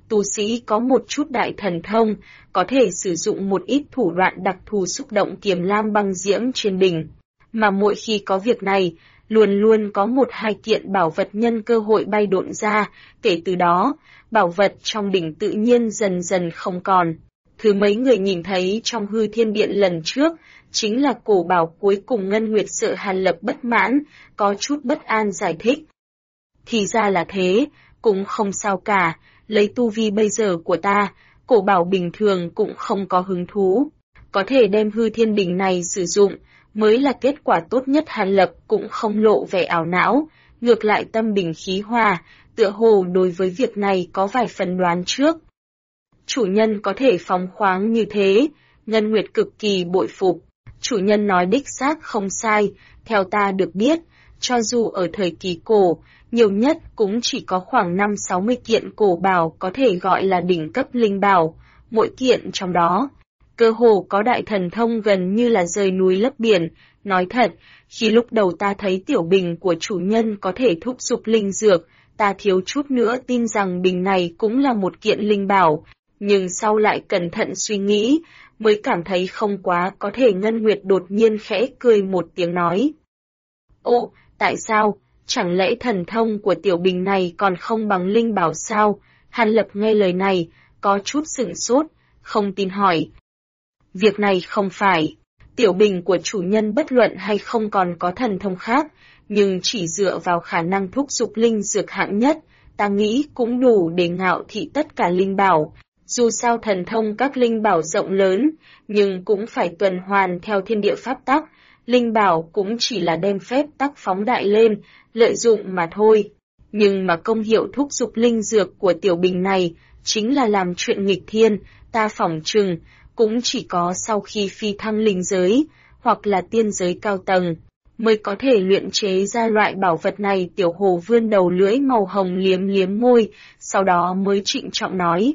tu sĩ có một chút đại thần thông, có thể sử dụng một ít thủ đoạn đặc thù xúc động kiềm lam băng diễm trên đỉnh. Mà mỗi khi có việc này, luôn luôn có một hai kiện bảo vật nhân cơ hội bay độn ra, kể từ đó, bảo vật trong đỉnh tự nhiên dần dần không còn. Thứ mấy người nhìn thấy trong hư thiên điện lần trước, chính là cổ bảo cuối cùng. Ngân Nguyệt sợ Hàn Lập bất mãn, có chút bất an giải thích. Thì ra là thế, cũng không sao cả, lấy tu vi bây giờ của ta, cổ bảo bình thường cũng không có hứng thú. Có thể đem hư thiên bình này sử dụng, mới là kết quả tốt nhất. Hàn Lập cũng không lộ vẻ ảo não, ngược lại tâm bình khí hòa, tựa hồ đối với việc này có vài phần đoán trước. Chủ nhân có thể phóng khoáng như thế, Ngân Nguyệt cực kỳ bội phục. Chủ nhân nói đích xác không sai, theo ta được biết, cho dù ở thời kỳ cổ, nhiều nhất cũng chỉ có khoảng 5-60 kiện cổ bảo có thể gọi là đỉnh cấp linh bảo, mỗi kiện trong đó. Cơ hồ có đại thần thông gần như là rời núi lấp biển. Nói thật, khi lúc đầu ta thấy tiểu bình của chủ nhân có thể thúc giục linh dược, ta thiếu chút nữa tin rằng bình này cũng là một kiện linh bảo, nhưng sau lại cẩn thận suy nghĩ, mới cảm thấy không quá có thể. Ngân Nguyệt đột nhiên khẽ cười một tiếng nói. Ồ, tại sao? Chẳng lẽ thần thông của tiểu bình này còn không bằng linh bảo sao? Hàn Lập nghe lời này, có chút sửng sốt, không tin hỏi. Việc này không phải, tiểu bình của chủ nhân bất luận hay không còn có thần thông khác, nhưng chỉ dựa vào khả năng thúc giục linh dược hạng nhất, ta nghĩ cũng đủ để ngạo thị tất cả linh bảo. Dù sao thần thông các linh bảo rộng lớn, nhưng cũng phải tuần hoàn theo thiên địa pháp tắc, linh bảo cũng chỉ là đem phép tắc phóng đại lên, lợi dụng mà thôi. Nhưng mà công hiệu thúc giục linh dược của tiểu bình này, chính là làm chuyện nghịch thiên, ta phỏng chừng, cũng chỉ có sau khi phi thăng linh giới, hoặc là tiên giới cao tầng, mới có thể luyện chế ra loại bảo vật này. Tiểu Hồ vươn đầu lưỡi màu hồng liếm liếm môi, sau đó mới trịnh trọng nói.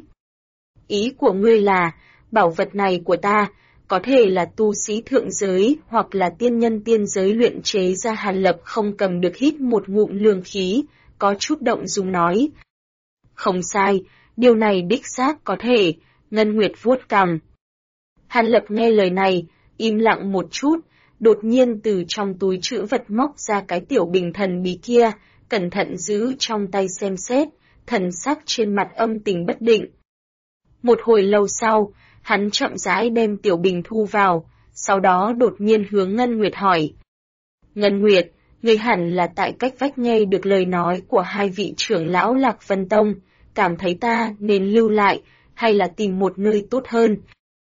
Ý của ngươi là, bảo vật này của ta, có thể là tu sĩ thượng giới hoặc là tiên nhân tiên giới luyện chế ra. Hàn Lập không cầm được hít một ngụm lương khí, có chút động dung nói. Không sai, điều này đích xác có thể. Ngân Nguyệt vuốt cằm. Hàn Lập nghe lời này, im lặng một chút, đột nhiên từ trong túi trữ vật móc ra cái tiểu bình thần bí kia, cẩn thận giữ trong tay xem xét, thần sắc trên mặt âm tình bất định. Một hồi lâu sau, hắn chậm rãi đem tiểu bình thu vào, sau đó đột nhiên hướng Ngân Nguyệt hỏi. Ngân Nguyệt, ngươi hẳn là tại cách vách nghe được lời nói của hai vị trưởng lão Lạc Vân Tông, cảm thấy ta nên lưu lại, hay là tìm một nơi tốt hơn.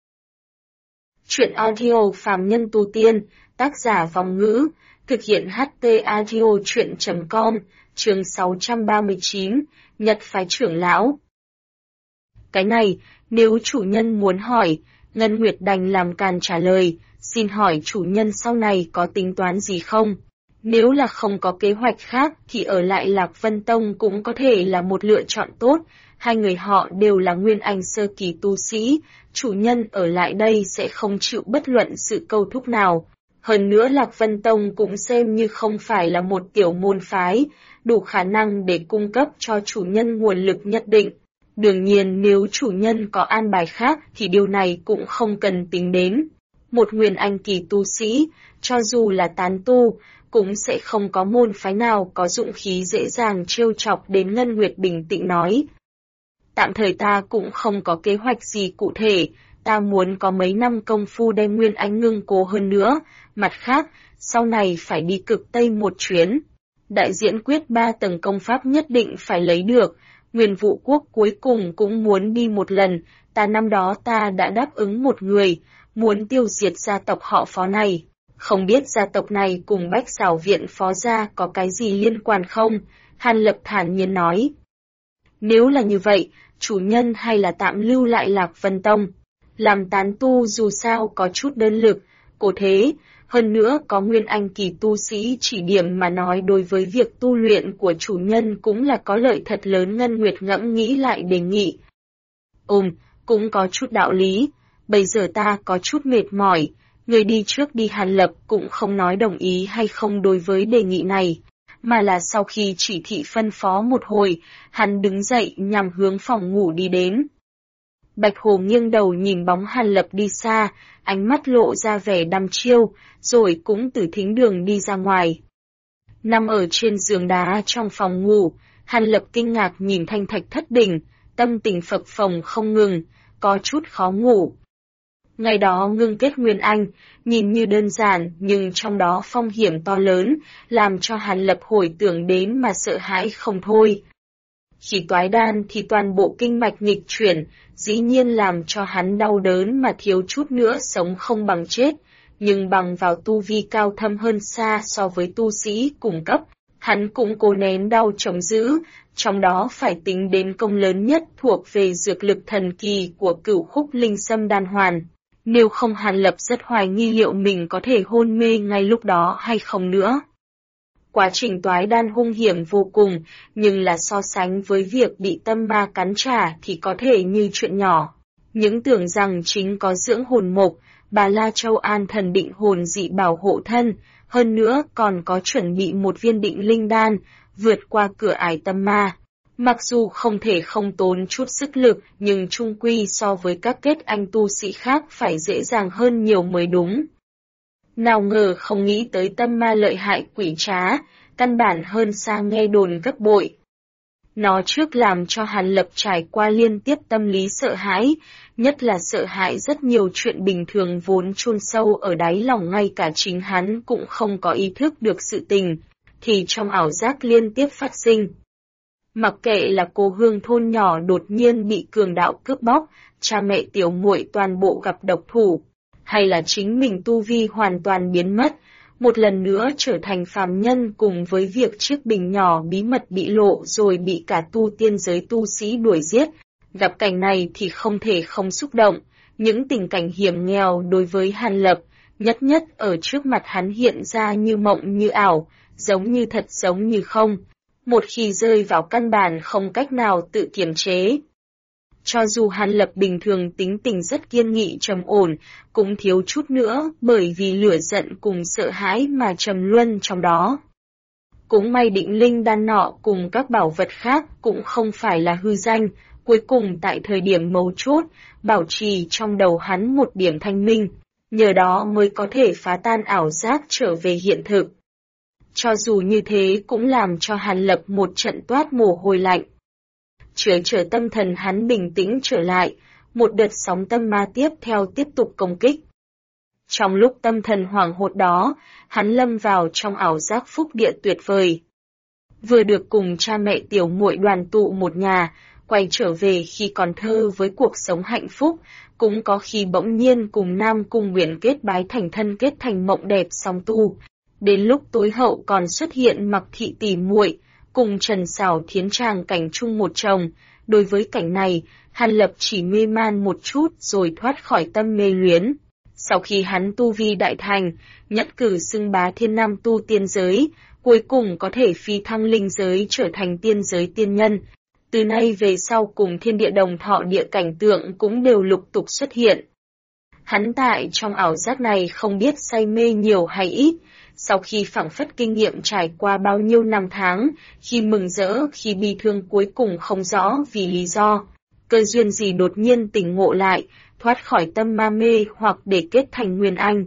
Chuyện audio phàm nhân tu tiên, tác giả Vong Ngữ, thực hiện HT audio chuyện.com, chương 639, Nhật phái trưởng lão. Cái này, nếu chủ nhân muốn hỏi, Ngân Nguyệt đành làm càn trả lời, xin hỏi chủ nhân sau này có tính toán gì không? Nếu là không có kế hoạch khác thì ở lại Lạc Vân Tông cũng có thể là một lựa chọn tốt. Hai người họ đều là nguyên anh sơ kỳ tu sĩ, chủ nhân ở lại đây sẽ không chịu bất luận sự câu thúc nào. Hơn nữa Lạc Vân Tông cũng xem như không phải là một tiểu môn phái, đủ khả năng để cung cấp cho chủ nhân nguồn lực nhất định. Đương nhiên nếu chủ nhân có an bài khác thì điều này cũng không cần tính đến. Một nguyên anh kỳ tu sĩ, cho dù là tán tu, cũng sẽ không có môn phái nào có dụng khí dễ dàng trêu chọc đến. Ngân Nguyệt bình tĩnh nói. Tạm thời ta cũng không có kế hoạch gì cụ thể, ta muốn có mấy năm công phu đem nguyên anh ngưng cố hơn nữa, mặt khác, sau này phải đi cực Tây một chuyến. Đại diễn quyết 3 tầng công pháp nhất định phải lấy được, Nguyên Vũ Quốc cuối cùng cũng muốn đi một lần, năm đó ta đã đáp ứng một người, muốn tiêu diệt gia tộc họ Phó này. Không biết gia tộc này cùng Bách Xảo Viện Phó gia có cái gì liên quan không? Hàn Lập thản nhiên nói. Nếu là như vậy, chủ nhân hay là tạm lưu lại Lạc Vân Tông. Làm tán tu dù sao có chút đơn lực, cố thế, hơn nữa có nguyên anh kỳ tu sĩ chỉ điểm mà nói đối với việc tu luyện của chủ nhân cũng là có lợi thật lớn. Ngân Nguyệt ngẫm nghĩ lại đề nghị. Cũng có chút đạo lý, bây giờ ta có chút mệt mỏi, người đi trước đi. Hàn Lập cũng không nói đồng ý hay không đối với đề nghị này. mà là sau khi chỉ thị phân phó một hồi, hắn đứng dậy nhằm hướng phòng ngủ đi đến. Bạch Hồ nghiêng đầu nhìn bóng Hàn Lập đi xa, ánh mắt lộ ra vẻ đăm chiêu, rồi cũng từ thính đường đi ra ngoài. Nằm ở trên giường đá trong phòng ngủ, Hàn Lập kinh ngạc nhìn thanh thạch thất đỉnh, tâm tình phập phồng không ngừng, có chút khó ngủ. Ngày đó ngưng kết Nguyên Anh, nhìn như đơn giản nhưng trong đó phong hiểm to lớn, làm cho Hàn Lập hồi tưởng đến mà sợ hãi không thôi. Khi toái đan thì toàn bộ kinh mạch nghịch chuyển, dĩ nhiên làm cho hắn đau đớn mà thiếu chút nữa sống không bằng chết, nhưng bằng vào tu vi cao thâm hơn xa so với tu sĩ cùng cấp, hắn cũng cố nén đau chống giữ, trong đó phải tính đến công lớn nhất thuộc về dược lực thần kỳ của Cửu Khúc Linh Sâm Đan Hoàn. Nếu không Hàn Lập rất hoài nghi liệu mình có thể hôn mê ngay lúc đó hay không nữa. Quá trình toái đan hung hiểm vô cùng, nhưng là so sánh với việc bị tâm ma cắn trả thì có thể như chuyện nhỏ. Những tưởng rằng chính có dưỡng hồn mộc, Bà La Châu An thần định hồn dị bảo hộ thân, hơn nữa còn có chuẩn bị một viên định linh đan, vượt qua cửa ải tâm ma. Mặc dù không thể không tốn chút sức lực, nhưng chung quy so với các kết anh tu sĩ khác phải dễ dàng hơn nhiều mới đúng. Nào ngờ không nghĩ tới tâm ma lợi hại quỷ trá, căn bản hơn xa nghe đồn gấp bội. Nó trước làm cho Hàn Lập trải qua liên tiếp tâm lý sợ hãi, nhất là sợ hãi rất nhiều chuyện bình thường vốn chôn sâu ở đáy lòng ngay cả chính hắn cũng không có ý thức được sự tình, thì trong ảo giác liên tiếp phát sinh. Mặc kệ là cô Hương thôn nhỏ đột nhiên bị cường đạo cướp bóc, cha mẹ tiểu muội toàn bộ gặp độc thủ, hay là chính mình tu vi hoàn toàn biến mất, một lần nữa trở thành phàm nhân cùng với việc chiếc bình nhỏ bí mật bị lộ rồi bị cả tu tiên giới tu sĩ đuổi giết. Gặp cảnh này thì không thể không xúc động, những tình cảnh hiểm nghèo đối với Hàn Lập, nhất nhất ở trước mặt hắn hiện ra như mộng như ảo, giống như thật giống như không. Một khi rơi vào căn bản không cách nào tự kiềm chế. Cho dù Hàn Lập bình thường tính tình rất kiên nghị trầm ổn, cũng thiếu chút nữa bởi vì lửa giận cùng sợ hãi mà trầm luân trong đó. Cũng may định linh đan nọ cùng các bảo vật khác cũng không phải là hư danh, cuối cùng tại thời điểm mấu chốt, bảo trì trong đầu hắn một điểm thanh minh, nhờ đó mới có thể phá tan ảo giác trở về hiện thực. Cho dù như thế cũng làm cho Hàn Lập một trận toát mồ hôi lạnh. Chở tâm thần hắn bình tĩnh trở lại, một đợt sóng tâm ma tiếp theo tiếp tục công kích. Trong lúc tâm thần hoảng hốt đó, hắn lâm vào trong ảo giác phúc địa tuyệt vời. Vừa được cùng cha mẹ tiểu muội đoàn tụ một nhà, quay trở về khi còn thơ với cuộc sống hạnh phúc, cũng có khi bỗng nhiên cùng Nam Cung Uyển kết bái thành thân kết thành mộng đẹp song tu. Đến lúc tối hậu còn xuất hiện Mặc Thị tỷ muội, cùng Trần Sảo Thiến Tràng cảnh chung một chồng. Đối với cảnh này, Hàn Lập chỉ mê man một chút rồi thoát khỏi tâm mê luyến. Sau khi hắn tu vi đại thành, nhất cử xưng bá thiên nam tu tiên giới, cuối cùng có thể phi thăng linh giới trở thành tiên giới tiên nhân. Từ nay về sau cùng thiên địa đồng thọ địa cảnh tượng cũng đều lục tục xuất hiện. Hắn tại trong ảo giác này không biết say mê nhiều hay ít, sau khi phảng phất kinh nghiệm trải qua bao nhiêu năm tháng, khi mừng rỡ, khi bi thương cuối cùng không rõ vì lý do, cơ duyên gì đột nhiên tỉnh ngộ lại, thoát khỏi tâm ma mê hoặc để kết thành Nguyên Anh.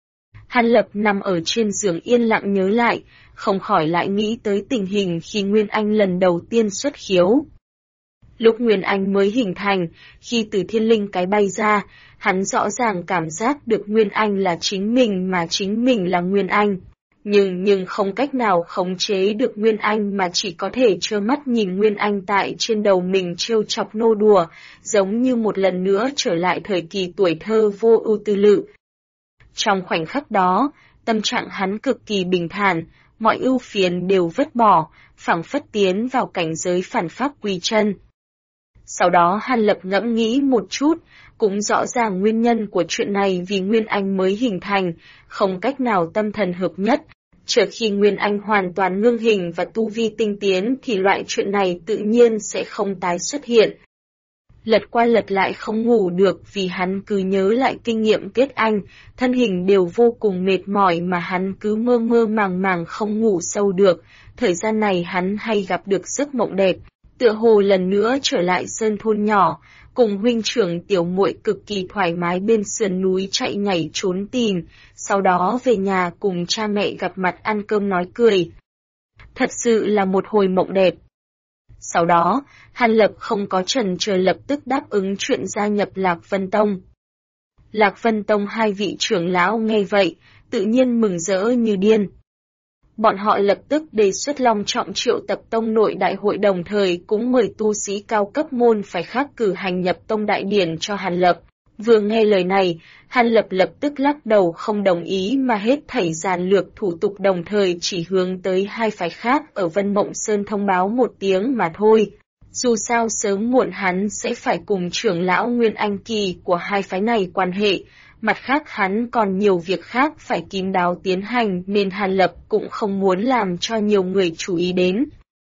Hàn Lập nằm ở trên giường yên lặng nhớ lại, không khỏi lại nghĩ tới tình hình khi Nguyên Anh lần đầu tiên xuất khiếu. Lúc Nguyên Anh mới hình thành, khi từ thiên linh cái bay ra, hắn rõ ràng cảm giác được Nguyên Anh là chính mình mà chính mình là Nguyên Anh. Nhưng không cách nào khống chế được Nguyên Anh mà chỉ có thể trơ mắt nhìn Nguyên Anh tại trên đầu mình trêu chọc nô đùa, giống như một lần nữa trở lại thời kỳ tuổi thơ vô ưu tư lự. Trong khoảnh khắc đó, tâm trạng hắn cực kỳ bình thản, mọi ưu phiền đều vứt bỏ, phảng phất tiến vào cảnh giới phản pháp quy chân. Sau đó Hàn Lập ngẫm nghĩ một chút, cũng rõ ràng nguyên nhân của chuyện này vì Nguyên Anh mới hình thành, không cách nào tâm thần hợp nhất. Chờ khi Nguyên Anh hoàn toàn ngưng hình và tu vi tinh tiến thì loại chuyện này tự nhiên sẽ không tái xuất hiện. lật qua lật lại không ngủ được vì hắn cứ nhớ lại kinh nghiệm kết anh, thân hình đều vô cùng mệt mỏi mà hắn cứ mơ mơ màng màng không ngủ sâu được. Thời gian này hắn hay gặp được giấc mộng đẹp, tựa hồ lần nữa trở lại sơn thôn nhỏ, cùng huynh trưởng tiểu muội cực kỳ thoải mái bên sườn núi chạy nhảy trốn tìm, sau đó về nhà cùng cha mẹ gặp mặt ăn cơm nói cười. Thật sự là một hồi mộng đẹp. Sau đó, Hàn Lập không có chần chờ lập tức đáp ứng chuyện gia nhập Lạc Vân Tông. Lạc Vân Tông hai vị trưởng lão nghe vậy, tự nhiên mừng rỡ như điên. Bọn họ lập tức đề xuất long trọng triệu tập tông nội đại hội, đồng thời cũng mời tu sĩ cao cấp môn phải khắc cử hành nhập tông đại điển cho Hàn Lập. Vừa nghe lời này, Hàn Lập lập tức lắc đầu không đồng ý mà hết thảy giản lược thủ tục, đồng thời chỉ hướng tới hai phái khác ở Vân Mộng Sơn thông báo một tiếng mà thôi. Dù sao sớm muộn hắn sẽ phải cùng trưởng lão Nguyên Anh Kỳ của hai phái này quan hệ, mặt khác hắn còn nhiều việc khác phải kín đáo tiến hành nên Hàn Lập cũng không muốn làm cho nhiều người chú ý đến.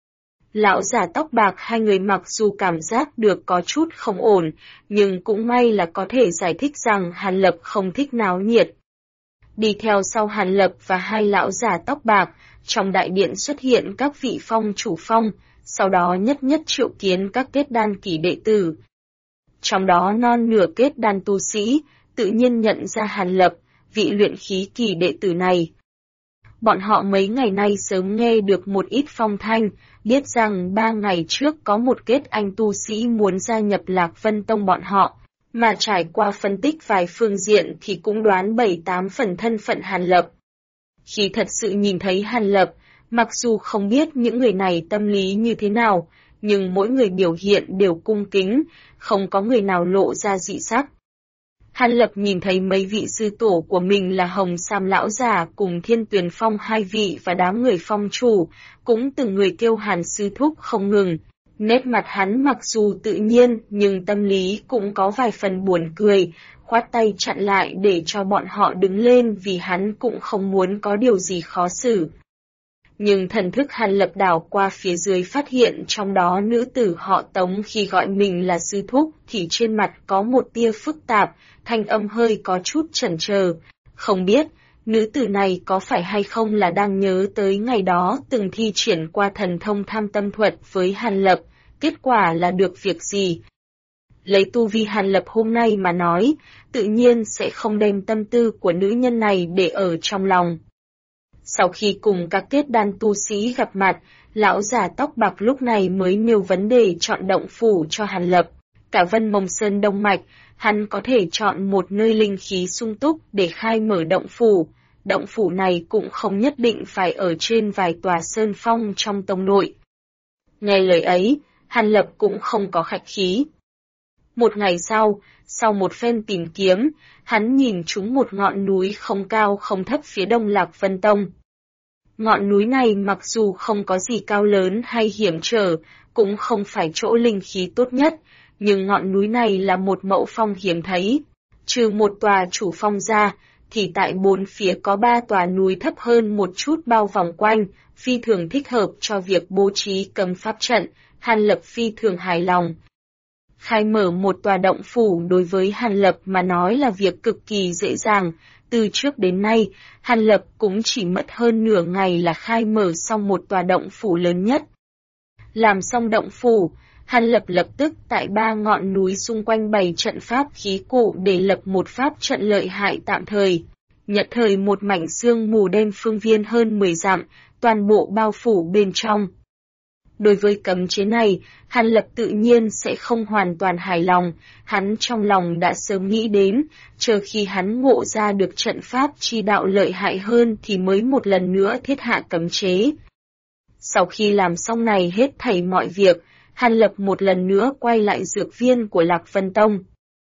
Lão già tóc bạc hai người mặc dù cảm giác được có chút không ổn, nhưng cũng may là có thể giải thích rằng Hàn Lập không thích náo nhiệt. Đi theo sau Hàn Lập và hai lão già tóc bạc, trong đại điện xuất hiện các vị phong chủ phong, sau đó nhất nhất triệu kiến các kết đan kỳ đệ tử. Trong đó non nửa kết đan tu sĩ, tự nhiên nhận ra Hàn Lập, vị luyện khí kỳ đệ tử này. Bọn họ mấy ngày nay sớm nghe được một ít phong thanh, biết rằng 3 ngày trước có một kết anh tu sĩ muốn gia nhập Lạc Vân Tông bọn họ, mà trải qua phân tích vài phương diện thì cũng đoán 7-8 phần thân phận Hàn Lập. Khi thật sự nhìn thấy Hàn Lập, mặc dù không biết những người này tâm lý như thế nào, nhưng mỗi người biểu hiện đều cung kính, không có người nào lộ ra dị sắc. Hàn Lập nhìn thấy mấy vị sư tổ của mình là Hồng Sam lão già cùng Thiên Tuyền Phong hai vị và đám người phong chủ, cũng từng người kêu Hàn sư thúc không ngừng. Nét mặt hắn mặc dù tự nhiên nhưng tâm lý cũng có vài phần buồn cười, khoát tay chặn lại để cho bọn họ đứng lên vì hắn cũng không muốn có điều gì khó xử. Nhưng thần thức Hàn Lập đảo qua phía dưới phát hiện trong đó nữ tử họ Tống khi gọi mình là sư thúc thì trên mặt có một tia phức tạp, thanh âm hơi có chút chần chờ. Không biết, nữ tử này có phải hay không là đang nhớ tới ngày đó từng thi triển qua thần thông tham tâm thuật với Hàn Lập, kết quả là được việc gì? Lấy tu vi Hàn Lập hôm nay mà nói, tự nhiên sẽ không đem tâm tư của nữ nhân này để ở trong lòng. Sau khi cùng các kết đan tu sĩ gặp mặt, lão già tóc bạc lúc này mới nêu vấn đề chọn động phủ cho Hàn Lập. Cả Vân Mộng Sơn Đông Mạch, hắn có thể chọn một nơi linh khí sung túc để khai mở động phủ. Động phủ này cũng không nhất định phải ở trên vài tòa sơn phong trong tông nội. Nghe lời ấy, Hàn Lập cũng không có khách khí. Một ngày sau một phen tìm kiếm, hắn nhìn trúng một ngọn núi không cao không thấp phía đông Lạc Vân Tông. Ngọn núi này mặc dù không có gì cao lớn hay hiểm trở, cũng không phải chỗ linh khí tốt nhất, nhưng ngọn núi này là một mẫu phong hiếm thấy. Trừ một tòa chủ phong ra, thì tại bốn phía có 3 tòa núi thấp hơn một chút bao vòng quanh, phi thường thích hợp cho việc bố trí cấm pháp trận, Hàn Lập phi thường hài lòng. Khai mở một tòa động phủ đối với Hàn Lập mà nói là việc cực kỳ dễ dàng, từ trước đến nay, Hàn Lập cũng chỉ mất hơn nửa ngày là khai mở xong một tòa động phủ lớn nhất. Làm xong động phủ, Hàn Lập lập tức tại 3 ngọn núi xung quanh bày trận pháp khí cụ để lập một pháp trận lợi hại tạm thời. Nhất thời một mảnh sương mù đen phương viên hơn 10 dặm, toàn bộ bao phủ bên trong. Đối với cấm chế này, Hàn Lập tự nhiên sẽ không hoàn toàn hài lòng, hắn trong lòng đã sớm nghĩ đến, chờ khi hắn ngộ ra được trận pháp chi đạo lợi hại hơn thì mới một lần nữa thiết hạ cấm chế. Sau khi làm xong này hết thảy mọi việc, Hàn Lập một lần nữa quay lại dược viên của Lạc Vân Tông.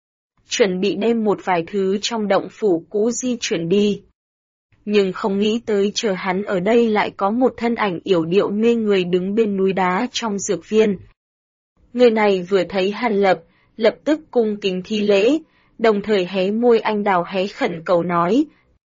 Chuẩn bị đem một vài thứ trong động phủ cũ di chuyển đi. Nhưng không nghĩ tới chờ hắn ở đây lại có một thân ảnh yểu điệu mê người đứng bên núi đá trong dược viên. Người này vừa thấy Hàn Lập, lập tức cung kính thi lễ, đồng thời hé môi anh đào hé khẩn cầu nói.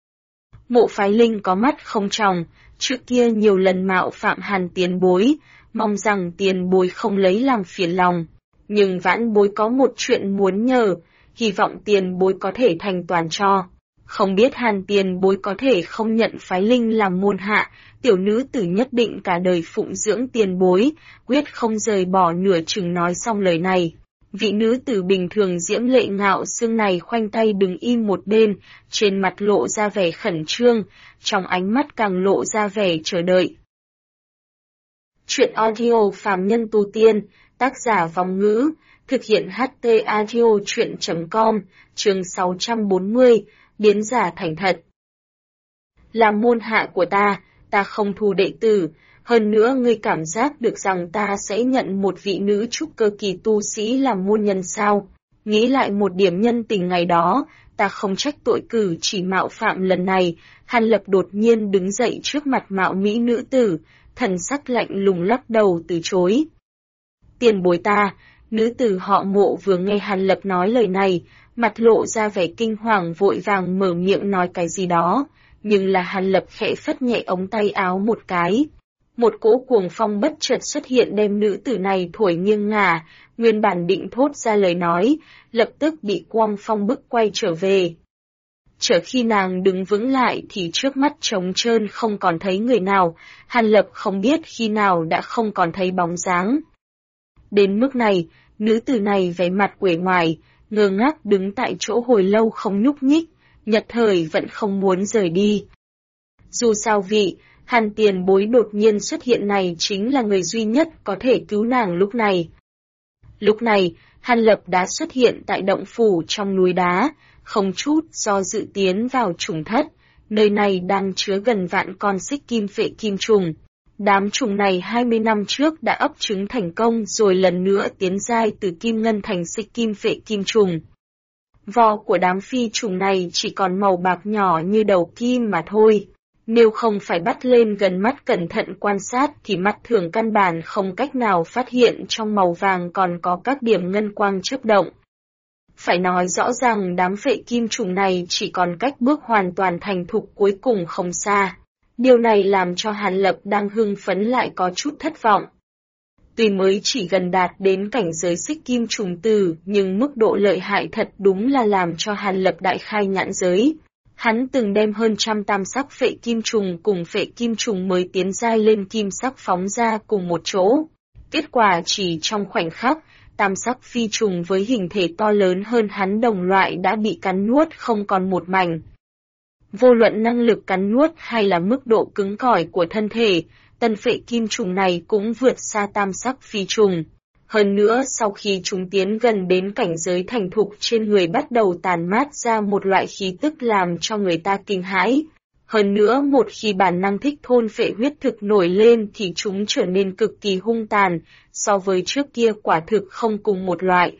Mộ phái linh có mắt không tròng, trước kia nhiều lần mạo phạm Hàn tiền bối, mong rằng tiền bối không lấy làm phiền lòng. nhưng vãn bối có một chuyện muốn nhờ, hy vọng tiền bối có thể thành toàn cho. Không biết Hàn tiền bối có thể không nhận phái Linh làm môn hạ, tiểu nữ tử nhất định cả đời phụng dưỡng tiền bối, quyết không rời bỏ nửa chừng. Nói xong lời này, vị nữ tử bình thường diễm lệ ngạo xương này khoanh tay đứng im một bên, trên mặt lộ ra vẻ khẩn trương, trong ánh mắt càng lộ ra vẻ chờ đợi. Chuyện audio phàm nhân tu tiên, tác giả Vong Ngữ, thực hiện HT Audio Chuyện.com, chương 640, biến giả thành thật. Làm môn hạ của ta không thu đệ tử, hơn nữa ngươi cảm giác được rằng ta sẽ nhận một vị nữ trúc cơ kỳ tu sĩ làm môn nhân sao? Nghĩ lại một điểm nhân tình ngày đó, ta không trách tội cử chỉ mạo phạm lần này. Hàn Lập đột nhiên đứng dậy trước mặt mạo mỹ nữ tử, thần sắc lạnh lùng lắc đầu từ chối. Tiền bối ta, nữ tử họ Mộ vừa nghe Hàn Lập nói lời này, mặt lộ ra vẻ kinh hoàng vội vàng mở miệng nói cái gì đó, nhưng là Hàn Lập khẽ phất nhẹ ống tay áo một cái. Một cỗ cuồng phong bất chợt xuất hiện đem nữ tử này thổi nghiêng ngả, nguyên bản định thốt ra lời nói, lập tức bị quang phong bức quay trở về. Chờ khi nàng đứng vững lại thì trước mắt trống trơn không còn thấy người nào, Hàn Lập không biết khi nào đã không còn thấy bóng dáng. Đến mức này, nữ tử này vẻ mặt uể oải, ngơ ngác đứng tại chỗ hồi lâu không nhúc nhích, nhất thời vẫn không muốn rời đi. Dù sao vị Hàn tiền bối đột nhiên xuất hiện này chính là người duy nhất có thể cứu nàng lúc này. Lúc này, Hàn Lập đã xuất hiện tại động phủ trong núi đá, không chút do dự tiến vào trùng thất, nơi này đang chứa gần vạn con xích kim phệ kim trùng. Đám trùng này 20 năm trước đã ấp trứng thành công rồi lần nữa tiến giai từ kim ngân thành xích kim phệ kim trùng. Vỏ của đám phi trùng này chỉ còn màu bạc nhỏ như đầu kim mà thôi. Nếu không phải bắt lên gần mắt cẩn thận quan sát thì mắt thường căn bản không cách nào phát hiện trong màu vàng còn có các điểm ngân quang chớp động. Phải nói rõ ràng đám phệ kim trùng này chỉ còn cách bước hoàn toàn thành thục cuối cùng không xa. Điều này làm cho Hàn Lập đang hưng phấn lại có chút thất vọng. Tuy mới chỉ gần đạt đến cảnh giới xích kim trùng tử, nhưng mức độ lợi hại thật đúng là làm cho Hàn Lập đại khai nhãn giới. Hắn từng đem hơn trăm tam sắc phệ kim trùng cùng phệ kim trùng mới tiến giai lên kim sắc phóng ra cùng một chỗ. Kết quả chỉ trong khoảnh khắc, tam sắc phi trùng với hình thể to lớn hơn hắn đồng loại đã bị cắn nuốt không còn một mảnh. Vô luận năng lực cắn nuốt hay là mức độ cứng cỏi của thân thể, tân phệ kim trùng này cũng vượt xa tam sắc phi trùng. Hơn nữa sau khi chúng tiến gần đến cảnh giới thành thục trên người bắt đầu tàn mát ra một loại khí tức làm cho người ta kinh hãi. Hơn nữa một khi bản năng thích thôn phệ huyết thực nổi lên thì chúng trở nên cực kỳ hung tàn, so với trước kia quả thực không cùng một loại.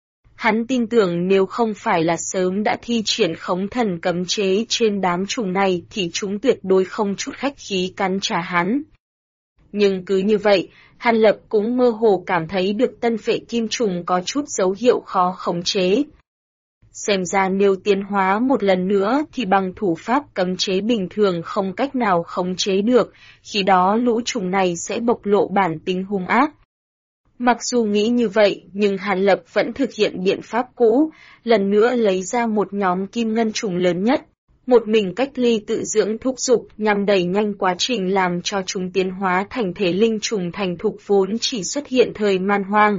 Hắn tin tưởng nếu không phải là sớm đã thi triển khống thần cấm chế trên đám trùng này thì chúng tuyệt đối không chút khách khí cắn trả hắn. Nhưng cứ như vậy, Hàn Lập cũng mơ hồ cảm thấy được tân phệ kim trùng có chút dấu hiệu khó khống chế. Xem ra nếu tiến hóa một lần nữa thì bằng thủ pháp cấm chế bình thường không cách nào khống chế được, khi đó lũ trùng này sẽ bộc lộ bản tính hung ác. Mặc dù nghĩ như vậy, nhưng Hàn Lập vẫn thực hiện biện pháp cũ, lần nữa lấy ra một nhóm kim ngân trùng lớn nhất, một mình cách ly tự dưỡng thúc dục nhằm đẩy nhanh quá trình làm cho chúng tiến hóa thành thể linh trùng thành thục vốn chỉ xuất hiện thời man hoang.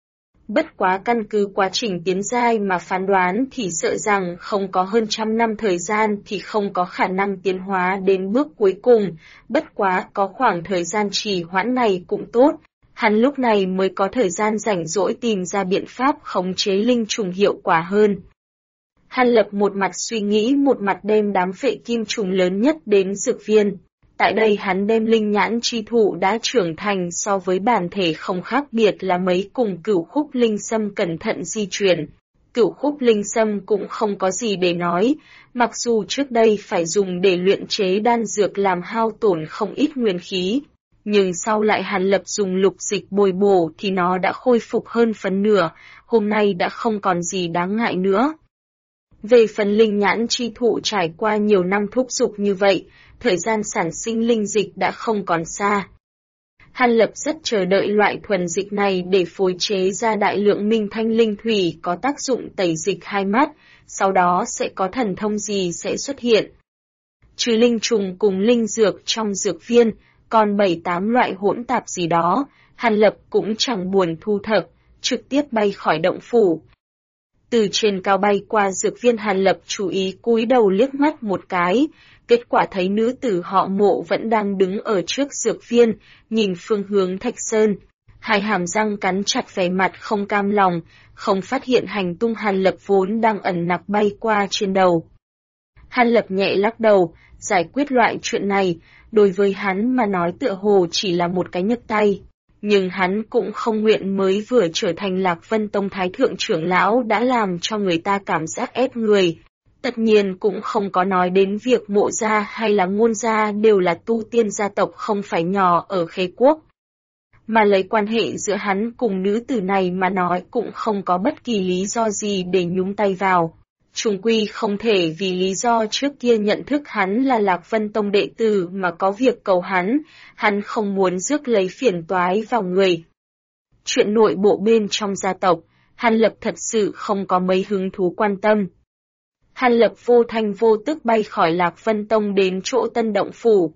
Bất quá căn cứ quá trình tiến giai mà phán đoán thì sợ rằng không có hơn trăm năm thời gian thì không có khả năng tiến hóa đến bước cuối cùng, bất quá có khoảng thời gian trì hoãn này cũng tốt. Hắn lúc này mới có thời gian rảnh rỗi tìm ra biện pháp khống chế linh trùng hiệu quả hơn. Hàn Lập một mặt suy nghĩ một mặt đem đám phệ kim trùng lớn nhất đến dược viên. Tại đây hắn đem linh nhãn chi thụ đã trưởng thành so với bản thể không khác biệt là mấy cùng cửu khúc linh sâm cẩn thận di chuyển. Cửu khúc linh sâm cũng không có gì để nói, mặc dù trước đây phải dùng để luyện chế đan dược làm hao tổn không ít nguyên khí. Nhưng sau lại Hàn Lập dùng lục dịch bồi bổ thì nó đã khôi phục hơn phần nửa, hôm nay đã không còn gì đáng ngại nữa. Về phần linh nhãn chi thụ trải qua nhiều năm thúc dục như vậy, thời gian sản sinh linh dịch đã không còn xa. Hàn Lập rất chờ đợi loại thuần dịch này để phối chế ra đại lượng minh thanh linh thủy có tác dụng tẩy dịch hai mắt, sau đó sẽ có thần thông gì sẽ xuất hiện. Trừ linh trùng cùng linh dược trong dược viên, còn 7-8 loại hỗn tạp gì đó, Hàn Lập cũng chẳng buồn thu thập, trực tiếp bay khỏi động phủ. Từ trên cao bay qua dược viên, Hàn Lập chú ý cúi đầu liếc mắt một cái, kết quả thấy nữ tử họ Mộ vẫn đang đứng ở trước dược viên, nhìn phương hướng Thạch Sơn. Hai hàm răng cắn chặt, vẻ mặt không cam lòng, không phát hiện hành tung Hàn Lập vốn đang ẩn nặc bay qua trên đầu. Hàn Lập nhẹ lắc đầu, giải quyết loại chuyện này, đối với hắn mà nói tựa hồ chỉ là một cái nhấc tay. Nhưng hắn cũng không nguyện mới vừa trở thành Lạc Vân Tông Thái Thượng trưởng lão đã làm cho người ta cảm giác ép người. Tất nhiên cũng không có nói đến việc Mộ gia hay là Ngôn gia đều là tu tiên gia tộc không phải nhỏ ở Khê Quốc. Mà lấy quan hệ giữa hắn cùng nữ tử này mà nói cũng không có bất kỳ lý do gì để nhúng tay vào. Chung quy không thể vì lý do trước kia nhận thức hắn là Lạc Vân Tông đệ tử mà có việc cầu hắn không muốn rước lấy phiền toái vào người. Chuyện nội bộ bên trong gia tộc, Hàn Lập thật sự không có mấy hứng thú quan tâm. Hàn Lập vô thanh vô tức bay khỏi Lạc Vân Tông đến chỗ Tân Động Phủ.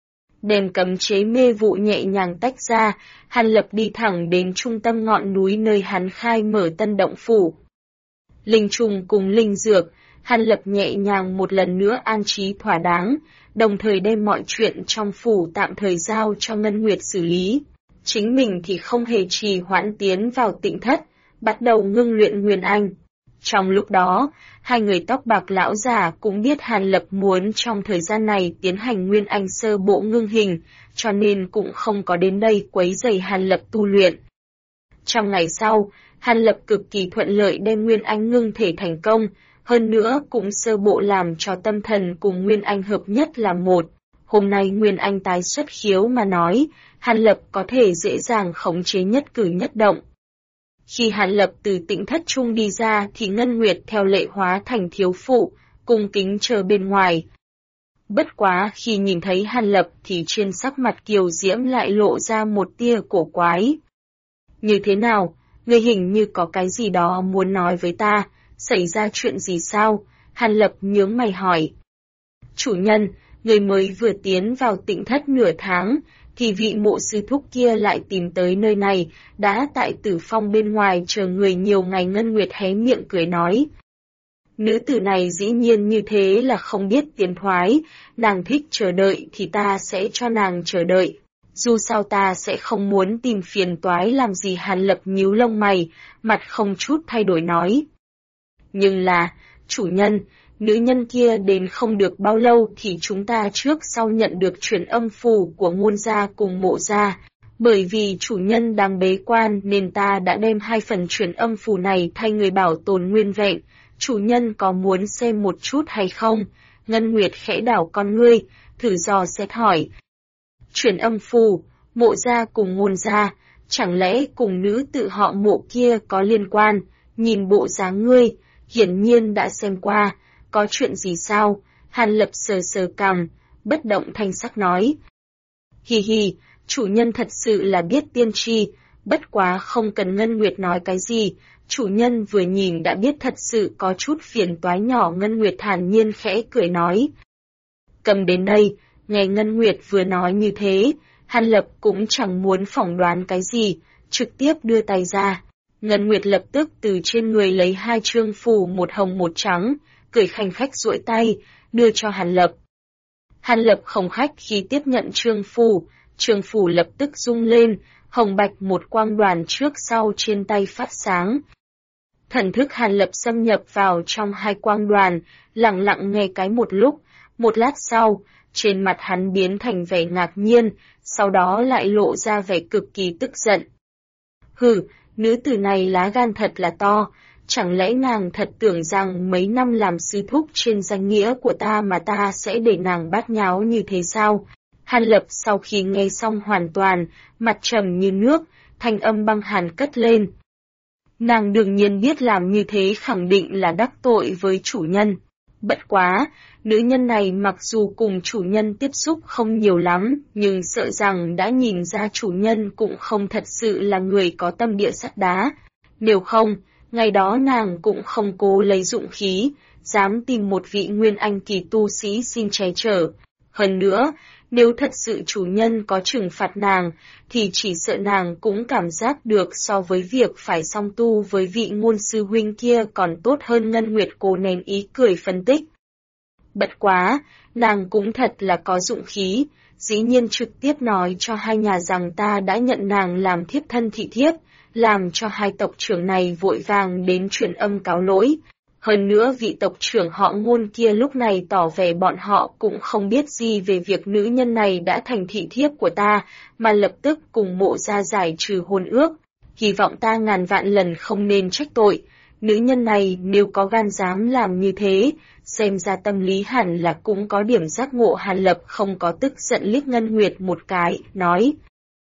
Đèn cấm chế mê vụ nhẹ nhàng tách ra, Hàn Lập đi thẳng đến trung tâm ngọn núi nơi hắn khai mở Tân Động Phủ. Linh trùng cùng linh dược, Hàn Lập nhẹ nhàng một lần nữa an trí thỏa đáng, đồng thời đem mọi chuyện trong phủ tạm thời giao cho Ngân Nguyệt xử lý. Chính mình thì không hề trì hoãn tiến vào Tịnh Thất, bắt đầu ngưng luyện Nguyên Anh. Trong lúc đó, hai người tóc bạc lão già cũng biết Hàn Lập muốn trong thời gian này tiến hành Nguyên Anh sơ bộ ngưng hình, cho nên cũng không có đến đây quấy rầy Hàn Lập tu luyện. Trong ngày sau, Hàn Lập cực kỳ thuận lợi đem Nguyên Anh ngưng thể thành công, hơn nữa cũng sơ bộ làm cho tâm thần cùng Nguyên Anh hợp nhất là một. Hôm nay Nguyên Anh tái xuất khiếu mà nói, Hàn Lập có thể dễ dàng khống chế nhất cử nhất động. Khi Hàn Lập từ Tịnh Thất trung đi ra thì Ngân Nguyệt theo lệ hóa thành thiếu phụ, cung kính chờ bên ngoài. Bất quá khi nhìn thấy Hàn Lập thì trên sắc mặt kiều diễm lại lộ ra một tia cổ quái. Như thế nào? Ngươi hình như có cái gì đó muốn nói với ta, xảy ra chuyện gì sao? Hàn Lập nhướng mày hỏi. Chủ nhân, người mới vừa tiến vào Tịnh Thất nửa tháng, thì vị Mộ sư thúc kia lại tìm tới nơi này, đã tại Tử Phong bên ngoài chờ người nhiều ngày. Ngân Nguyệt hé miệng cười nói. Nữ tử này dĩ nhiên như thế là không biết tiến thoái, nàng thích chờ đợi thì ta sẽ cho nàng chờ đợi. Dù sao ta sẽ không muốn tìm phiền toái làm gì. Hàn Lập nhíu lông mày, mặt không chút thay đổi nói. Nhưng là, chủ nhân, nữ nhân kia đến không được bao lâu thì chúng ta trước sau nhận được truyền âm phù của Ngôn gia cùng Mộ gia. Bởi vì chủ nhân đang bế quan nên ta đã đem 2 phần truyền âm phù này thay người bảo tồn nguyên vẹn. Chủ nhân có muốn xem một chút hay không? Ngân Nguyệt khẽ đảo con ngươi, thử dò xét hỏi. Truyền âm phù, Mộ gia cùng Ngôn gia, chẳng lẽ cùng nữ tự họ Mộ kia có liên quan? Nhìn bộ dáng ngươi, hiển nhiên đã xem qua, có chuyện gì sao? Hàn Lập sờ sờ cằm, bất động thanh sắc nói. Hì hì, chủ nhân thật sự là biết tiên tri, bất quá không cần Ngân Nguyệt nói cái gì, chủ nhân vừa nhìn đã biết thật sự có chút phiền toái nhỏ. Ngân Nguyệt thản nhiên khẽ cười nói. Cầm đến đây, nghe Ngân Nguyệt vừa nói như thế, Hàn Lập cũng chẳng muốn phỏng đoán cái gì, trực tiếp đưa tay ra. Ngân Nguyệt lập tức từ trên người lấy 2 trương phù, một hồng một trắng, cười khanh khách duỗi tay, đưa cho Hàn Lập. Hàn Lập không khách khi tiếp nhận trương phù lập tức rung lên, hồng bạch một quang đoàn trước sau trên tay phát sáng. Thần thức Hàn Lập xâm nhập vào trong 2 quang đoàn, lặng lặng nghe cái một lúc, một lát sau, trên mặt hắn biến thành vẻ ngạc nhiên, sau đó lại lộ ra vẻ cực kỳ tức giận. Hừ, nữ tử này lá gan thật là to, chẳng lẽ nàng thật tưởng rằng mấy năm làm sư thúc trên danh nghĩa của ta mà ta sẽ để nàng bát nháo như thế sao? Hàn Lập sau khi nghe xong hoàn toàn, mặt trầm như nước, thanh âm băng hàn cất lên. Nàng đương nhiên biết làm như thế khẳng định là đắc tội với chủ nhân. Bất quá, nữ nhân này mặc dù cùng chủ nhân tiếp xúc không nhiều lắm, nhưng sợ rằng đã nhìn ra chủ nhân cũng không thật sự là người có tâm địa sắt đá. Nếu không, ngày đó nàng cũng không cố lấy dụng khí, dám tìm một vị nguyên anh kỳ tu sĩ xin che chở. Hơn nữa, nếu thật sự chủ nhân có trừng phạt nàng, thì chỉ sợ nàng cũng cảm giác được so với việc phải song tu với vị ngôn sư huynh kia còn tốt hơn. Ngân Nguyệt cố nén ý cười phân tích. Bất quá, nàng cũng thật là có dụng khí, dĩ nhiên trực tiếp nói cho hai nhà rằng ta đã nhận nàng làm thiếp thân thị thiếp, làm cho hai tộc trưởng này vội vàng đến truyền âm cáo lỗi. Hơn nữa vị tộc trưởng họ Ngôn kia lúc này tỏ vẻ bọn họ cũng không biết gì về việc nữ nhân này đã thành thị thiếp của ta, mà lập tức cùng Mộ gia giải trừ hôn ước. Hy vọng ta ngàn vạn lần không nên trách tội. Nữ nhân này nếu có gan dám làm như thế, xem ra tâm lý hẳn là cũng có điểm giác ngộ. Hàn Lập không có tức giận liếc Ngân Nguyệt một cái, nói.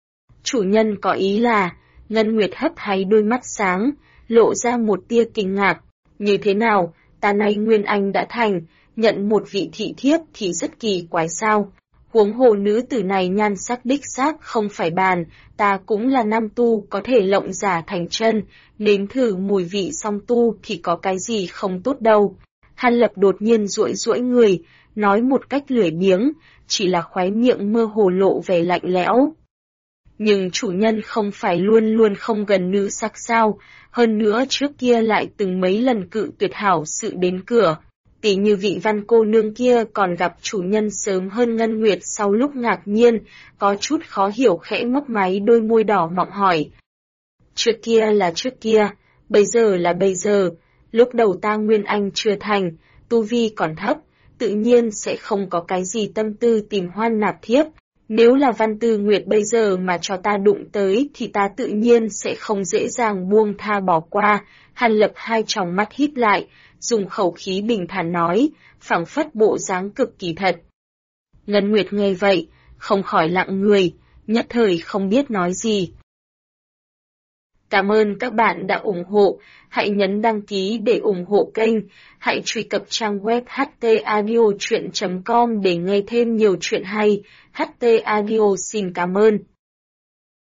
Chủ nhân có ý là, Ngân Nguyệt hấp háy đôi mắt sáng, lộ ra một tia kinh ngạc. Như thế nào, ta nay Nguyên Anh đã thành, nhận một vị thị thiếp thì rất kỳ quái sao? Huống hồ nữ tử này nhan sắc đích xác không phải bàn, ta cũng là nam tu có thể lộng giả thành chân, nếm thử mùi vị song tu thì có cái gì không tốt đâu. Hàn Lập đột nhiên duỗi duỗi người, nói một cách lười biếng, chỉ là khóe miệng mơ hồ lộ vẻ lạnh lẽo. Nhưng chủ nhân không phải luôn luôn không gần nữ sắc sao, hơn nữa trước kia lại từng mấy lần cự tuyệt hảo sự đến cửa. Tỷ như vị Văn cô nương kia còn gặp chủ nhân sớm hơn Ngân Nguyệt. Sau lúc ngạc nhiên, có chút khó hiểu khẽ mấp máy đôi môi đỏ mọng hỏi. Trước kia là trước kia, bây giờ là bây giờ, lúc đầu ta Nguyên Anh chưa thành, tu vi còn thấp, tự nhiên sẽ không có cái gì tâm tư tìm hoan nạp thiếp. Nếu là Văn Tư Nguyệt bây giờ mà cho ta đụng tới thì ta tự nhiên sẽ không dễ dàng buông tha bỏ qua. Hàn Lập hai tròng mắt híp lại, dùng khẩu khí bình thản nói, phảng phất bộ dáng cực kỳ thật. Ngân Nguyệt nghe vậy, không khỏi lặng người, nhất thời không biết nói gì. Cảm ơn các bạn đã ủng hộ, hãy nhấn đăng ký để ủng hộ kênh, hãy truy cập trang web htaudio.com để nghe thêm nhiều chuyện hay. HT Audio xin cảm ơn.